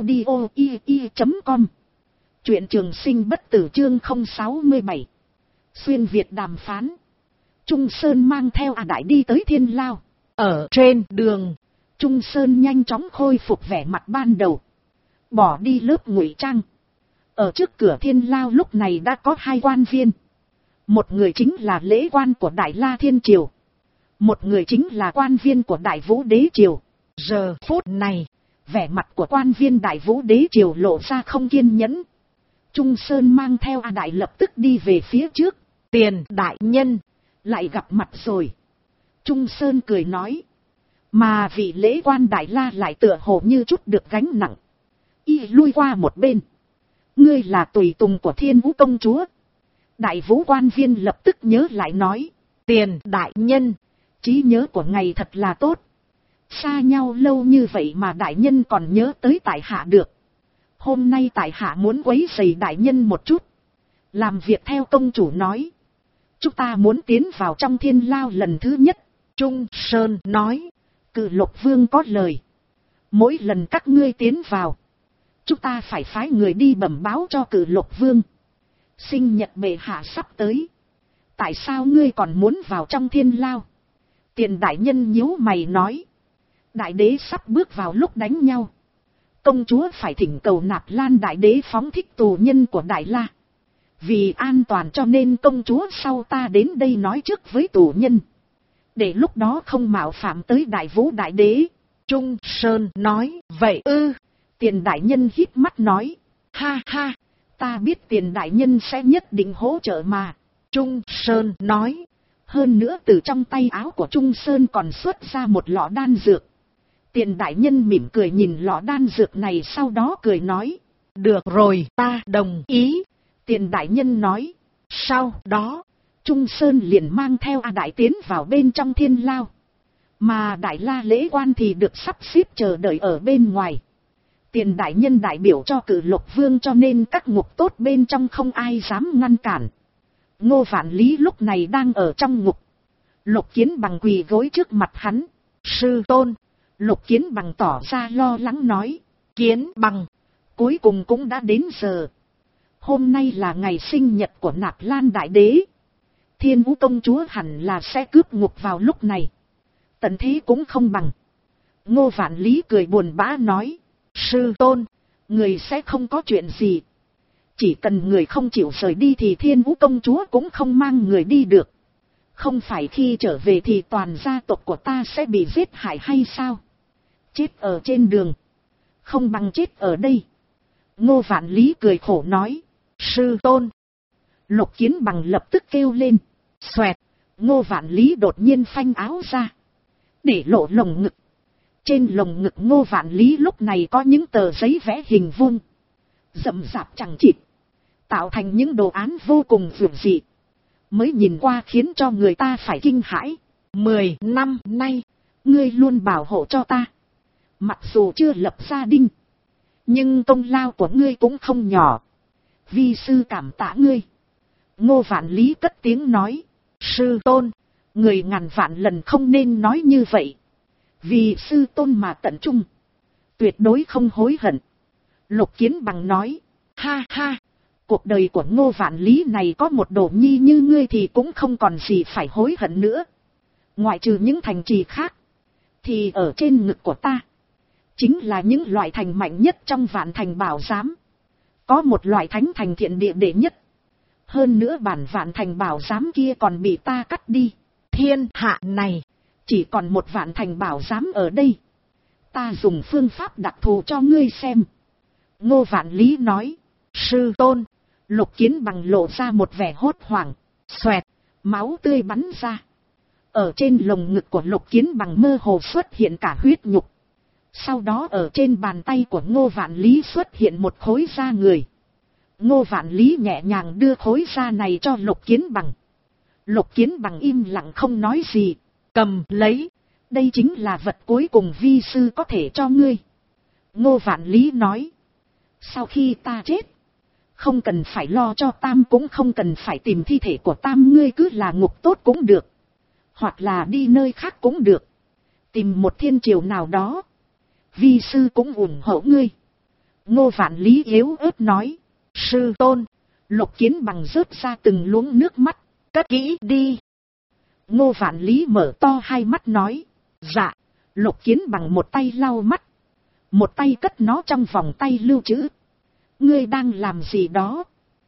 audio.com. Truyện Trường Sinh bất tử chương 067. Xuyên Việt đàm phán. Trung Sơn mang theo A Đại đi tới Thiên Lao. Ở trên đường, Trung Sơn nhanh chóng khôi phục vẻ mặt ban đầu, bỏ đi lớp ngụy trang. Ở trước cửa Thiên Lao lúc này đã có hai quan viên. Một người chính là lễ quan của Đại La Thiên Triều. Một người chính là quan viên của Đại Vũ Đế Triều. Giờ phút này, vẻ mặt của quan viên Đại Vũ Đế Triều lộ ra không kiên nhẫn. Trung Sơn mang theo A Đại lập tức đi về phía trước. Tiền đại nhân, lại gặp mặt rồi. Trung Sơn cười nói. Mà vị lễ quan Đại La lại tựa hồ như chút được gánh nặng. Y lui qua một bên. Ngươi là tùy tùng của Thiên Vũ công chúa. Đại Vũ quan viên lập tức nhớ lại nói. Tiền đại nhân, trí nhớ của ngài thật là tốt. Xa nhau lâu như vậy mà đại nhân còn nhớ tới tại hạ được. Hôm nay tại hạ muốn quấy rầy đại nhân một chút. Làm việc theo công chủ nói. Chúng ta muốn tiến vào trong Thiên Lao lần thứ nhất. Trung Sơn nói. Cự Lộc Vương có lời. Mỗi lần các ngươi tiến vào, chúng ta phải phái người đi bẩm báo cho Cự Lộc Vương. Sinh nhật bệ hạ sắp tới. Tại sao ngươi còn muốn vào trong Thiên Lao? Tiền đại nhân nhíu mày nói. Đại đế sắp bước vào lúc đánh nhau. Công chúa phải thỉnh cầu Nạp Lan đại đế phóng thích tù nhân của Đại La. Vì an toàn cho nên công chúa sau ta đến đây nói trước với tù nhân. Để lúc đó không mạo phạm tới Đại Vũ đại đế. Trung Sơn nói. Vậy Tiền đại nhân híp mắt nói. Ha ha, ta biết tiền đại nhân sẽ nhất định hỗ trợ mà. Trung Sơn nói. Hơn nữa từ trong tay áo của Trung Sơn còn xuất ra một lọ đan dược. Tiền đại nhân mỉm cười nhìn lọ đan dược này, sau đó cười nói. Được rồi, ta đồng ý. Tiền đại nhân nói. Sau đó, Trung Sơn liền mang theo A Đại tiến vào bên trong thiên lao. Mà Đại La Lễ Quan thì được sắp xếp chờ đợi ở bên ngoài. Tiền đại nhân đại biểu cho Cử Lục Vương, cho nên các ngục tốt bên trong không ai dám ngăn cản. Ngô Vạn Lý lúc này đang ở trong ngục. Lục Kiến Bằng quỳ gối trước mặt hắn. sư tôn. Lục Kiến Bằng tỏ ra lo lắng nói. Kiến Bằng, Cuối cùng cũng đã đến giờ. Hôm nay là ngày sinh nhật của Nạp Lan Đại Đế. Thiên Vũ công chúa hẳn là sẽ cướp ngục vào lúc này. Tận thế cũng không bằng. Ngô Vạn Lý cười buồn bã nói. sư tôn, Người sẽ không có chuyện gì. Chỉ cần người không chịu rời đi thì Thiên Vũ công chúa cũng không mang người đi được. Không phải khi trở về thì toàn gia tộc của ta sẽ bị giết hại hay sao? Chết ở trên đường, không bằng chết ở đây. Ngô Vạn Lý cười khổ nói. sư tôn. Lục Kiến Bằng lập tức kêu lên. Xoẹt, Ngô Vạn Lý đột nhiên phanh áo ra, để lộ lồng ngực. Trên lồng ngực Ngô Vạn Lý lúc này có những tờ giấy vẽ hình vuông, rậm rạp chằng chịt, tạo thành những đồ án vô cùng vượt dị. Mới nhìn qua khiến cho người ta phải kinh hãi. 10 năm nay, Ngươi luôn bảo hộ cho ta. Mặc dù chưa lập gia đình, nhưng công lao của ngươi cũng không nhỏ. Vi sư cảm tạ ngươi. Ngô Vạn Lý cất tiếng nói. sư tôn, Người ngàn vạn lần không nên nói như vậy. Vì sư tôn mà tận trung, tuyệt đối không hối hận. Lục Kiến Bằng nói. Ha ha, cuộc đời của Ngô Vạn Lý này có một đồ nhi như ngươi thì cũng không còn gì phải hối hận nữa. Ngoại trừ những thành trì khác, thì ở trên ngực của ta chính là những loại thành mạnh nhất trong Vạn Thành Bảo Giám. Có một loại thánh thành thiện địa đệ nhất. Hơn nữa bản Vạn Thành Bảo Giám kia còn bị ta cắt đi. thiên hạ này, chỉ còn một Vạn Thành Bảo Giám ở đây. Ta dùng phương pháp đặc thù cho ngươi xem. Ngô Vạn Lý nói. sư tôn. Lục Kiến Bằng lộ ra một vẻ hốt hoảng. Xoẹt, máu tươi bắn ra. Ở trên lồng ngực của Lục Kiến Bằng mơ hồ xuất hiện cả huyết nhục. Sau đó ở trên bàn tay của Ngô Vạn Lý xuất hiện một khối da người. Ngô Vạn Lý nhẹ nhàng đưa khối da này cho Lục Kiến Bằng. Lục Kiến Bằng im lặng không nói gì. Cầm lấy. Đây chính là vật cuối cùng vi sư có thể cho ngươi. Ngô Vạn Lý nói. Sau khi ta chết, không cần phải lo cho Tam, cũng không cần phải tìm thi thể của Tam, ngươi cứ là ngục tốt cũng được. Hoặc là đi nơi khác cũng được. Tìm một thiên triều nào đó, vi sư cũng ủng hộ ngươi. Ngô Vạn Lý yếu ớt nói. sư tôn. Lục Kiến Bằng rớt ra từng luống nước mắt. Cất kỹ đi. Ngô Vạn Lý mở to hai mắt nói. Dạ. Lục Kiến Bằng một tay lau mắt, một tay cất nó trong vòng tay lưu trữ. Ngươi đang làm gì đó?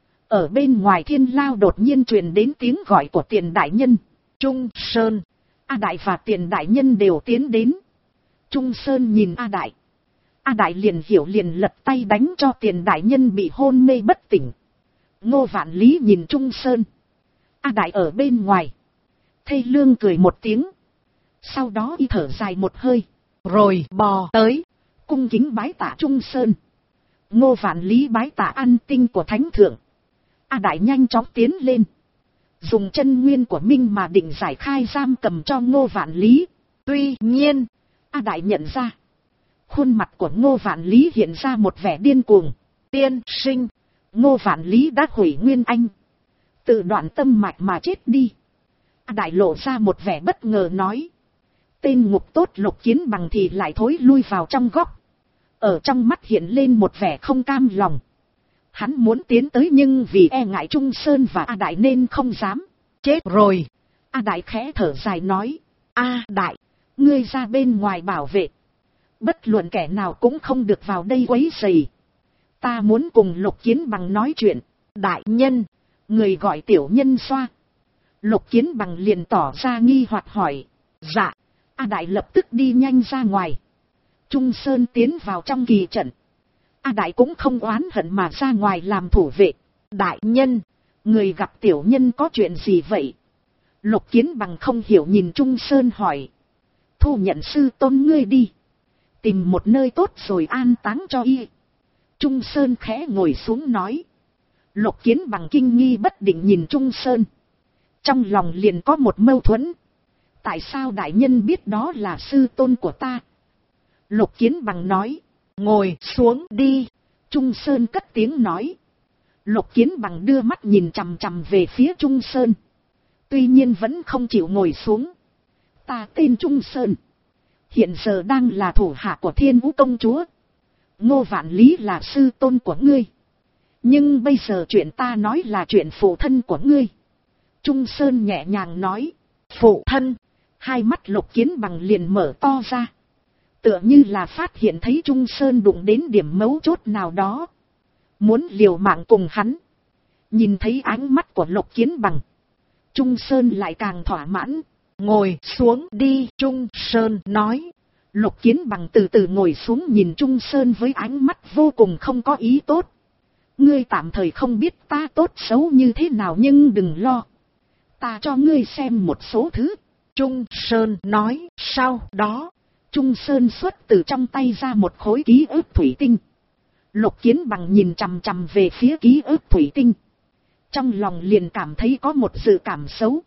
Ở bên ngoài thiên lao đột nhiên truyền đến tiếng gọi của Tiền đại nhân. Trung Sơn. A Đại và Tiền đại nhân đều tiến đến. Trung Sơn nhìn A Đại. A Đại liền hiểu, liền lật tay đánh cho Tiền đại nhân bị hôn mê bất tỉnh. Ngô Vạn Lý nhìn Trung Sơn. A Đại ở bên ngoài. Thê lương cười một tiếng. Sau đó y thở dài một hơi, rồi bò tới, cung kính bái tạ Trung Sơn. Ngô Vạn Lý bái tạ ăn tinh của thánh thượng. A Đại nhanh chóng tiến lên, dùng chân nguyên của Minh mà định giải khai giam cầm cho Ngô Vạn Lý. Tuy nhiên, A Đại nhận ra, khuôn mặt của Ngô Vạn Lý hiện ra một vẻ điên cuồng. Tiên sinh, Ngô Vạn Lý đã hủy nguyên anh, tự đoạn tâm mạch mà chết đi. A Đại lộ ra một vẻ bất ngờ nói. Tên ngục tốt Lục Kiến Bằng thì lại thối lui vào trong góc. Ở trong mắt hiện lên một vẻ không cam lòng. Hắn muốn tiến tới nhưng vì e ngại Trung Sơn và A Đại nên không dám. Chết rồi. A Đại khẽ thở dài nói. A Đại, ngươi ra bên ngoài bảo vệ. Bất luận kẻ nào cũng không được vào đây quấy rầy. Ta muốn cùng Lục Kiến Bằng nói chuyện. Đại nhân, người gọi tiểu nhân xoa. Lục Kiến Bằng liền tỏ ra nghi hoặc hỏi. Dạ. A Đại lập tức đi nhanh ra ngoài. Trung Sơn tiến vào trong kỳ trận. A Đại cũng không oán hận mà ra ngoài làm thủ vệ. Đại nhân, người gặp tiểu nhân có chuyện gì vậy? Lục Kiến Bằng không hiểu nhìn Trung Sơn hỏi. Thu nhận sư tôn ngươi đi. Tìm một nơi tốt rồi an táng cho y. Trung Sơn khẽ ngồi xuống nói. Lục Kiến Bằng kinh nghi bất định nhìn Trung Sơn. Trong lòng liền có một mâu thuẫn. Tại sao đại nhân biết đó là sư tôn của ta? Lục Kiến Bằng nói. Ngồi xuống đi. Trung Sơn cất tiếng nói. Lục Kiến Bằng đưa mắt nhìn chằm chằm về phía Trung Sơn. Tuy nhiên vẫn không chịu ngồi xuống. Ta tên Trung Sơn. Hiện giờ đang là thủ hạ của Thiên Vũ công chúa. Ngô Vạn Lý là sư tôn của ngươi. Nhưng bây giờ chuyện ta nói là chuyện phụ thân của ngươi. Trung Sơn nhẹ nhàng nói. Phụ thân. Hai mắt Lục Kiến Bằng liền mở to ra. Tựa như là phát hiện thấy Trung Sơn đụng đến điểm mấu chốt nào đó. Muốn liều mạng cùng hắn. Nhìn thấy ánh mắt của Lục Kiến Bằng. Trung Sơn lại càng thỏa mãn. Ngồi xuống đi, Trung Sơn nói. Lục Kiến Bằng từ từ ngồi xuống nhìn Trung Sơn với ánh mắt vô cùng không có ý tốt. Ngươi tạm thời không biết ta tốt xấu như thế nào nhưng đừng lo. Ta cho ngươi xem một số thứ. Trung Sơn nói. Sau đó, Trung Sơn xuất từ trong tay ra một khối ký ức thủy tinh. Lục Kiến Bằng nhìn chằm chằm về phía ký ức thủy tinh. Trong lòng liền cảm thấy có một dự cảm xấu.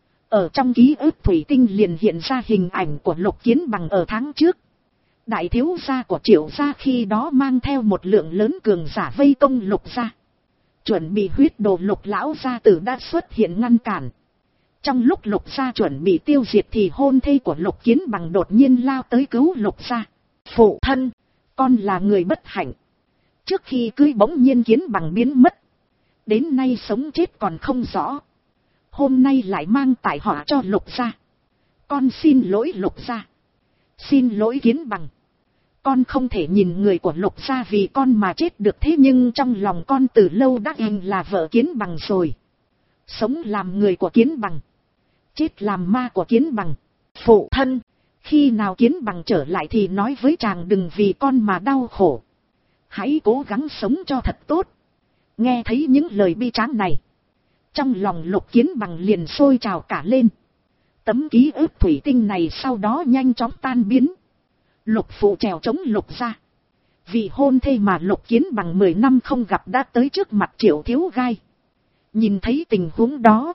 Ở trong ký ức thủy tinh liền hiện ra hình ảnh của Lục Kiến Bằng ở tháng trước. Đại thiếu gia của Triệu gia khi đó mang theo một lượng lớn cường giả vây công Lục gia. Chuẩn bị huyết đồ Lục lão gia tử đã xuất hiện ngăn cản. Trong lúc Lục gia chuẩn bị tiêu diệt thì hôn thê của Lục Kiến Bằng đột nhiên lao tới cứu Lục gia. Phụ thân, con là người bất hạnh. Trước khi cưới bỗng nhiên Kiến Bằng biến mất. Đến nay sống chết còn không rõ. Hôm nay lại mang tai họa cho Lục gia. Con xin lỗi Lục gia. Xin lỗi Kiến Bằng. Con không thể nhìn người của Lục gia vì con mà chết được, thế nhưng trong lòng con từ lâu đã hình là vợ Kiến Bằng rồi. Sống làm người của Kiến Bằng. Chết làm ma của Kiến Bằng. Phụ thân, khi nào Kiến Bằng trở lại thì nói với chàng đừng vì con mà đau khổ. Hãy cố gắng sống cho thật tốt. Nghe thấy những lời bi tráng này. Trong lòng Lục Kiến Bằng liền sôi trào cả lên. Tấm ký ức thủy tinh này sau đó nhanh chóng tan biến. Lục phụ trèo chống Lục gia. Vị hôn thê mà Lục Kiến Bằng 10 năm không gặp đã tới trước mặt Triệu Thiếu Gai. Nhìn thấy tình huống đó.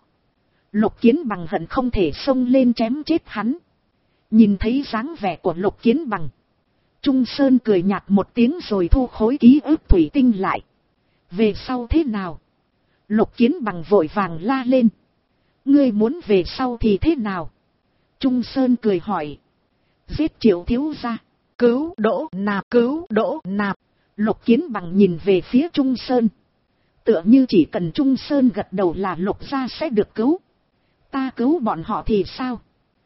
Lục Kiến Bằng hận không thể xông lên chém chết hắn. Nhìn thấy dáng vẻ của Lục Kiến Bằng. Trung Sơn cười nhạt một tiếng rồi thu khối ký ức thủy tinh lại. Về sau thế nào? Lục Kiến Bằng vội vàng la lên. Ngươi muốn về sau thì thế nào? Trung Sơn cười hỏi. Giết Triệu thiếu gia. Cứu Đỗ Nạp. Cứu Đỗ Nạp. Lục Kiến Bằng nhìn về phía Trung Sơn. Tựa như chỉ cần Trung Sơn gật đầu là Lục gia sẽ được cứu. Ta cứu bọn họ thì sao?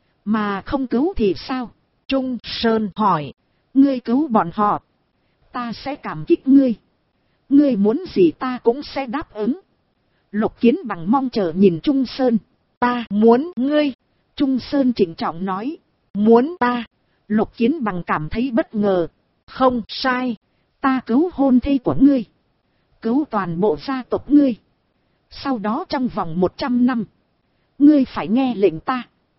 Mà không cứu thì sao? Trung Sơn hỏi. Ngươi cứu bọn họ. Ta sẽ cảm kích ngươi. Ngươi muốn gì ta cũng sẽ đáp ứng. Lục Kiến Bằng mong chờ nhìn Trung Sơn. Ta muốn ngươi. Trung Sơn trịnh trọng nói. Muốn ta. Lục Kiến Bằng cảm thấy bất ngờ. Không sai. Ta cứu hôn thê của ngươi. Cứu toàn bộ gia tộc ngươi. Sau đó trong vòng 100 năm. Ngươi phải nghe lệnh ta.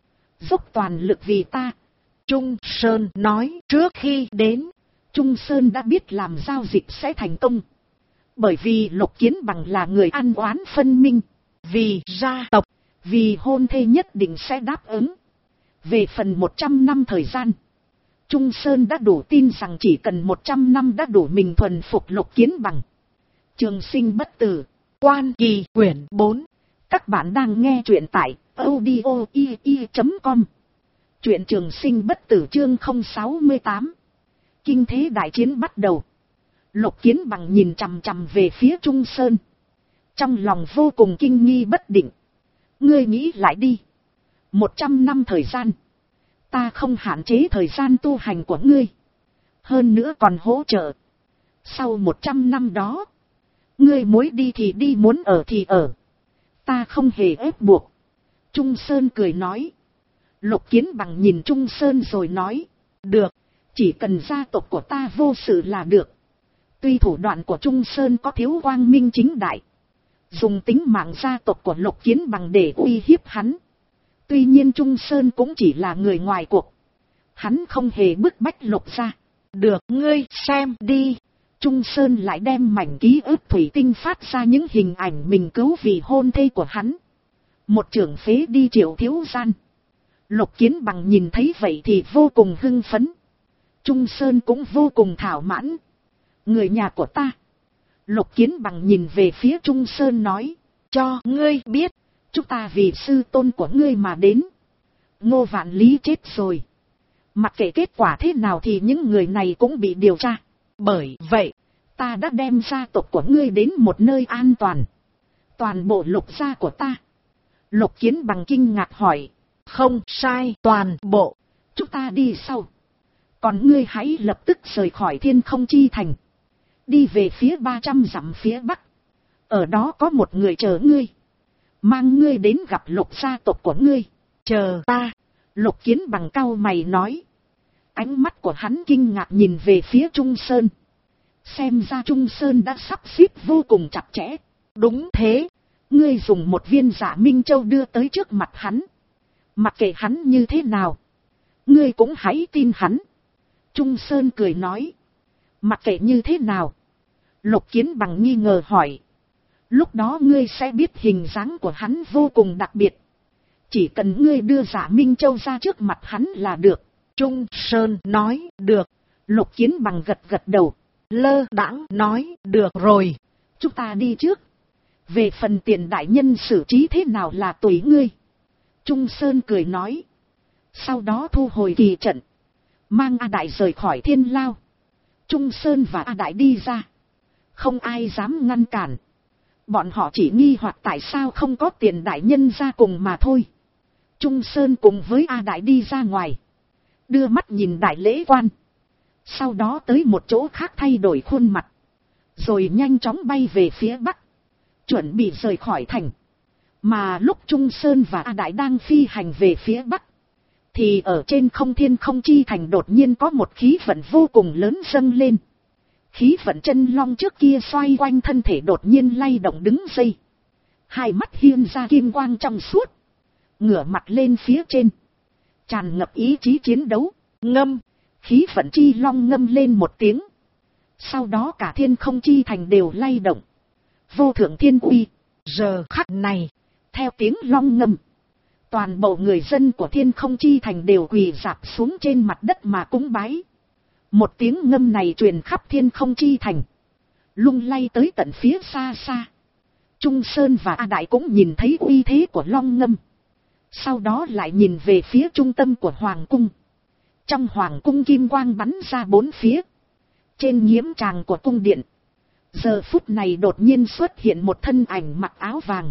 Dốc toàn lực vì ta. Trung Sơn nói trước khi đến. Trung Sơn đã biết làm giao dịch sẽ thành công. Bởi vì Lục Kiến Bằng là người ăn oán phân minh. Vì gia tộc. Vì hôn thê nhất định sẽ đáp ứng. Về phần 100 năm thời gian. Trung Sơn đã đủ tin rằng chỉ cần 100 năm đã đủ mình thuần phục Lục Kiến Bằng. Trường sinh bất tử. Quan Kỳ quyển 4. Các bạn đang nghe truyện tại audio.com. Truyện Trường sinh bất tử chương 068. Kinh thế đại chiến bắt đầu. Lục Kiến Bằng nhìn chằm chằm về phía Trung Sơn. Trong lòng vô cùng kinh nghi bất định. Ngươi nghĩ lại đi. 100 năm thời gian. Ta không hạn chế thời gian tu hành của ngươi. Hơn nữa còn hỗ trợ. Sau 100 năm đó. Ngươi muốn đi thì đi, muốn ở thì ở. Ta không hề ép buộc. Trung Sơn cười nói. Lục Kiến Bằng nhìn Trung Sơn rồi nói. Được. Chỉ cần gia tộc của ta vô sự là được. Tuy thủ đoạn của Trung Sơn có thiếu quang minh chính đại. Dùng tính mạng gia tộc của Lục Kiến Bằng để uy hiếp hắn. Tuy nhiên Trung Sơn cũng chỉ là người ngoài cuộc. Hắn không hề bức bách Lục gia. Được, ngươi xem đi. Trung Sơn lại đem mảnh ký ức thủy tinh phát ra những hình ảnh mình cứu vì hôn thê của hắn. Một trưởng phế đi Triệu Thiếu Gian. Lục Kiến Bằng nhìn thấy vậy thì vô cùng hưng phấn. Trung Sơn cũng vô cùng thỏa mãn. Người nhà của ta. Lục Kiến Bằng nhìn về phía Trung Sơn nói. Cho ngươi biết, chúng ta vì sư tôn của ngươi mà đến. Ngô Vạn Lý chết rồi. Mặc kệ kết quả thế nào thì những người này cũng bị điều tra. Bởi vậy, ta đã đem gia tộc của ngươi đến một nơi an toàn. Toàn bộ Lục gia của ta. Lục Kiến Bằng kinh ngạc hỏi. Không sai, toàn bộ. Chúng ta đi sau. Còn ngươi hãy lập tức rời khỏi Thiên Không Chi Thành. Đi về phía 300 dặm phía bắc. Ở đó có một người chờ ngươi. Mang ngươi đến gặp Lục gia tộc của ngươi. Chờ ta. Lục Kiến Bằng cau mày nói. Ánh mắt của hắn kinh ngạc nhìn về phía Trung Sơn. Xem ra Trung Sơn đã sắp xếp vô cùng chặt chẽ. Đúng thế. Ngươi dùng một viên Dạ Minh Châu đưa tới trước mặt hắn. Mặc kệ hắn như thế nào, ngươi cũng hãy tin hắn. Trung Sơn cười nói. Mặc kệ như thế nào? Lục Kiến Bằng nghi ngờ hỏi. Lúc đó ngươi sẽ biết hình dáng của hắn vô cùng đặc biệt. Chỉ cần ngươi đưa Dạ Minh Châu ra trước mặt hắn là được. Trung Sơn nói được. Lục Kiến Bằng gật gật đầu. Lơ đãng nói được rồi. Chúng ta đi trước. Về phần Tiền đại nhân xử trí thế nào là tùy ngươi. Trung Sơn cười nói. Sau đó thu hồi kỳ trận. Mang A Đại rời khỏi Thiên Lao. Trung Sơn và A Đại đi ra. Không ai dám ngăn cản. Bọn họ chỉ nghi hoặc tại sao không có Tiền đại nhân ra cùng mà thôi. Trung Sơn cùng với A Đại đi ra ngoài. Đưa mắt nhìn đại lễ quan. Sau đó tới một chỗ khác thay đổi khuôn mặt. Rồi nhanh chóng bay về phía bắc. Chuẩn bị rời khỏi thành. Mà lúc Trung Sơn và A Đại đang phi hành về phía bắc. Thì ở trên không Thiên Không Chi Thành đột nhiên có một khí vận vô cùng lớn dâng lên. Khí vận chân long trước kia xoay quanh thân thể đột nhiên lay động đứng dậy. Hai mắt hiên ra kim quang trong suốt. Ngửa mặt lên phía trên. Tràn ngập ý chí chiến đấu. Ngâm. Khí vận chi long ngâm lên một tiếng. Sau đó cả Thiên Không Chi Thành đều lay động. Vô thượng thiên uy. Giờ khắc này. Theo tiếng long ngâm. Toàn bộ người dân của Thiên Không Chi Thành đều quỳ rạp xuống trên mặt đất mà cúng bái. Một tiếng ngâm này truyền khắp Thiên Không Chi Thành. Lung lay tới tận phía xa xa. Trung Sơn và A Đại cũng nhìn thấy uy thế của long ngâm. Sau đó lại nhìn về phía trung tâm của Hoàng Cung. Trong Hoàng Cung kim quang bắn ra bốn phía. Trên nhiễm tràng của cung điện. Giờ phút này đột nhiên xuất hiện một thân ảnh mặc áo vàng.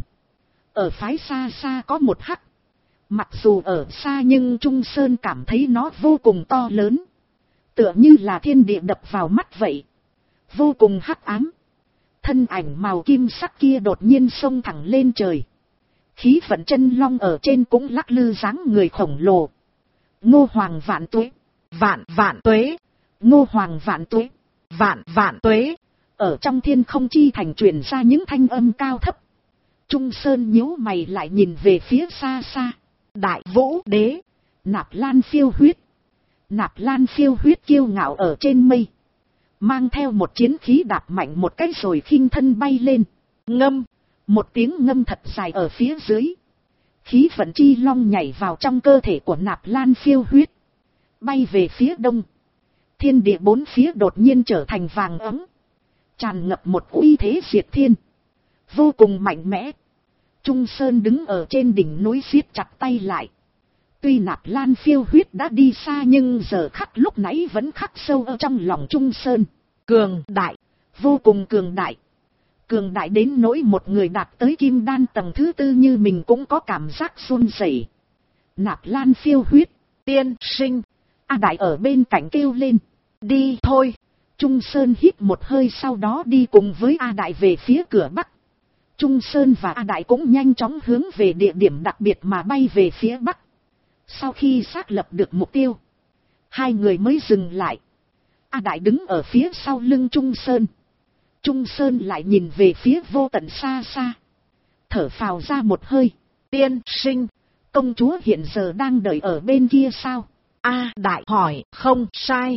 Ở phái xa xa có một hắc. Mặc dù ở xa nhưng Trung Sơn cảm thấy nó vô cùng to lớn. Tựa như là thiên địa đập vào mắt vậy. Vô cùng hắc ám. Thân ảnh màu kim sắc kia đột nhiên xông thẳng lên trời. Khí vận chân long ở trên cũng lắc lư dáng người khổng lồ. Ngô Hoàng vạn tuế. Vạn vạn tuế. Ngô Hoàng vạn tuế. Vạn vạn tuế. Ở trong Thiên Không Chi Thành truyền ra những thanh âm cao thấp. Trung Sơn nhíu mày lại nhìn về phía xa xa. Đại Vũ Đế. Nạp Lan phiêu huyết. Nạp Lan phiêu huyết kiêu ngạo ở trên mây. Mang theo một chiến khí đạp mạnh một cái rồi khinh thân bay lên. Ngâm. Một tiếng ngâm thật dài ở phía dưới. Khí vận chi long nhảy vào trong cơ thể của Nạp Lan phiêu huyết. Bay về phía đông. Thiên địa bốn phía đột nhiên trở thành vàng ấm. Tràn ngập một uy thế diệt thiên. Vô cùng mạnh mẽ. Trung Sơn đứng ở trên đỉnh núi siết chặt tay lại. Tuy Nạp Lan phiêu huyết đã đi xa nhưng giờ khắc lúc nãy vẫn khắc sâu ở trong lòng Trung Sơn. Cường đại. Vô cùng cường đại. Cường đại đến nỗi một người đạt tới kim đan tầng thứ tư như mình cũng có cảm giác run rẩy. Nạp Lan phiêu huyết. Tiên sinh. A Đại ở bên cạnh kêu lên. Đi thôi. Trung Sơn hít một hơi sau đó đi cùng với A Đại về phía cửa bắc. Trung Sơn và A Đại cũng nhanh chóng hướng về địa điểm đặc biệt mà bay về phía bắc. Sau khi xác lập được mục tiêu, hai người mới dừng lại. A Đại đứng ở phía sau lưng Trung Sơn. Trung Sơn lại nhìn về phía vô tận xa xa. Thở phào ra một hơi. Tiên sinh, công chúa hiện giờ đang đợi ở bên kia sao? A Đại hỏi. Không sai.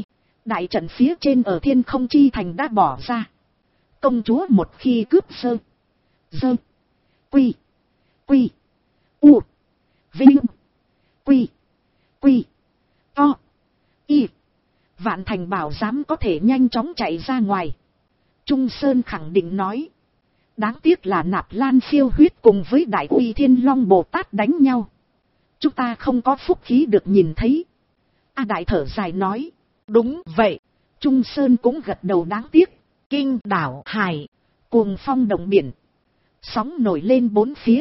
Đại trận phía trên ở Thiên Không Chi Thành đã bỏ ra. Công chúa một khi cướp dơ, quy, u, vinh, quy, to, y. Vạn Thành bảo dám có thể nhanh chóng chạy ra ngoài. Trung Sơn khẳng định nói. Đáng tiếc là Nạp Lan Phiêu Huyết cùng với Đại Uy Thiên Long Bồ Tát đánh nhau. Chúng ta không có phúc khí được nhìn thấy. Đại thở dài nói. Đúng vậy. Trung Sơn cũng gật đầu đáng tiếc. Kinh đảo hải. Cuồng phong động biển. Sóng nổi lên bốn phía.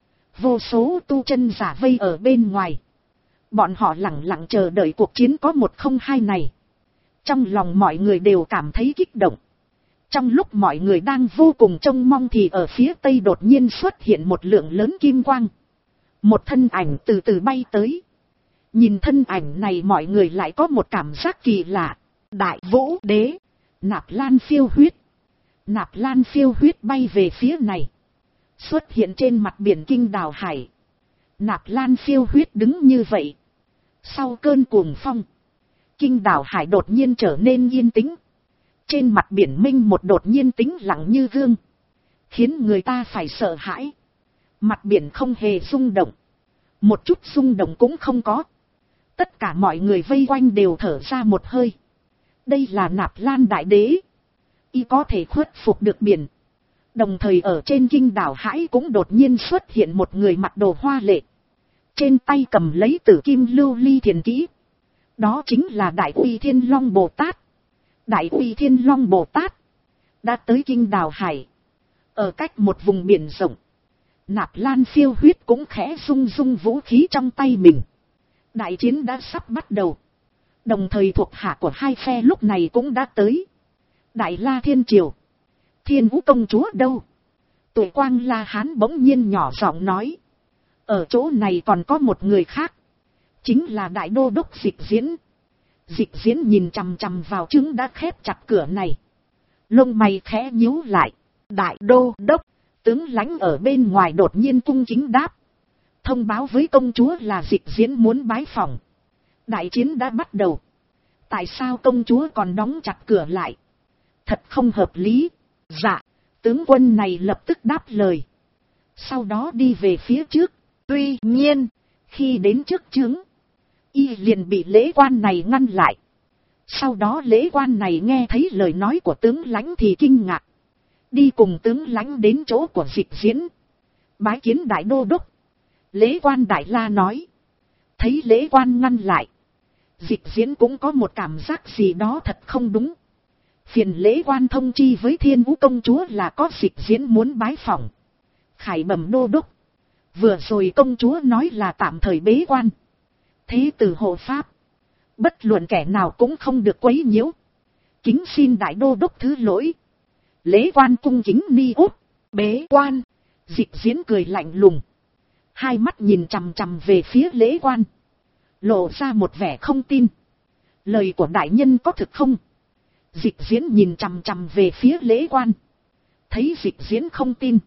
Vô số tu chân giả vây ở bên ngoài. Bọn họ lẳng lặng chờ đợi cuộc chiến có 102 này. Trong lòng mọi người đều cảm thấy kích động. Trong lúc mọi người đang vô cùng trông mong thì ở phía tây đột nhiên xuất hiện một lượng lớn kim quang. Một thân ảnh từ từ bay tới. Nhìn thân ảnh này mọi người lại có một cảm giác kỳ lạ. Đại Vũ Đế, Nạp Lan Phiêu Huyết. Nạp Lan Phiêu Huyết bay về phía này. Xuất hiện trên mặt biển Kinh Đào Hải. Nạp Lan Phiêu Huyết đứng như vậy. Sau cơn cuồng phong, Kinh Đào Hải đột nhiên trở nên yên tĩnh. Trên mặt biển mênh một đột nhiên tĩnh lặng như gương. Khiến người ta phải sợ hãi. Mặt biển không hề rung động. Một chút rung động cũng không có. Tất cả mọi người vây quanh đều thở ra một hơi. Đây là Nạp Lan Đại Đế. Y có thể khuất phục được biển. Đồng thời ở trên Kinh Đảo Hải cũng đột nhiên xuất hiện một người mặc đồ hoa lệ. Trên tay cầm lấy Tử Kim Lưu Ly Thiền Kỹ. Đó chính là Đại Uy Thiên Long Bồ Tát. Đại Uy Thiên Long Bồ Tát đã tới Kinh Đào Hải. Ở cách một vùng biển rộng, Nạp Lan Phiêu Huyết cũng khẽ rung rung vũ khí trong tay mình. Đại chiến đã sắp bắt đầu. Đồng thời thuộc hạ của hai phe lúc này cũng đã tới. Đại La Thiên Triều, Thiên Vũ Công Chúa đâu? Tuệ Quang La Hán bỗng nhiên nhỏ giọng nói. Ở chỗ này còn có một người khác. Chính là Đại Đô Đốc Dịch Diễn. Dịch Diễn nhìn chằm chằm vào trứng đã khép chặt cửa này. Lông mày khẽ nhíu lại. Đại Đô Đốc, tướng lãnh ở bên ngoài đột nhiên cung kính đáp. Thông báo với công chúa là Dịch Diễn muốn bái phỏng. Đại chiến đã bắt đầu. Tại sao công chúa còn đóng chặt cửa lại? Thật không hợp lý. Dạ, tướng quân này lập tức đáp lời. Sau đó đi về phía trước. Tuy nhiên, khi đến trước trướng, y liền bị lễ quan này ngăn lại. Sau đó lễ quan này nghe thấy lời nói của tướng lãnh thì kinh ngạc. Đi cùng tướng lãnh đến chỗ của Dịch Diễn. Bái kiến Đại Đô Đốc. Lễ quan Đại La nói. Thấy lễ quan ngăn lại, Dịch Diễn cũng có một cảm giác gì đó thật không đúng. Phiền lễ quan thông chi với Thiên Vũ Công Chúa là có Dịch Diễn muốn bái phỏng. Khải bẩm Đô Đốc. Vừa rồi công chúa nói là tạm thời bế quan. Thế tử hộ pháp. Bất luận kẻ nào cũng không được quấy nhiễu. Kính xin Đại Đô Đốc thứ lỗi. Lễ quan cung kính ni út. Bế quan. Dịch Diễn cười lạnh lùng. Hai mắt nhìn chằm chằm về phía lễ quan. Lộ ra một vẻ không tin. Lời của đại nhân có thực không? Dịch Diễn nhìn chằm chằm về phía lễ quan. Thấy Dịch Diễn không tin,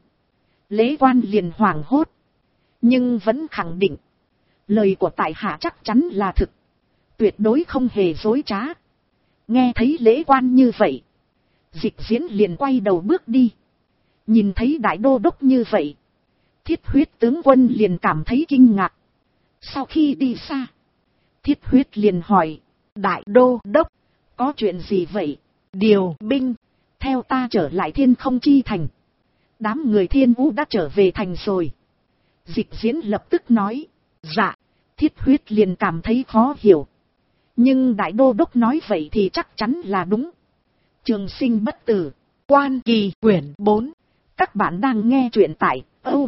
lễ quan liền hoảng hốt. Nhưng vẫn khẳng định. Lời của tại hạ chắc chắn là thực. Tuyệt đối không hề dối trá. Nghe thấy lễ quan như vậy, Dịch Diễn liền quay đầu bước đi. Nhìn thấy Đại Đô Đốc như vậy, Thiết Huyết tướng quân liền cảm thấy kinh ngạc. Sau khi đi xa, Thiết Huyết liền hỏi. Đại Đô Đốc, có chuyện gì vậy? Điều binh, theo ta trở lại Thiên Không Chi Thành. Đám người Thiên Vũ đã trở về thành rồi. Dịch Diễn lập tức nói. Dạ. Thiết Huyết liền cảm thấy khó hiểu. Nhưng Đại Đô Đốc nói vậy thì chắc chắn là đúng. Trường Sinh Bất Tử, Quan Kỳ quyển 4. Các bạn đang nghe truyện tại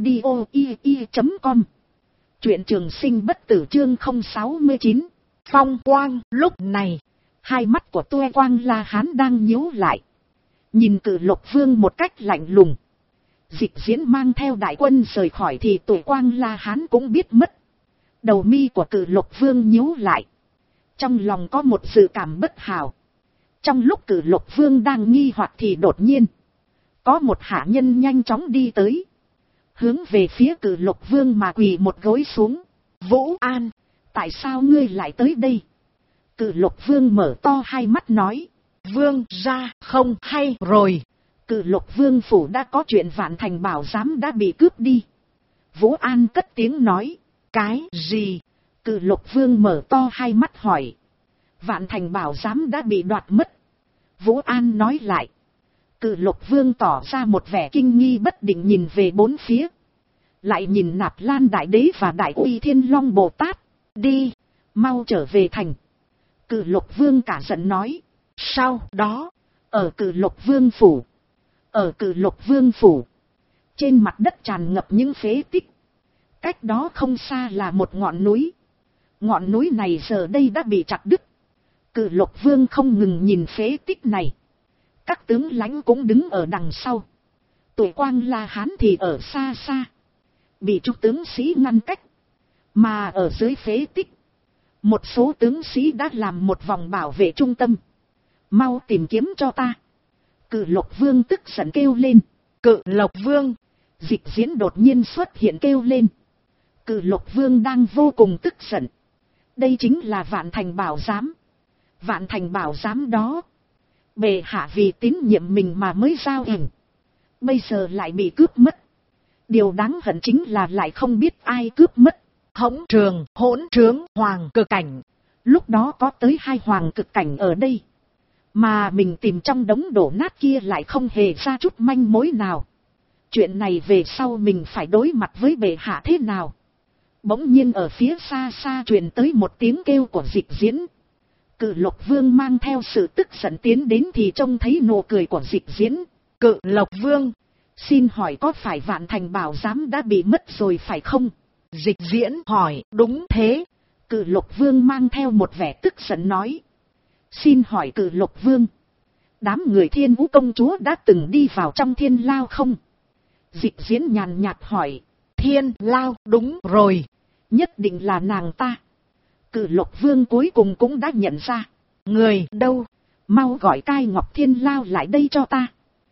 audio.com. Truyện Trường Sinh Bất Tử chương 069. Phong quang. Lúc này, hai mắt của Tuệ Quang La Hán đang nhíu lại. Nhìn Cử Lộc Vương một cách lạnh lùng. Dịch Diễn mang theo đại quân rời khỏi thì Tuệ Quang La Hán cũng biết mất. Đầu mi của Cử Lộc Vương nhíu lại. Trong lòng có một dự cảm bất hảo. Trong lúc Cử Lộc Vương đang nghi hoặc thì đột nhiên, có một hạ nhân nhanh chóng đi tới. Hướng về phía Cử Lộc Vương mà quỳ một gối xuống. Vũ An, tại sao ngươi lại tới đây? Cự Lục Vương mở to hai mắt nói. Vương gia không hay rồi. Cự Lục Vương phủ đã có chuyện Vạn Thành Bảo Giám đã bị cướp đi. Vũ An cất tiếng nói. Cái gì? Cự Lục Vương mở to hai mắt hỏi. Vạn Thành Bảo Giám đã bị đoạt mất. Vũ An nói lại. Cự Lục Vương tỏ ra một vẻ kinh nghi bất định nhìn về bốn phía. Lại nhìn Nạp Lan Đại Đế và Đại Uy Thiên Long Bồ Tát. Đi, mau trở về thành. Cự Lục Vương cả giận nói. Sau đó, ở Cự Lục Vương phủ. Ở Cự Lục Vương phủ. Trên mặt đất tràn ngập những phế tích. Cách đó không xa là một ngọn núi. Ngọn núi này giờ đây đã bị chặt đứt. Cự Lục Vương không ngừng nhìn phế tích này. Các tướng lãnh cũng đứng ở đằng sau. Tuổi Quang La Hán thì ở xa xa. Bị chúng tướng sĩ ngăn cách. Mà ở dưới phế tích. Một số tướng sĩ đã làm một vòng bảo vệ trung tâm. Mau tìm kiếm cho ta. Cự Lục Vương tức giận kêu lên. Cự Lục Vương. Dịch Diễn đột nhiên xuất hiện kêu lên. Cự Lục Vương đang vô cùng tức giận. Đây chính là Vạn Thành Bảo Giám. Vạn Thành Bảo Giám đó. Bệ hạ vì tín nhiệm mình mà mới giao hình. Bây giờ lại bị cướp mất. Điều đáng hận chính là lại không biết ai cướp mất. Hỗn trường, hỗn trướng, hoàng cực cảnh. Lúc đó có tới 2 hoàng cực cảnh ở đây. Mà mình tìm trong đống đổ nát kia lại không hề ra chút manh mối nào. Chuyện này về sau mình phải đối mặt với bệ hạ thế nào? Bỗng nhiên ở phía xa xa truyền tới một tiếng kêu của Dịch Diễn. Cự Lục Vương mang theo sự tức giận tiến đến thì trông thấy nụ cười của Dịch Diễn. Cự Lục Vương, xin hỏi có phải Vạn Thành Bảo Giám đã bị mất rồi phải không? Dịch Diễn hỏi, đúng thế. Cự Lục Vương mang theo một vẻ tức giận nói. Xin hỏi Cự Lục Vương, đám người Thiên Vũ công chúa đã từng đi vào trong Thiên Lao không? Dịch Diễn nhàn nhạt hỏi. Thiên Lao, đúng rồi. Nhất định là nàng ta. Cự Lục Vương cuối cùng cũng đã nhận ra. Người đâu? Mau gọi Cai Ngọc Thiên Lao lại đây cho ta.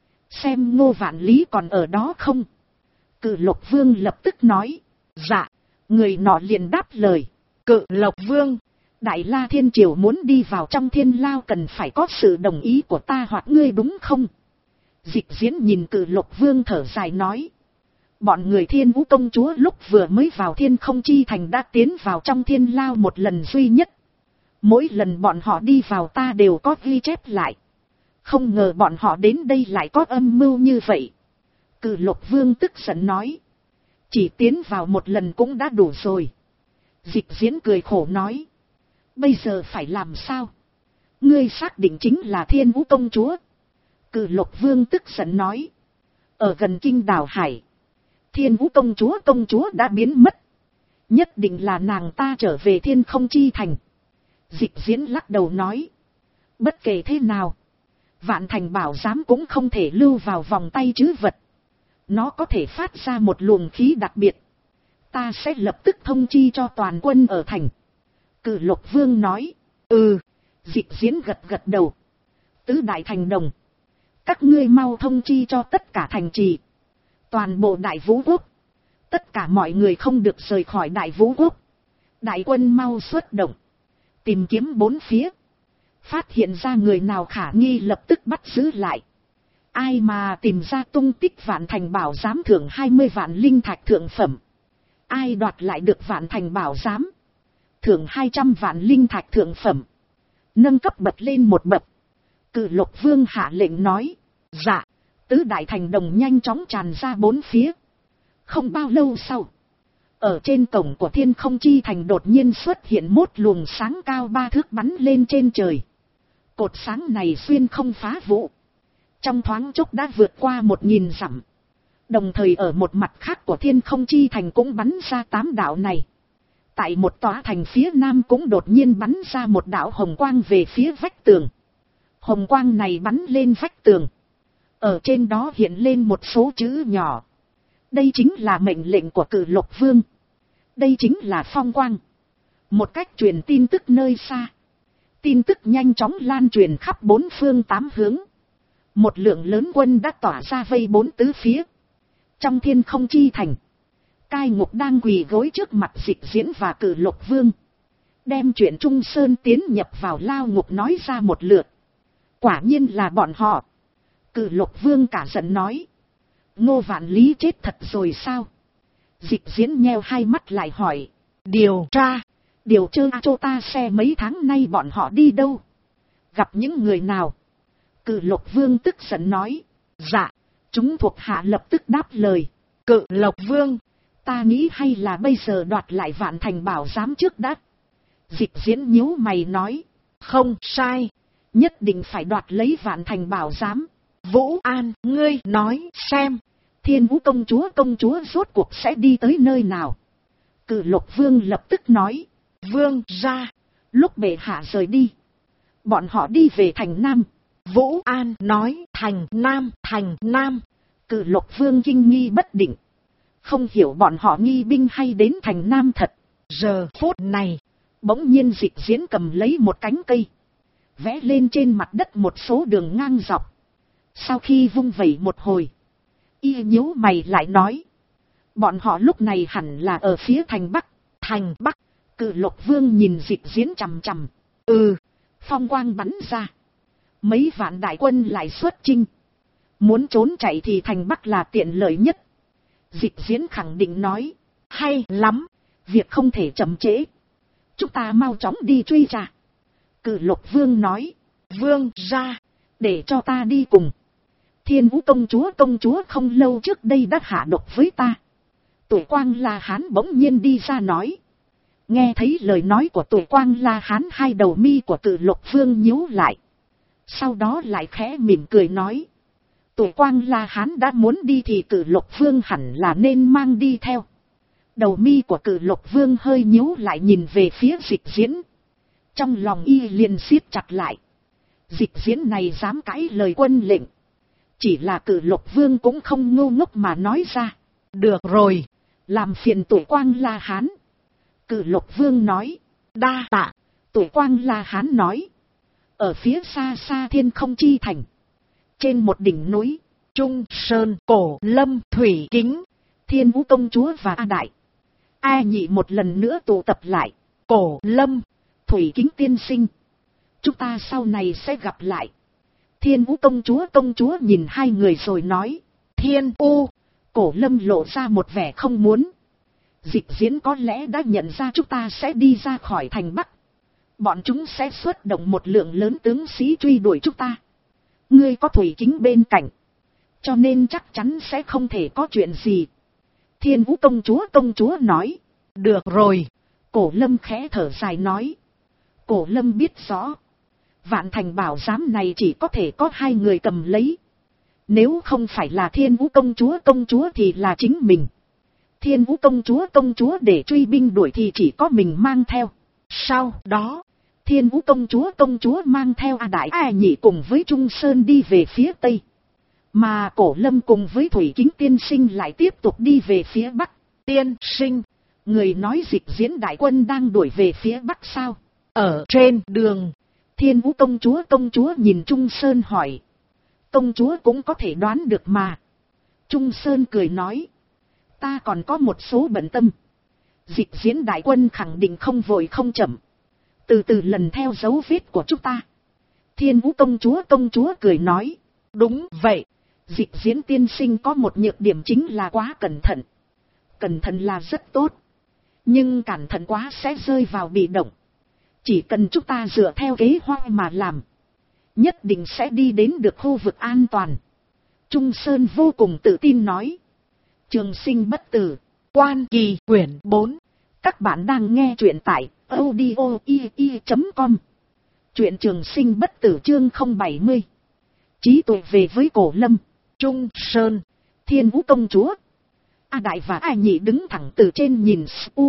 Xem Ngô Vạn Lý còn ở đó không? Cự Lục Vương lập tức nói. Dạ. Người nọ liền đáp lời. Cự Lục Vương, Đại La Thiên Triều muốn đi vào trong Thiên Lao cần phải có sự đồng ý của ta hoặc ngươi đúng không? Dịch Diễn nhìn Cự Lục Vương thở dài nói. Bọn người Thiên Vũ công chúa lúc vừa mới vào Thiên Không Chi Thành đã tiến vào trong Thiên Lao một lần duy nhất. Mỗi lần bọn họ đi vào ta đều có ghi chép lại. Không ngờ bọn họ đến đây lại có âm mưu như vậy. Cự Lục Vương tức giận nói. Chỉ tiến vào một lần cũng đã đủ rồi. Dịch Diễn cười khổ nói. Bây giờ phải làm sao? Ngươi xác định chính là Thiên Vũ công chúa. Cự Lục Vương tức giận nói. Ở gần kinh đảo Hải. Thiên Vũ công chúa đã biến mất. Nhất định là nàng ta trở về Thiên Không Chi Thành. Dịch Diễn lắc đầu nói. Bất kể thế nào. Vạn Thành Bảo Giám cũng không thể lưu vào vòng tay trữ vật. Nó có thể phát ra một luồng khí đặc biệt. Ta sẽ lập tức thông chi cho toàn quân ở thành. Cự Lục Vương nói. Dịch Diễn gật đầu. Tứ đại thành đồng. Các ngươi mau thông chi cho tất cả thành trì. Toàn bộ Đại Vũ Quốc. Tất cả mọi người không được rời khỏi Đại Vũ Quốc. Đại quân mau xuất động. Tìm kiếm bốn phía. Phát hiện ra người nào khả nghi lập tức bắt giữ lại. Ai mà tìm ra tung tích Vạn Thành Bảo Giám thưởng 20 vạn linh thạch thượng phẩm. Ai đoạt lại được Vạn Thành Bảo Giám thưởng 200 vạn linh thạch thượng phẩm. Nâng cấp bật lên một bậc. Cự Lục Vương hạ lệnh nói. Dạ. Tứ đại thành đồng nhanh chóng tràn ra bốn phía. Không bao lâu sau. Ở trên cổng của Thiên Không Chi Thành đột nhiên xuất hiện một luồng sáng cao 3 thước bắn lên trên trời. Cột sáng này xuyên không phá vũ. Trong thoáng chốc đã vượt qua 1000 dặm. Đồng thời ở một mặt khác của Thiên Không Chi Thành cũng bắn ra 8 đạo này. Tại một tòa thành phía nam cũng đột nhiên bắn ra một đạo hồng quang về phía vách tường. Hồng quang này bắn lên vách tường. Ở trên đó hiện lên một số chữ nhỏ. Đây chính là mệnh lệnh của Cự Lục Vương. Đây chính là phong quang. Một cách truyền tin tức nơi xa. Tin tức nhanh chóng lan truyền khắp 4 phương 8 hướng. Một lượng lớn quân đã tỏa ra vây 4 tứ phía. Trong Thiên Không Chi Thành. Cai Ngục đang quỳ gối trước mặt Dịch Diễn và Cự Lục Vương. đem chuyện Trung Sơn tiến nhập vào lao ngục nói ra một lượt. Quả nhiên là bọn họ. Cử Lục Vương cả giận nói. Ngô Vạn Lý chết thật rồi sao? Dịch Diễn nheo hai mắt lại hỏi. Điều tra cho ta xe mấy tháng nay bọn họ đi đâu? Gặp những người nào? Cử Lục Vương tức giận nói. Dạ. Chúng thuộc hạ lập tức đáp lời. Cự Lộc Vương, ta nghĩ hay là bây giờ đoạt lại Vạn Thành Bảo Giám trước đã. Dịch Diễn nhíu mày nói. không sai. Nhất định phải đoạt lấy Vạn Thành Bảo Giám. Vũ An, ngươi nói xem. Thiên Vũ công chúa rốt cuộc sẽ đi tới nơi nào? Cử Lục Vương lập tức nói. Vương ra. Lúc bệ hạ rời đi, bọn họ đi về thành Nam. Vũ An nói thành Nam. Cử Lục Vương kinh nghi bất định. Không hiểu bọn họ nghi binh hay đến thành Nam thật. Giờ phút này, bỗng nhiên Dịch Diễn cầm lấy một cánh cây, vẽ lên trên mặt đất một số đường ngang dọc. Sau khi vung vẩy một hồi, y nhíu mày lại nói. Bọn họ lúc này hẳn là ở phía thành Bắc. thành Bắc. Cử Lục Vương nhìn Dịch Diễn chằm chằm. Phong quang bắn ra. Mấy vạn đại quân lại xuất chinh. Muốn trốn chạy thì thành Bắc là tiện lợi nhất. Dịch Diễn khẳng định nói. Hay lắm. Việc không thể chậm trễ. Chúng ta mau chóng đi truy ra. Cử Lục Vương nói. Vương ra. Để cho ta đi cùng. Thiên Vũ công chúa không lâu trước đây đã hạ độc với ta. Tuổi Quang La Hán bỗng nhiên đi ra nói. Nghe thấy lời nói của Tuổi Quang La Hán, hai đầu mi của Cử Lục Vương nhíu lại. Sau đó lại khẽ mỉm cười nói. Tuổi Quang La Hán đã muốn đi thì Cử Lục Vương hẳn là nên mang đi theo. Đầu mi của Cử Lục Vương hơi nhíu lại nhìn về phía Dịch Diễn. Trong lòng y liền siết chặt lại. Dịch Diễn này dám cãi lời quân lệnh. Chỉ là Cử Lục Vương cũng không ngu ngốc mà nói ra. Được rồi. Làm phiền Tuổi Quang La Hán. Cử Lục Vương nói. Đa tạ. Tuổi Quang La Hán nói. Ở phía xa xa Thiên Không Chi Thành, trên một đỉnh núi, Trung Sơn, Cổ Lâm, Thủy Kính, Thiên Vũ công chúa và A Đại, A Nhị một lần nữa tụ tập lại. Cổ Lâm, Thủy Kính tiên sinh, chúng ta sau này sẽ gặp lại. Thiên Vũ công chúa nhìn hai người rồi nói. Thiên U. Cổ Lâm lộ ra một vẻ không muốn. Dịch Diễn có lẽ đã nhận ra chúng ta sẽ đi ra khỏi thành Bắc. Bọn chúng sẽ xuất động một lượng lớn tướng sĩ truy đuổi chúng ta. Ngươi có Thủy Kính bên cạnh, cho nên chắc chắn sẽ không thể có chuyện gì. Thiên Vũ công chúa nói. Được rồi. Cổ Lâm khẽ thở dài nói. Cổ Lâm biết rõ, Vạn Thành Bảo Giám này chỉ có thể có hai người cầm lấy. Nếu không phải là Thiên Vũ công chúa thì là chính mình. Thiên Vũ công chúa để truy binh đuổi thì chỉ có mình mang theo. Sau đó, Thiên Vũ công chúa mang theo A Đại A Nhị cùng với Trung Sơn đi về phía Tây. Mà Cổ Lâm cùng với Thủy Kính tiên sinh lại tiếp tục đi về phía Bắc. Tiên sinh, người nói Dịch Diễn đại quân đang đuổi về phía Bắc sao? Ở trên đường. Thiên Vũ công chúa nhìn Trung Sơn hỏi. Công chúa cũng có thể đoán được mà. Trung Sơn cười nói. Ta còn có một số bận tâm. Dịch Diễn đại quân khẳng định không vội không chậm. Từ từ lần theo dấu vết của chúng ta. Thiên Vũ công chúa cười nói. Đúng vậy. Dịch Diễn tiên sinh có một nhược điểm chính là quá cẩn thận. Cẩn thận là rất tốt. Nhưng cẩn thận quá sẽ rơi vào bị động. Chỉ cần chúng ta dựa theo kế hoạch mà làm, nhất định sẽ đi đến được khu vực an toàn. Trung Sơn vô cùng tự tin nói. Trường sinh bất tử. Quan Kỳ quyển 4. Các bạn đang nghe truyện tại audio.com. Truyện Trường Sinh Bất Tử chương 070. Trí tuệ về với Cổ Lâm. Trung Sơn, Thiên Vũ công chúa, A Đại và A Nhị đứng thẳng từ trên nhìn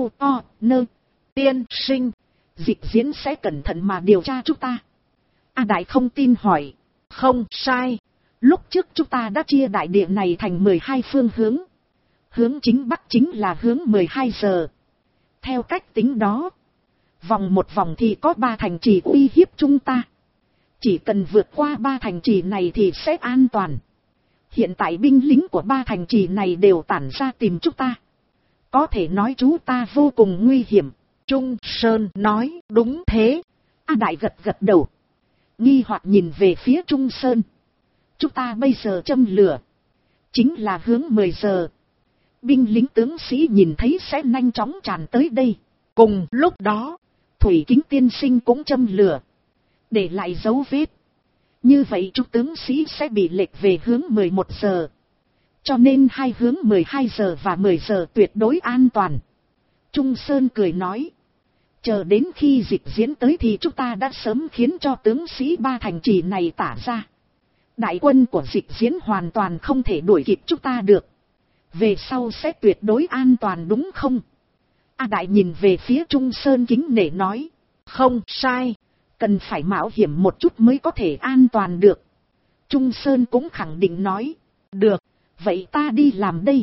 Nơ. tiên sinh, Dịch Diễn sẽ cẩn thận mà điều tra chúng ta. A Đại không tin hỏi. Không sai. Lúc trước chúng ta đã chia đại địa này thành 12 phương hướng. Hướng chính Bắc chính là hướng 12 giờ. Theo cách tính đó, vòng một vòng thì có 3 thành trì uy hiếp chúng ta. Chỉ cần vượt qua 3 thành trì này thì sẽ an toàn. Hiện tại binh lính của 3 thành trì này đều tản ra tìm chúng ta. Có thể nói chúng ta vô cùng nguy hiểm. Trung Sơn nói, đúng thế. A Đại gật gật đầu. Nghi hoặc nhìn về phía Trung Sơn. Chúng ta bây giờ châm lửa. Chính là hướng 10 giờ. Binh lính tướng sĩ nhìn thấy sẽ nhanh chóng tràn tới đây. Cùng lúc đó, Thủy Kính tiên sinh cũng châm lửa. Để lại dấu vết. Như vậy chúng tướng sĩ sẽ bị lệch về hướng 11 giờ. Cho nên hai hướng 12 giờ và 10 giờ tuyệt đối an toàn. Trung Sơn cười nói. Chờ đến khi dịch diễn tới thì chúng ta đã sớm khiến cho tướng sĩ ba thành trì này tả ra. Đại quân của dịch diễn hoàn toàn không thể đuổi kịp chúng ta được. Về sau sẽ tuyệt đối an toàn đúng không? A Đại nhìn về phía Trung Sơn kính nể nói. Không sai. Cần phải mạo hiểm một chút mới có thể an toàn được. Trung Sơn cũng khẳng định nói. Được, vậy ta đi làm đây.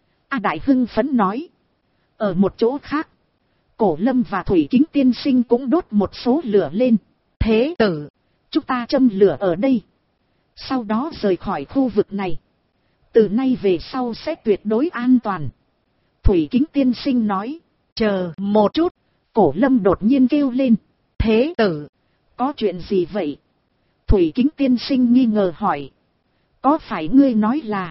A Đại hưng phấn nói. Ở một chỗ khác, Cổ Lâm và Thủy Kính tiên sinh cũng đốt một số lửa lên. Thế tử, chúng ta châm lửa ở đây. Sau đó rời khỏi khu vực này. Từ nay về sau sẽ tuyệt đối an toàn. Thủy Kính tiên sinh nói. Chờ một chút. Cổ Lâm đột nhiên kêu lên. Thế tử, có chuyện gì vậy? Thủy Kính tiên sinh nghi ngờ hỏi. Có phải ngươi nói là,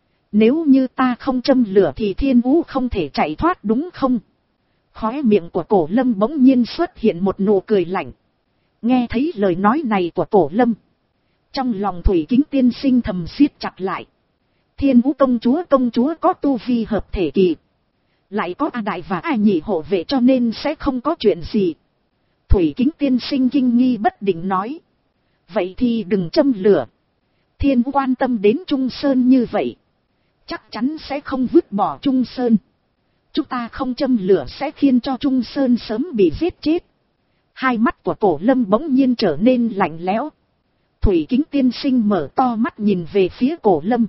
nếu như ta không châm lửa thì Thiên Vũ không thể chạy thoát đúng không? Khóe miệng của Cổ Lâm bỗng nhiên xuất hiện một nụ cười lạnh. Nghe thấy lời nói này của Cổ Lâm, trong lòng Thủy Kính tiên sinh thầm siết chặt lại. Thiên Vũ công chúa có tu vi hợp thể kỳ. Lại có A Đại và A Nhị hộ vệ cho nên sẽ không có chuyện gì. Thủy Kính tiên sinh kinh nghi bất định nói. Vậy thì đừng châm lửa. Thiên Vũ quan tâm đến Trung Sơn như vậy, chắc chắn sẽ không vứt bỏ Trung Sơn. Chúng ta không châm lửa sẽ khiến cho Trung Sơn sớm bị giết chết. Hai mắt của Cổ Lâm bỗng nhiên trở nên lạnh lẽo. Thủy Kính tiên sinh mở to mắt nhìn về phía Cổ Lâm.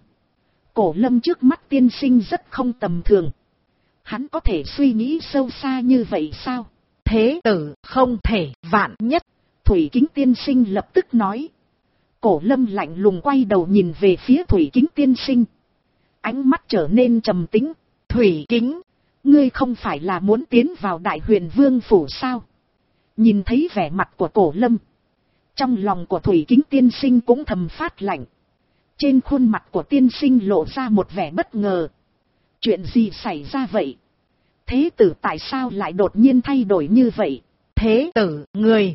Cổ Lâm trước mắt tiên sinh rất không tầm thường. Hắn có thể suy nghĩ sâu xa như vậy sao? thế tử không thể vạn nhất. Thủy Kính tiên sinh lập tức nói. Cổ Lâm lạnh lùng quay đầu nhìn về phía Thủy Kính tiên sinh. Ánh mắt trở nên trầm tĩnh. Thủy Kính, ngươi không phải là muốn tiến vào Đại Huyền Vương phủ sao? Nhìn thấy vẻ mặt của Cổ Lâm, trong lòng của Thủy Kính tiên sinh cũng thầm phát lạnh. Trên khuôn mặt của tiên sinh lộ ra một vẻ bất ngờ. Chuyện gì xảy ra vậy? Thế tử tại sao lại đột nhiên thay đổi như vậy? thế tử,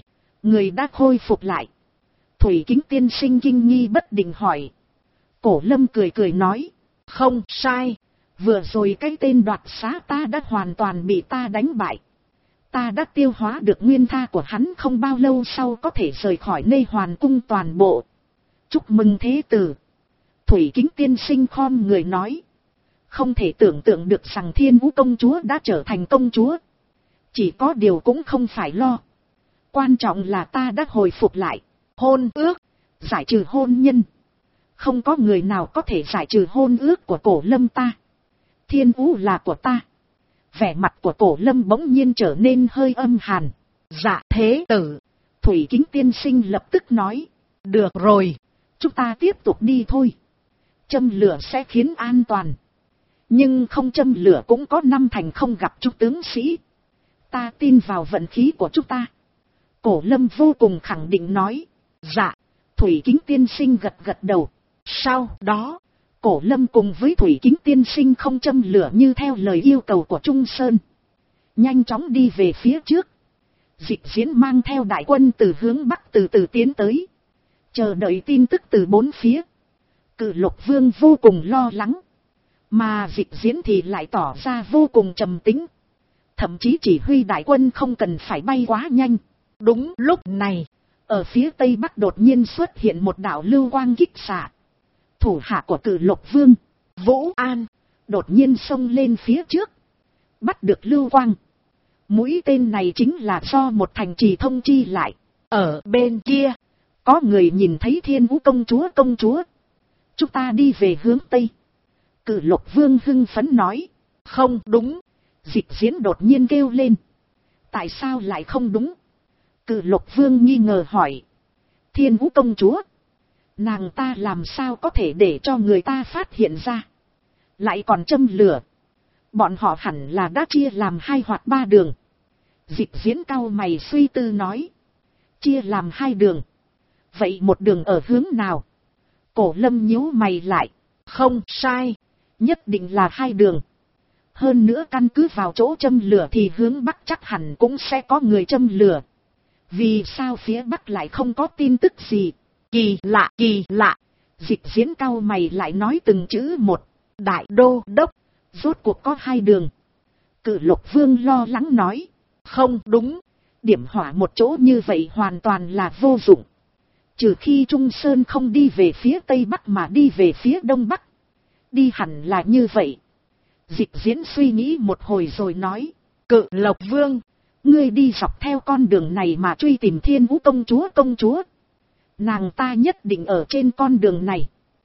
người đã khôi phục lại. Thủy Kính tiên sinh kinh nghi bất định hỏi. Cổ Lâm cười cười nói. Không sai. Vừa rồi cái tên đoạt xá ta đã hoàn toàn bị ta đánh bại. Ta đã tiêu hóa được nguyên tha của hắn, không bao lâu sau có thể rời khỏi nơi Hoàn cung toàn bộ. Chúc mừng thế tử. Thủy Kính tiên sinh khom người nói. Không thể tưởng tượng được rằng Thiên Vũ công chúa đã trở thành công chúa. Chỉ có điều cũng không phải lo. Quan trọng là ta đã hồi phục lại. Hôn ước, giải trừ hôn nhân. Không có người nào có thể giải trừ hôn ước của Cổ Lâm ta. Thiên Vũ là của ta. Vẻ mặt của Cổ Lâm bỗng nhiên trở nên hơi âm hàn. Dạ thế tử. Thủy Kính tiên sinh lập tức nói. Được rồi, chúng ta tiếp tục đi thôi. Châm lửa sẽ khiến an toàn. Nhưng không châm lửa cũng có năm thành không gặp chúng tướng sĩ. Ta tin vào vận khí của chúng ta. Cổ Lâm vô cùng khẳng định nói. Dạ. Thủy Kính tiên sinh gật gật đầu. Sau đó, Cổ Lâm cùng với Thủy Kính tiên sinh không châm lửa như theo lời yêu cầu của Trung Sơn. Nhanh chóng đi về phía trước. Dịch Diễn mang theo đại quân từ hướng Bắc từ từ tiến tới. Chờ đợi tin tức từ bốn phía. Cự Lục Vương vô cùng lo lắng. Mà Dịch Diễn thì lại tỏ ra vô cùng trầm tĩnh. Thậm chí chỉ huy đại quân không cần phải bay quá nhanh. Đúng lúc này, ở phía tây bắc đột nhiên xuất hiện một đạo lưu quang kích xạ. Thủ hạ của Cự Lục Vương, Vũ An, đột nhiên xông lên phía trước. Bắt được lưu quang. Mũi tên này chính là do một thành trì thông chi lại. Ở bên kia, có người nhìn thấy Thiên Vũ công chúa. Chúng ta đi về hướng tây. Cự Lục Vương hưng phấn nói. Không đúng. Dịch Diễn đột nhiên kêu lên. Tại sao lại không đúng? Cự Lục Vương nghi ngờ hỏi. Thiên Vũ công chúa, nàng ta làm sao có thể để cho người ta phát hiện ra? Lại còn châm lửa. Bọn họ hẳn là đã chia làm 2 hoặc 3 đường. Dịch Diễn cau mày suy tư nói. Chia làm 2 đường. Vậy một đường ở hướng nào? Cổ Lâm nhíu mày lại. Không sai. Nhất định là 2 đường. Hơn nữa căn cứ vào chỗ châm lửa thì hướng Bắc chắc hẳn cũng sẽ có người châm lửa. Vì sao phía Bắc lại không có tin tức gì? Kỳ lạ, kỳ lạ. Dịch Diễn cau mày lại nói từng chữ một. Đại đô đốc. Rốt cuộc có 2 đường. Cự Lộc Vương lo lắng nói. Không đúng. Điểm hỏa một chỗ như vậy hoàn toàn là vô dụng. Trừ khi Trung Sơn không đi về phía Tây Bắc mà đi về phía Đông Bắc. Đi hẳn là như vậy. Dịch Diễn suy nghĩ một hồi rồi nói. Cự Lộc Vương. Ngươi đi dọc theo con đường này mà truy tìm Thiên Vũ công chúa. Nàng ta nhất định ở trên con đường này.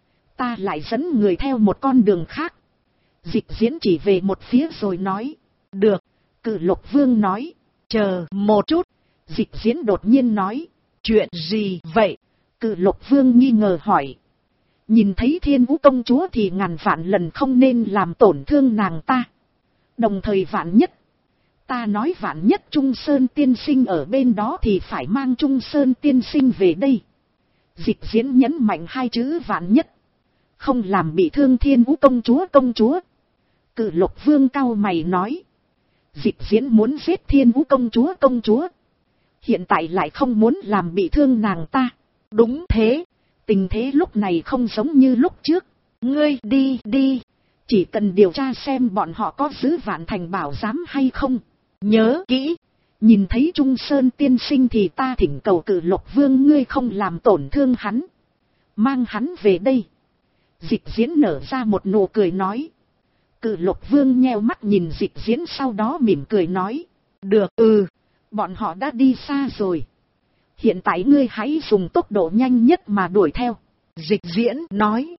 Ta lại dẫn người theo một con đường khác. Dịch Diễn chỉ về một phía rồi nói. Được. Cự Lộc Vương nói. Chờ một chút. Dịch Diễn đột nhiên nói. Chuyện gì vậy? Cự Lộc Vương nghi ngờ hỏi. Nhìn thấy Thiên Vũ công chúa thì ngàn vạn lần không nên làm tổn thương nàng ta. Đồng thời vạn nhất. Ta nói vạn nhất Trung Sơn tiên sinh ở bên đó thì phải mang Trung Sơn tiên sinh về đây. Dịch Diễn nhấn mạnh 2 chữ vạn nhất. Không làm bị thương Thiên Vũ công chúa. Cự Lộc Vương cau mày nói. Dịch Diễn muốn giết Thiên Vũ công chúa. Hiện tại lại không muốn làm bị thương nàng ta. Đúng thế. Tình thế lúc này không giống như lúc trước. Ngươi đi. Chỉ cần điều tra xem bọn họ có giữ Vạn Thành bảo giám hay không. Nhớ kỹ. Nhìn thấy Trung Sơn tiên sinh thì ta thỉnh cầu Cự Lộc Vương ngươi không làm tổn thương hắn. Mang hắn về đây. Dịch Diễn nở ra một nụ cười nói. Cự Lộc Vương nheo mắt nhìn Dịch Diễn sau đó mỉm cười nói. Được, bọn họ đã đi xa rồi. Hiện tại ngươi hãy dùng tốc độ nhanh nhất mà đuổi theo. Dịch Diễn nói.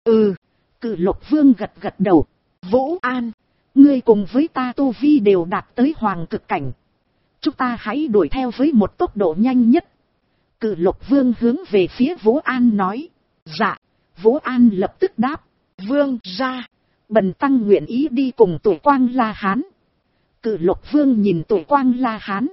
Cự Lộc Vương gật gật đầu. Vũ An, ngươi cùng với ta tu vi đều đạt tới hoàng cực cảnh. Chúng ta hãy đuổi theo với một tốc độ nhanh nhất. Cự Lộc Vương hướng về phía Vũ An nói. Dạ. Vũ An lập tức đáp. Vương ra. Bần tăng nguyện ý đi cùng Tuổi Quang La Hán. Cự Lộc Vương nhìn Tuổi Quang La Hán.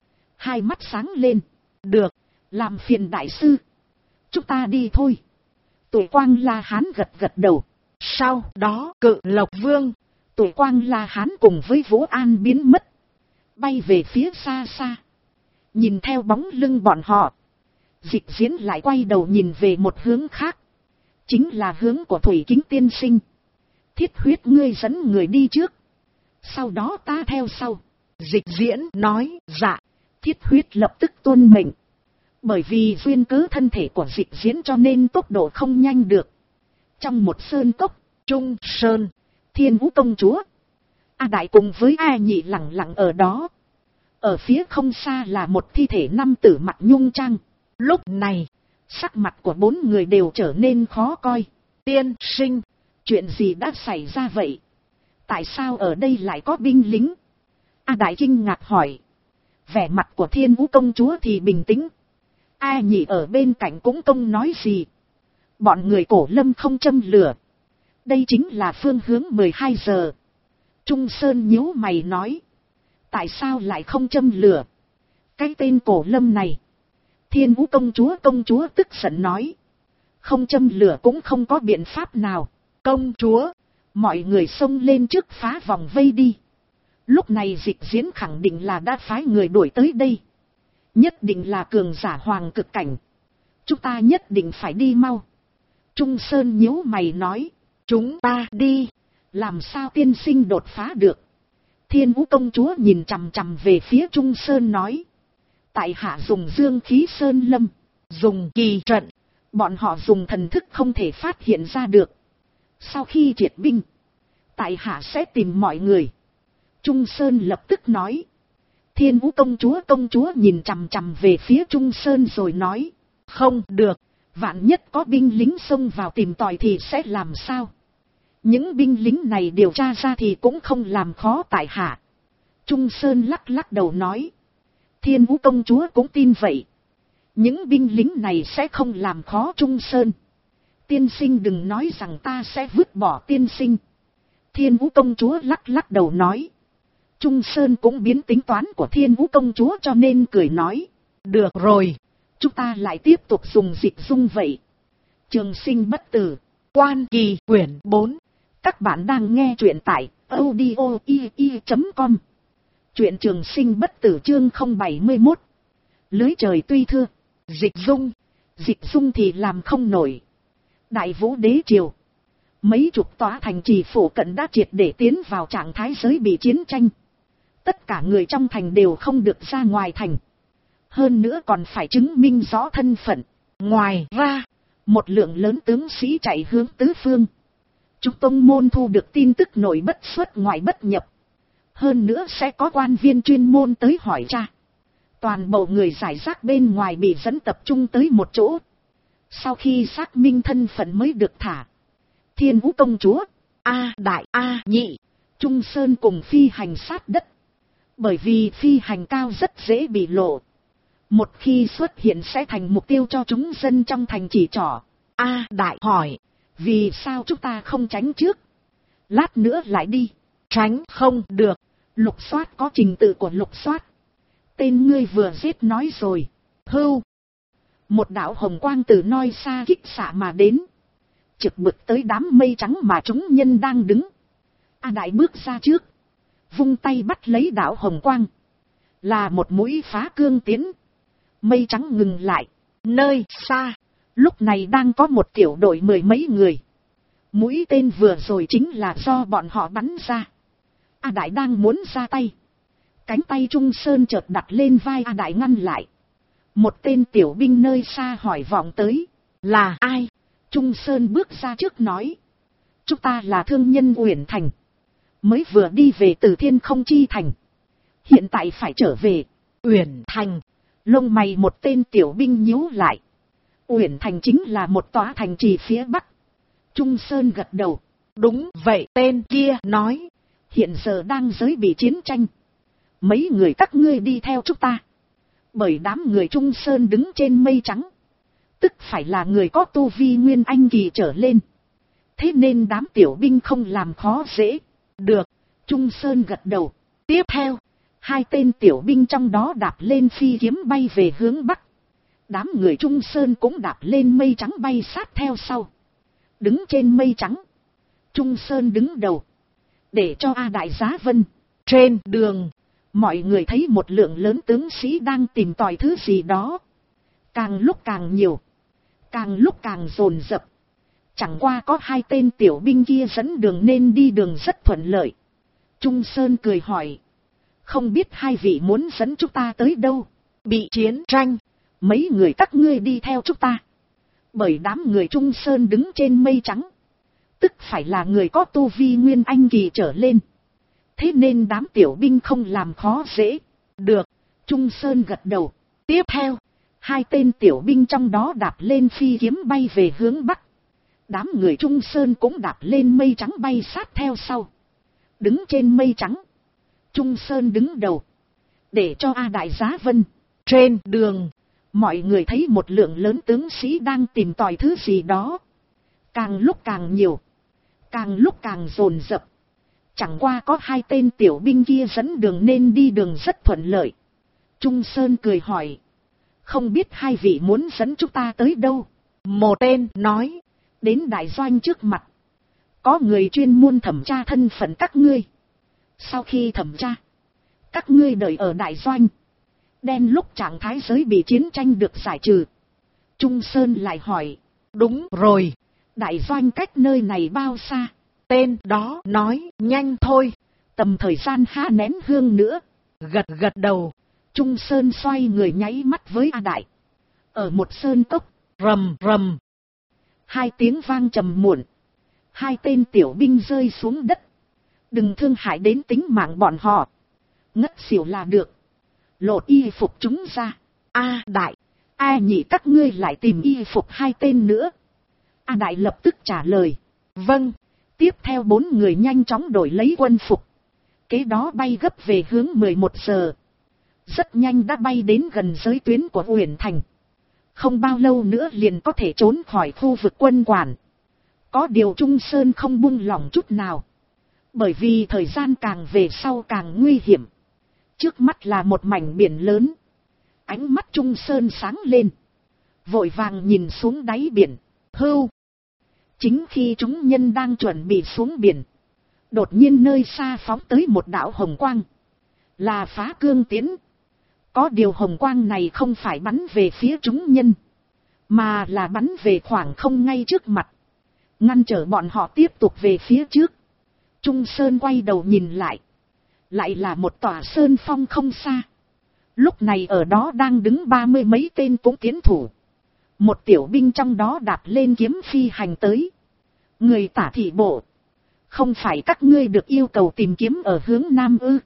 2 mắt sáng lên. Được, làm phiền đại sư. Chúng ta đi thôi. Tuổi Quang La Hán gật gật đầu. Sau đó Cự Lộc Vương, Tuổi Quang La Hán cùng với Vũ An biến mất. Bay về phía xa xa. Nhìn theo bóng lưng bọn họ. Dịch Diễn lại quay đầu nhìn về một hướng khác. Chính là hướng của Thủy Kính tiên sinh. Thiết Huyết ngươi dẫn người đi trước. Sau đó ta theo sau. Dịch Diễn nói. Dạ. Thiết Huyết lập tức tuân mệnh. Bởi vì duyên cớ thân thể của Dịch Diễn cho nên tốc độ không nhanh được. Trong một sơn cốc, Trung Sơn, Thiên Vũ công chúa, A Đại cùng với A Nhị lặng lặng ở đó. Ở phía không xa là một thi thể nam tử mặt nhung trang. Lúc này, sắc mặt của 4 người đều trở nên khó coi. Tiên sinh, chuyện gì đã xảy ra vậy? Tại sao ở đây lại có binh lính? A Đại kinh ngạc hỏi. Vẻ mặt của Thiên Vũ công chúa thì bình tĩnh. A Nhị ở bên cạnh cũng không nói gì. Bọn người Cổ Lâm không châm lửa. Đây chính là phương hướng 12 giờ. Trung Sơn nhíu mày nói. Tại sao lại không châm lửa? Cái tên Cổ Lâm này. Thiên Vũ công chúa tức giận nói. Không châm lửa cũng không có biện pháp nào. Công chúa, mọi người xông lên trước phá vòng vây đi. Lúc này Dịch Diễn khẳng định là đã phái người đuổi tới đây. Nhất định là cường giả hoàng cực cảnh. Chúng ta nhất định phải đi mau. Trung Sơn nhíu mày nói. Chúng ta đi. Làm sao tiên sinh đột phá được? Thiên Vũ công chúa nhìn chằm chằm về phía Trung Sơn nói. Tại hạ dùng dương khí sơn lâm. Dùng kỳ trận. Bọn họ dùng thần thức không thể phát hiện ra được. Sau khi triệt binh, tại hạ sẽ tìm mọi người. Trung Sơn lập tức nói. Thiên Vũ công chúa nhìn chằm chằm về phía Trung Sơn rồi nói. Không được, vạn nhất có binh lính xông vào tìm tòi thì sẽ làm sao? Những binh lính này điều tra ra thì cũng không làm khó tại hạ. Trung Sơn lắc lắc đầu nói. Thiên Vũ công chúa cũng tin vậy. Những binh lính này sẽ không làm khó Trung Sơn. Tiên sinh đừng nói rằng ta sẽ vứt bỏ tiên sinh. Thiên Vũ công chúa lắc lắc đầu nói. Trung Sơn cũng biến tính toán của Thiên Vũ công chúa cho nên cười nói. Được rồi, chúng ta lại tiếp tục dùng dịch dung vậy. Trường sinh bất tử, Quan Kỳ quyển 4. Các bạn đang nghe truyện tại audio.com. Truyện Trường sinh bất tử chương 071. Lưới trời tuy thưa, dịch dung thì làm không nổi. Đại Vũ đế triều, mấy chục tòa thành trì phủ cận đã triệt để tiến vào trạng thái giới bị chiến tranh. Tất cả người trong thành đều không được ra ngoài thành. Hơn nữa còn phải chứng minh rõ thân phận. Ngoài ra, một lượng lớn tướng sĩ chạy hướng tứ phương. Chúng tông môn thu được tin tức nội bất xuất ngoại bất nhập. Hơn nữa sẽ có quan viên chuyên môn tới hỏi tra. Toàn bộ người giải rác bên ngoài bị dẫn tập trung tới một chỗ. Sau khi xác minh thân phận mới được thả. Thiên Vũ công chúa, A đại A nhị, Trung Sơn cùng phi hành sát đất. Bởi vì phi hành cao rất dễ bị lộ. Một khi xuất hiện sẽ thành mục tiêu cho chúng dân trong thành chỉ trỏ. A đại hỏi, vì sao chúng ta không tránh trước? Lát nữa lại đi. Tránh không được. Lục soát có trình tự của lục soát. Tên ngươi vừa giết nói rồi. Hưu. Một đạo hồng quang từ nơi xa kích xạ mà đến. Trực bực tới đám mây trắng mà chúng nhân đang đứng. A đại bước ra trước. Vung tay bắt lấy đạo hồng quang. Là một mũi phá cương tiến. Mây trắng ngừng lại. Nơi xa, lúc này đang có một tiểu đội mười mấy người. Mũi tên vừa rồi chính là do bọn họ bắn ra. A đại đang muốn ra tay. Cánh tay Trung Sơn chợt đặt lên vai A đại ngăn lại. Một tên tiểu binh nơi xa hỏi vọng tới. Là ai? Trung Sơn bước ra trước nói. Chúng ta là thương nhân Uyển Thành. Mới vừa đi về từ Thiên Không Chi Thành. Hiện tại phải trở về. Uyển Thành. Lông mày một tên tiểu binh nhíu lại. Uyển Thành chính là một tòa thành trì phía Bắc. Trung Sơn gật đầu. Đúng vậy, tên kia nói. Hiện giờ đang giới bị chiến tranh. Mấy người các ngươi đi theo chúng ta. Bởi đám người Trung Sơn đứng trên mây trắng. Tức phải là người có tu vi Nguyên Anh kỳ trở lên. Thế nên đám tiểu binh không làm khó dễ. Được, Trung Sơn gật đầu. Tiếp theo, hai tên tiểu binh trong đó đạp lên phi kiếm bay về hướng Bắc. Đám người Trung Sơn cũng đạp lên mây trắng bay sát theo sau. Đứng trên mây trắng, Trung Sơn đứng đầu. Để cho A đại giá vân. Trên đường, mọi người thấy một lượng lớn tướng sĩ đang tìm tòi thứ gì đó. Càng lúc càng nhiều. Càng lúc càng dồn dập. Chẳng qua có hai tên tiểu binh kia dẫn đường nên đi đường rất thuận lợi. Trung Sơn cười hỏi. Không biết hai vị muốn dẫn chúng ta tới đâu? Bị chiến tranh. Mấy người các ngươi đi theo chúng ta. Bởi đám người Trung Sơn đứng trên mây trắng. Tức phải là người có tu vi Nguyên Anh kỳ trở lên. Thế nên đám tiểu binh không làm khó dễ. Được, Trung Sơn gật đầu. Tiếp theo, hai tên tiểu binh trong đó đạp lên phi kiếm bay về hướng Bắc. Đám người Trung Sơn cũng đạp lên mây trắng bay sát theo sau. Đứng trên mây trắng, Trung Sơn đứng đầu. Để cho A đại giá vân. Trên đường, mọi người thấy một lượng lớn tướng sĩ đang tìm tòi thứ gì đó. Càng lúc càng nhiều. Càng lúc càng dồn dập. Chẳng qua có hai tên tiểu binh kia dẫn đường nên đi đường rất thuận lợi. Trung Sơn cười hỏi. Không biết hai vị muốn dẫn chúng ta tới đâu? Một tên nói. Đến đại doanh trước mặt. Có người chuyên môn thẩm tra thân phận các ngươi. Sau khi thẩm tra, các ngươi đợi ở đại doanh. Đen lúc trạng thái giới bị chiến tranh được giải trừ. Trung Sơn lại hỏi. Đúng rồi. Đại doanh cách nơi này bao xa? Tên đó nói. Nhanh thôi. Tầm thời gian há nén hương nữa. Gật đầu. Trung Sơn xoay người nháy mắt với A đại. Ở một sơn cốc. Rầm rầm. Hai tiếng vang trầm muộn. Hai tên tiểu binh rơi xuống đất. Đừng thương hại đến tính mạng bọn họ. Ngất xỉu là được. Lột y phục chúng ra. A đại, A nhị các ngươi lại tìm y phục hai tên nữa. A đại lập tức trả lời. Vâng. Tiếp theo bốn người nhanh chóng đổi lấy quân phục. Kế đó bay gấp về hướng 11 giờ. Rất nhanh đã bay đến gần giới tuyến của Uyển Thành. Không bao lâu nữa liền có thể trốn khỏi khu vực quân quản. Có điều Trung Sơn không buông lỏng chút nào. Bởi vì thời gian càng về sau càng nguy hiểm. Trước mắt là một mảnh biển lớn. Ánh mắt Trung Sơn sáng lên. Vội vàng nhìn xuống đáy biển. Hưu. Chính khi chúng nhân đang chuẩn bị xuống biển. Đột nhiên nơi xa phóng tới một đạo hồng quang. Là Phá Cương Tiễn. Có điều hồng quang này không phải bắn về phía chúng nhân. Mà là bắn về khoảng không ngay trước mặt. Ngăn trở bọn họ tiếp tục về phía trước. Trung Sơn quay đầu nhìn lại. Lại là một tòa sơn phong không xa. Lúc này ở đó đang đứng 30 mấy tên cũng tiến thủ. Một tiểu binh trong đó đạp lên kiếm phi hành tới. Người tả thị bộ. Không phải các ngươi được yêu cầu tìm kiếm ở hướng Nam ư?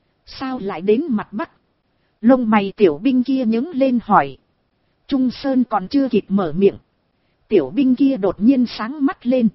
Sao lại đến mặt Bắc? Lông mày tiểu binh kia nhướng lên hỏi. Trung Sơn còn chưa kịp mở miệng. Tiểu binh kia đột nhiên sáng mắt lên.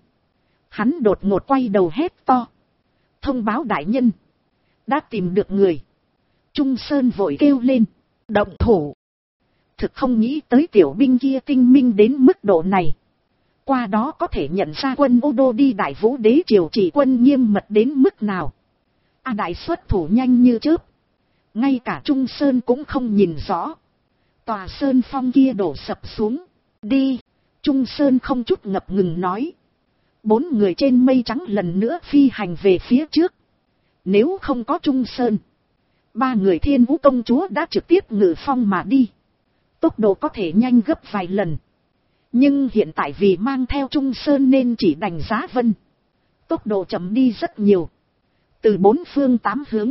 Hắn đột ngột quay đầu hét to. Thông báo đại nhân. Đã tìm được người. Trung Sơn vội kêu lên. Động thủ. Thực không nghĩ tới tiểu binh kia tinh minh đến mức độ này. Qua đó có thể nhận ra quân Ô Đô đi Đại Vũ Đế triều chỉ quân nghiêm mật đến mức nào. A Đại xuất thủ nhanh như chớp. Ngay cả Trung Sơn cũng không nhìn rõ. Tòa sơn phong kia đổ sập xuống. Đi. Trung Sơn không chút ngập ngừng nói. 4 người trên mây trắng lần nữa phi hành về phía trước. Nếu không có Trung Sơn, 3 người Thiên Vũ công chúa đã trực tiếp ngự phong mà đi. Tốc độ có thể nhanh gấp vài lần. Nhưng hiện tại vì mang theo Trung Sơn nên chỉ đành giá vân. Tốc độ chậm đi rất nhiều. Từ 4 phương 8 hướng.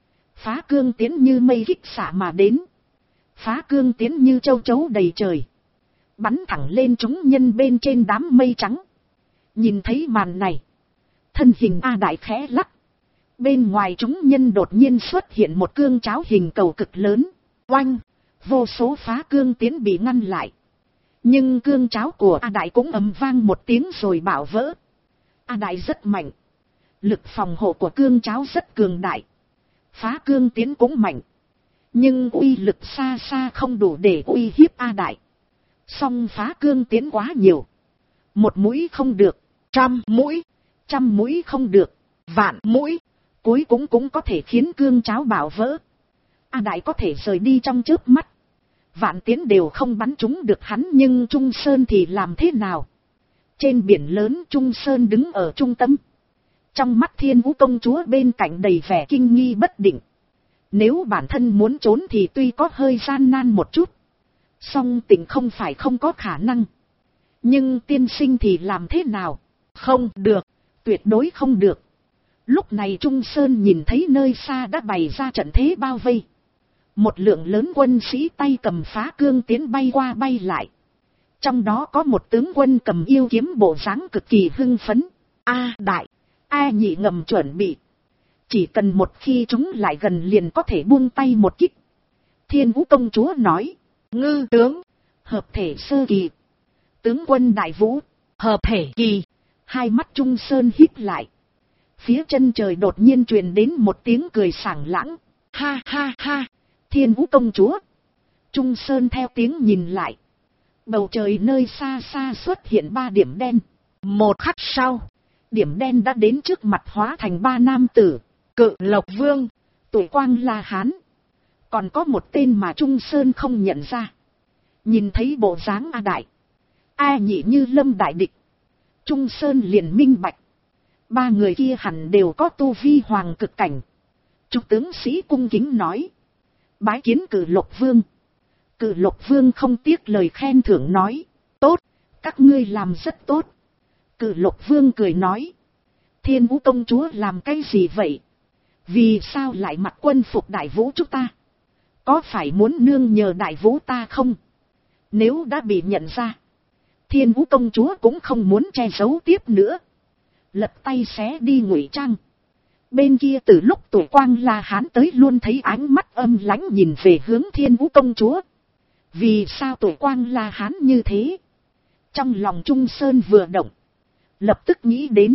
Phá Cương Tiễn như mây kích xạ mà đến. Phá Cương Tiễn như châu chấu đầy trời. Bắn thẳng lên chúng nhân bên trên đám mây trắng. Nhìn thấy màn này. Thân hình A Đại khẽ lắc. Bên ngoài chúng nhân đột nhiên xuất hiện một cương cháo hình cầu cực lớn. Oanh. Vô số phá cương tiễn bị ngăn lại. Nhưng cương cháo của A Đại cũng ầm vang một tiếng rồi bạo vỡ. A Đại rất mạnh. Lực phòng hộ của cương cháo rất cường đại. Phá cương tiễn cũng mạnh. Nhưng uy lực xa xa không đủ để uy hiếp A Đại. Song phá cương tiễn quá nhiều. 1 mũi không được. 100 mũi. 100 mũi không được. Vạn mũi. Cuối cũng có thể khiến cương cháo bạo vỡ. A Đại có thể rời đi trong chớp mắt. Vạn tiễn đều không bắn trúng được hắn, nhưng Trung Sơn thì làm thế nào? Trên biển lớn Trung Sơn đứng ở trung tâm. Trong mắt Thiên Vũ công chúa bên cạnh đầy vẻ kinh nghi bất định. Nếu bản thân muốn trốn thì tuy có hơi gian nan một chút. Song tình không phải không có khả năng. Nhưng tiên sinh thì làm thế nào? Không được, tuyệt đối không được. Lúc này Trung Sơn nhìn thấy nơi xa đã bày ra trận thế bao vây. Một lượng lớn quân sĩ tay cầm phá cương tiễn bay qua bay lại. Trong đó có một tướng quân cầm yêu kiếm bộ dáng cực kỳ hưng phấn. A Đại, A Nhị ngầm chuẩn bị. Chỉ cần một khi chúng lại gần liền có thể buông tay một kích. Thiên Vũ công chúa nói. Ngư tướng, hợp thể sơ kỳ. Tướng quân Đại Vũ, hợp thể kỳ. Hai mắt Trung Sơn híp lại. Phía chân trời đột nhiên truyền đến một tiếng cười sảng lãng. Ha ha ha, Thiên Vũ công chúa. Trung Sơn theo tiếng nhìn lại. Bầu trời nơi xa xa xuất hiện 3 điểm đen. Một khắc sau, điểm đen đã đến trước mặt hóa thành 3 nam tử. Cự Lộc Vương, Tuổi Quang La Hán. Còn có một tên mà Trung Sơn không nhận ra. Nhìn thấy bộ dáng A Đại, A Nhị như lâm đại địch. Trung Sơn liền minh bạch. 3 người kia hẳn đều có tu vi hoàng cực cảnh. Trung tướng sĩ cung kính nói. Bái kiến Cự Lộc Vương. Cự Lộc Vương không tiếc lời khen thưởng nói. Tốt, các ngươi làm rất tốt. Cự Lộc Vương cười nói. Thiên Vũ công chúa làm cái gì vậy? Vì sao lại mặc quân phục Đại Vũ chúng ta? Có phải muốn nương nhờ Đại Vũ ta không? Nếu đã bị nhận ra, Thiên Vũ công chúa cũng không muốn che giấu tiếp nữa. Lật tay xé đi ngụy trang. Bên kia từ lúc Tuổi Quang La Hán tới luôn thấy ánh mắt âm lãnh nhìn về hướng Thiên Vũ công chúa. Vì sao Tuổi Quang La Hán như thế? Trong lòng Trung Sơn vừa động, lập tức nghĩ đến.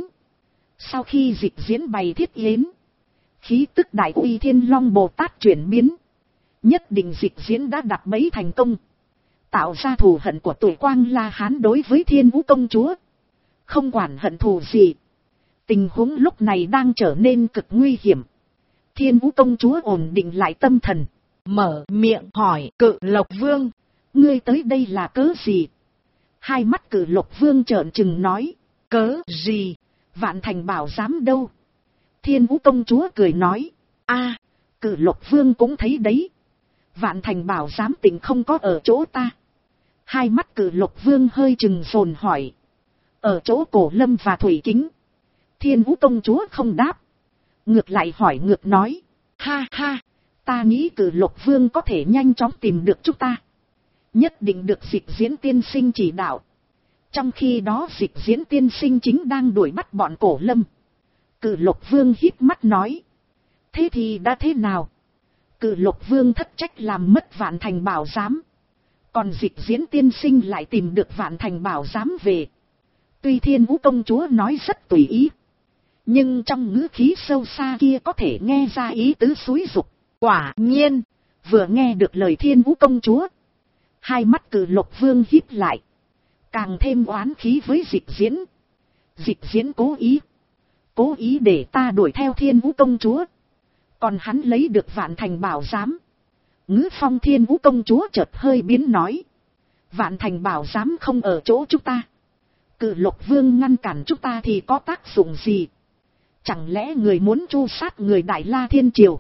Sau khi dịch diễn bày thiết yến, khí tức Đại Uy Thiên Long Bồ Tát chuyển biến. Nhất định dịch diễn đã đặt bẫy thành công. Tạo ra thù hận của Tuổi Quang La Hán đối với Thiên Vũ công chúa. Không quản hận thù gì, Tình huống lúc này đang trở nên cực nguy hiểm. Thiên Vũ công chúa ổn định lại tâm thần, mở miệng hỏi Cự Lộc Vương. Ngươi tới đây là cớ gì? Hai mắt Cự Lộc Vương trợn trừng nói. Cớ gì? Vạn Thành Bảo Giám đâu? Thiên Vũ công chúa cười nói. A, Cự Lộc Vương cũng thấy đấy. Vạn Thành Bảo Giám tình không có ở chỗ ta. Hai mắt Cự Lộc Vương hơi trừng phồn hỏi. Ở chỗ Cổ Lâm và Thủy Kính. Thiên Vũ công chúa không đáp. Ngược lại hỏi ngược nói. Ha ha, ta nghĩ Cự Lộc Vương có thể nhanh chóng tìm được chúng ta. Nhất định được Dịch Diễn tiên sinh chỉ đạo. Trong khi đó Dịch Diễn tiên sinh chính đang đuổi bắt bọn Cổ Lâm. Cự Lộc Vương híp mắt nói. Thế thì đã thế nào? Cự Lộc Vương thất trách làm mất Vạn Thành Bảo Giám. Còn Dịch Diễn tiên sinh lại tìm được Vạn Thành Bảo Giám về. Tuy Thiên Vũ công chúa nói rất tùy ý, nhưng trong ngữ khí sâu xa kia có thể nghe ra ý tứ xúi giục. Quả nhiên, vừa nghe được lời Thiên Vũ công chúa, hai mắt Cự Lộc Vương híp lại, càng thêm oán khí với Dịch Diễn. Dịch Diễn cố ý để ta đuổi theo Thiên Vũ công chúa, còn hắn lấy được Vạn Thành Bảo Giám. Ngữ phong Thiên Vũ công chúa chợt hơi biến nói. Vạn Thành Bảo Giám không ở chỗ chúng ta. Cự Lộc Vương ngăn cản chúng ta thì có tác dụng gì? Chẳng lẽ người muốn tru sát người Đại La Thiên Triều?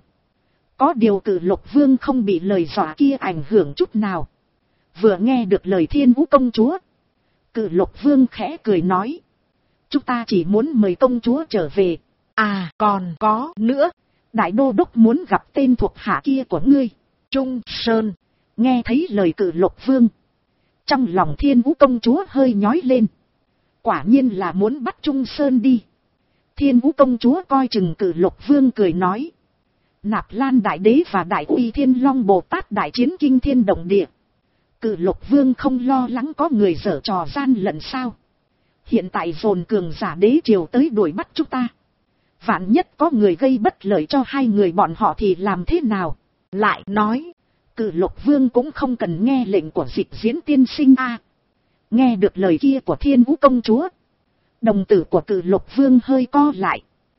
Có điều Cự Lộc Vương không bị lời dọa kia ảnh hưởng chút nào. Vừa nghe được lời Thiên Vũ công chúa, Cự Lộc Vương khẽ cười nói. Chúng ta chỉ muốn mời công chúa trở về. À còn có nữa. Đại đô đốc muốn gặp tên thuộc hạ kia của ngươi, Trung Sơn. Nghe thấy lời Cự Lộc Vương, trong lòng Thiên Vũ công chúa hơi nhói lên. Quả nhiên là muốn bắt Trung Sơn đi. Thiên Vũ công chúa coi chừng Cự Lộc Vương cười nói. Nạp Lan Đại Đế và Đại Uy Thiên Long Bồ Tát đại chiến kinh thiên động địa. Cự Lộc Vương không lo lắng có người giở trò gian lận sao? Hiện tại dồn cường giả đế triều tới đuổi bắt chúng ta. Vạn nhất có người gây bất lợi cho hai người bọn họ thì làm thế nào? Lại nói, Cự Lộc Vương cũng không cần nghe lệnh của Dịch Diễn tiên sinh a. Nghe được lời kia của Thiên Vũ công chúa, đồng tử của Cự Lộc Vương hơi co lại.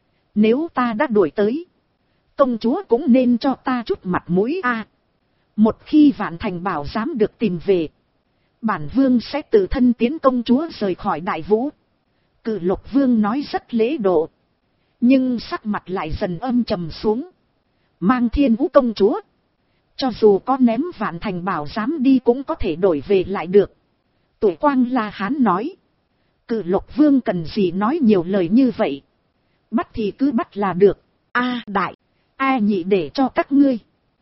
Nếu ta đã đuổi tới, công chúa cũng nên cho ta chút mặt mũi a. Một khi Vạn Thành Bảo Giám được tìm về, bản vương sẽ tự thân tiến công chúa rời khỏi Đại Vũ. Cự Lộc Vương nói rất lễ độ, nhưng sắc mặt lại dần âm trầm xuống. Mang Thiên Vũ công chúa, cho dù có ném Vạn Thành Bảo Giám đi cũng có thể đổi về lại được. Tuổi Quang La Hán nói. Cự Lộc Vương cần gì nói nhiều lời như vậy? Bắt thì cứ bắt là được. A đại, a nhị để cho các ngươi.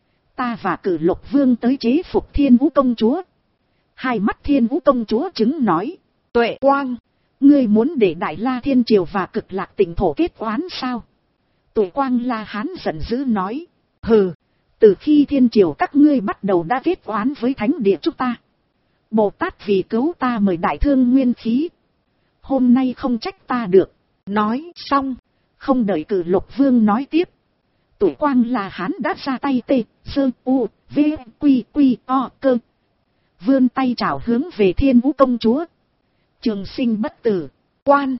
Ta và Cự Lộc Vương tới chế phục Thiên Vũ công chúa. Hai mắt Thiên Vũ công chúa chứng nói. Tuệ Quang, ngươi muốn để Đại La Thiên Triều và Cực Lạc Tỉnh thổ kết oán sao? Tuệ Quang La Hán giận dữ nói. Hừ, từ khi Thiên Triều các ngươi bắt đầu đã kết oán với Thánh Địa chúng ta. Bồ Tát vì cứu ta mời đại thương nguyên khí. Hôm nay không trách ta được. Nói xong, không đợi Cự Lộc Vương nói tiếp, Tuệ Quang La Hán đã ra tay tê, sơ, u, v, quy, quy, o, cơ. Vươn tay chảo hướng về Thiên Vũ công chúa. Trường sinh bất tử, quan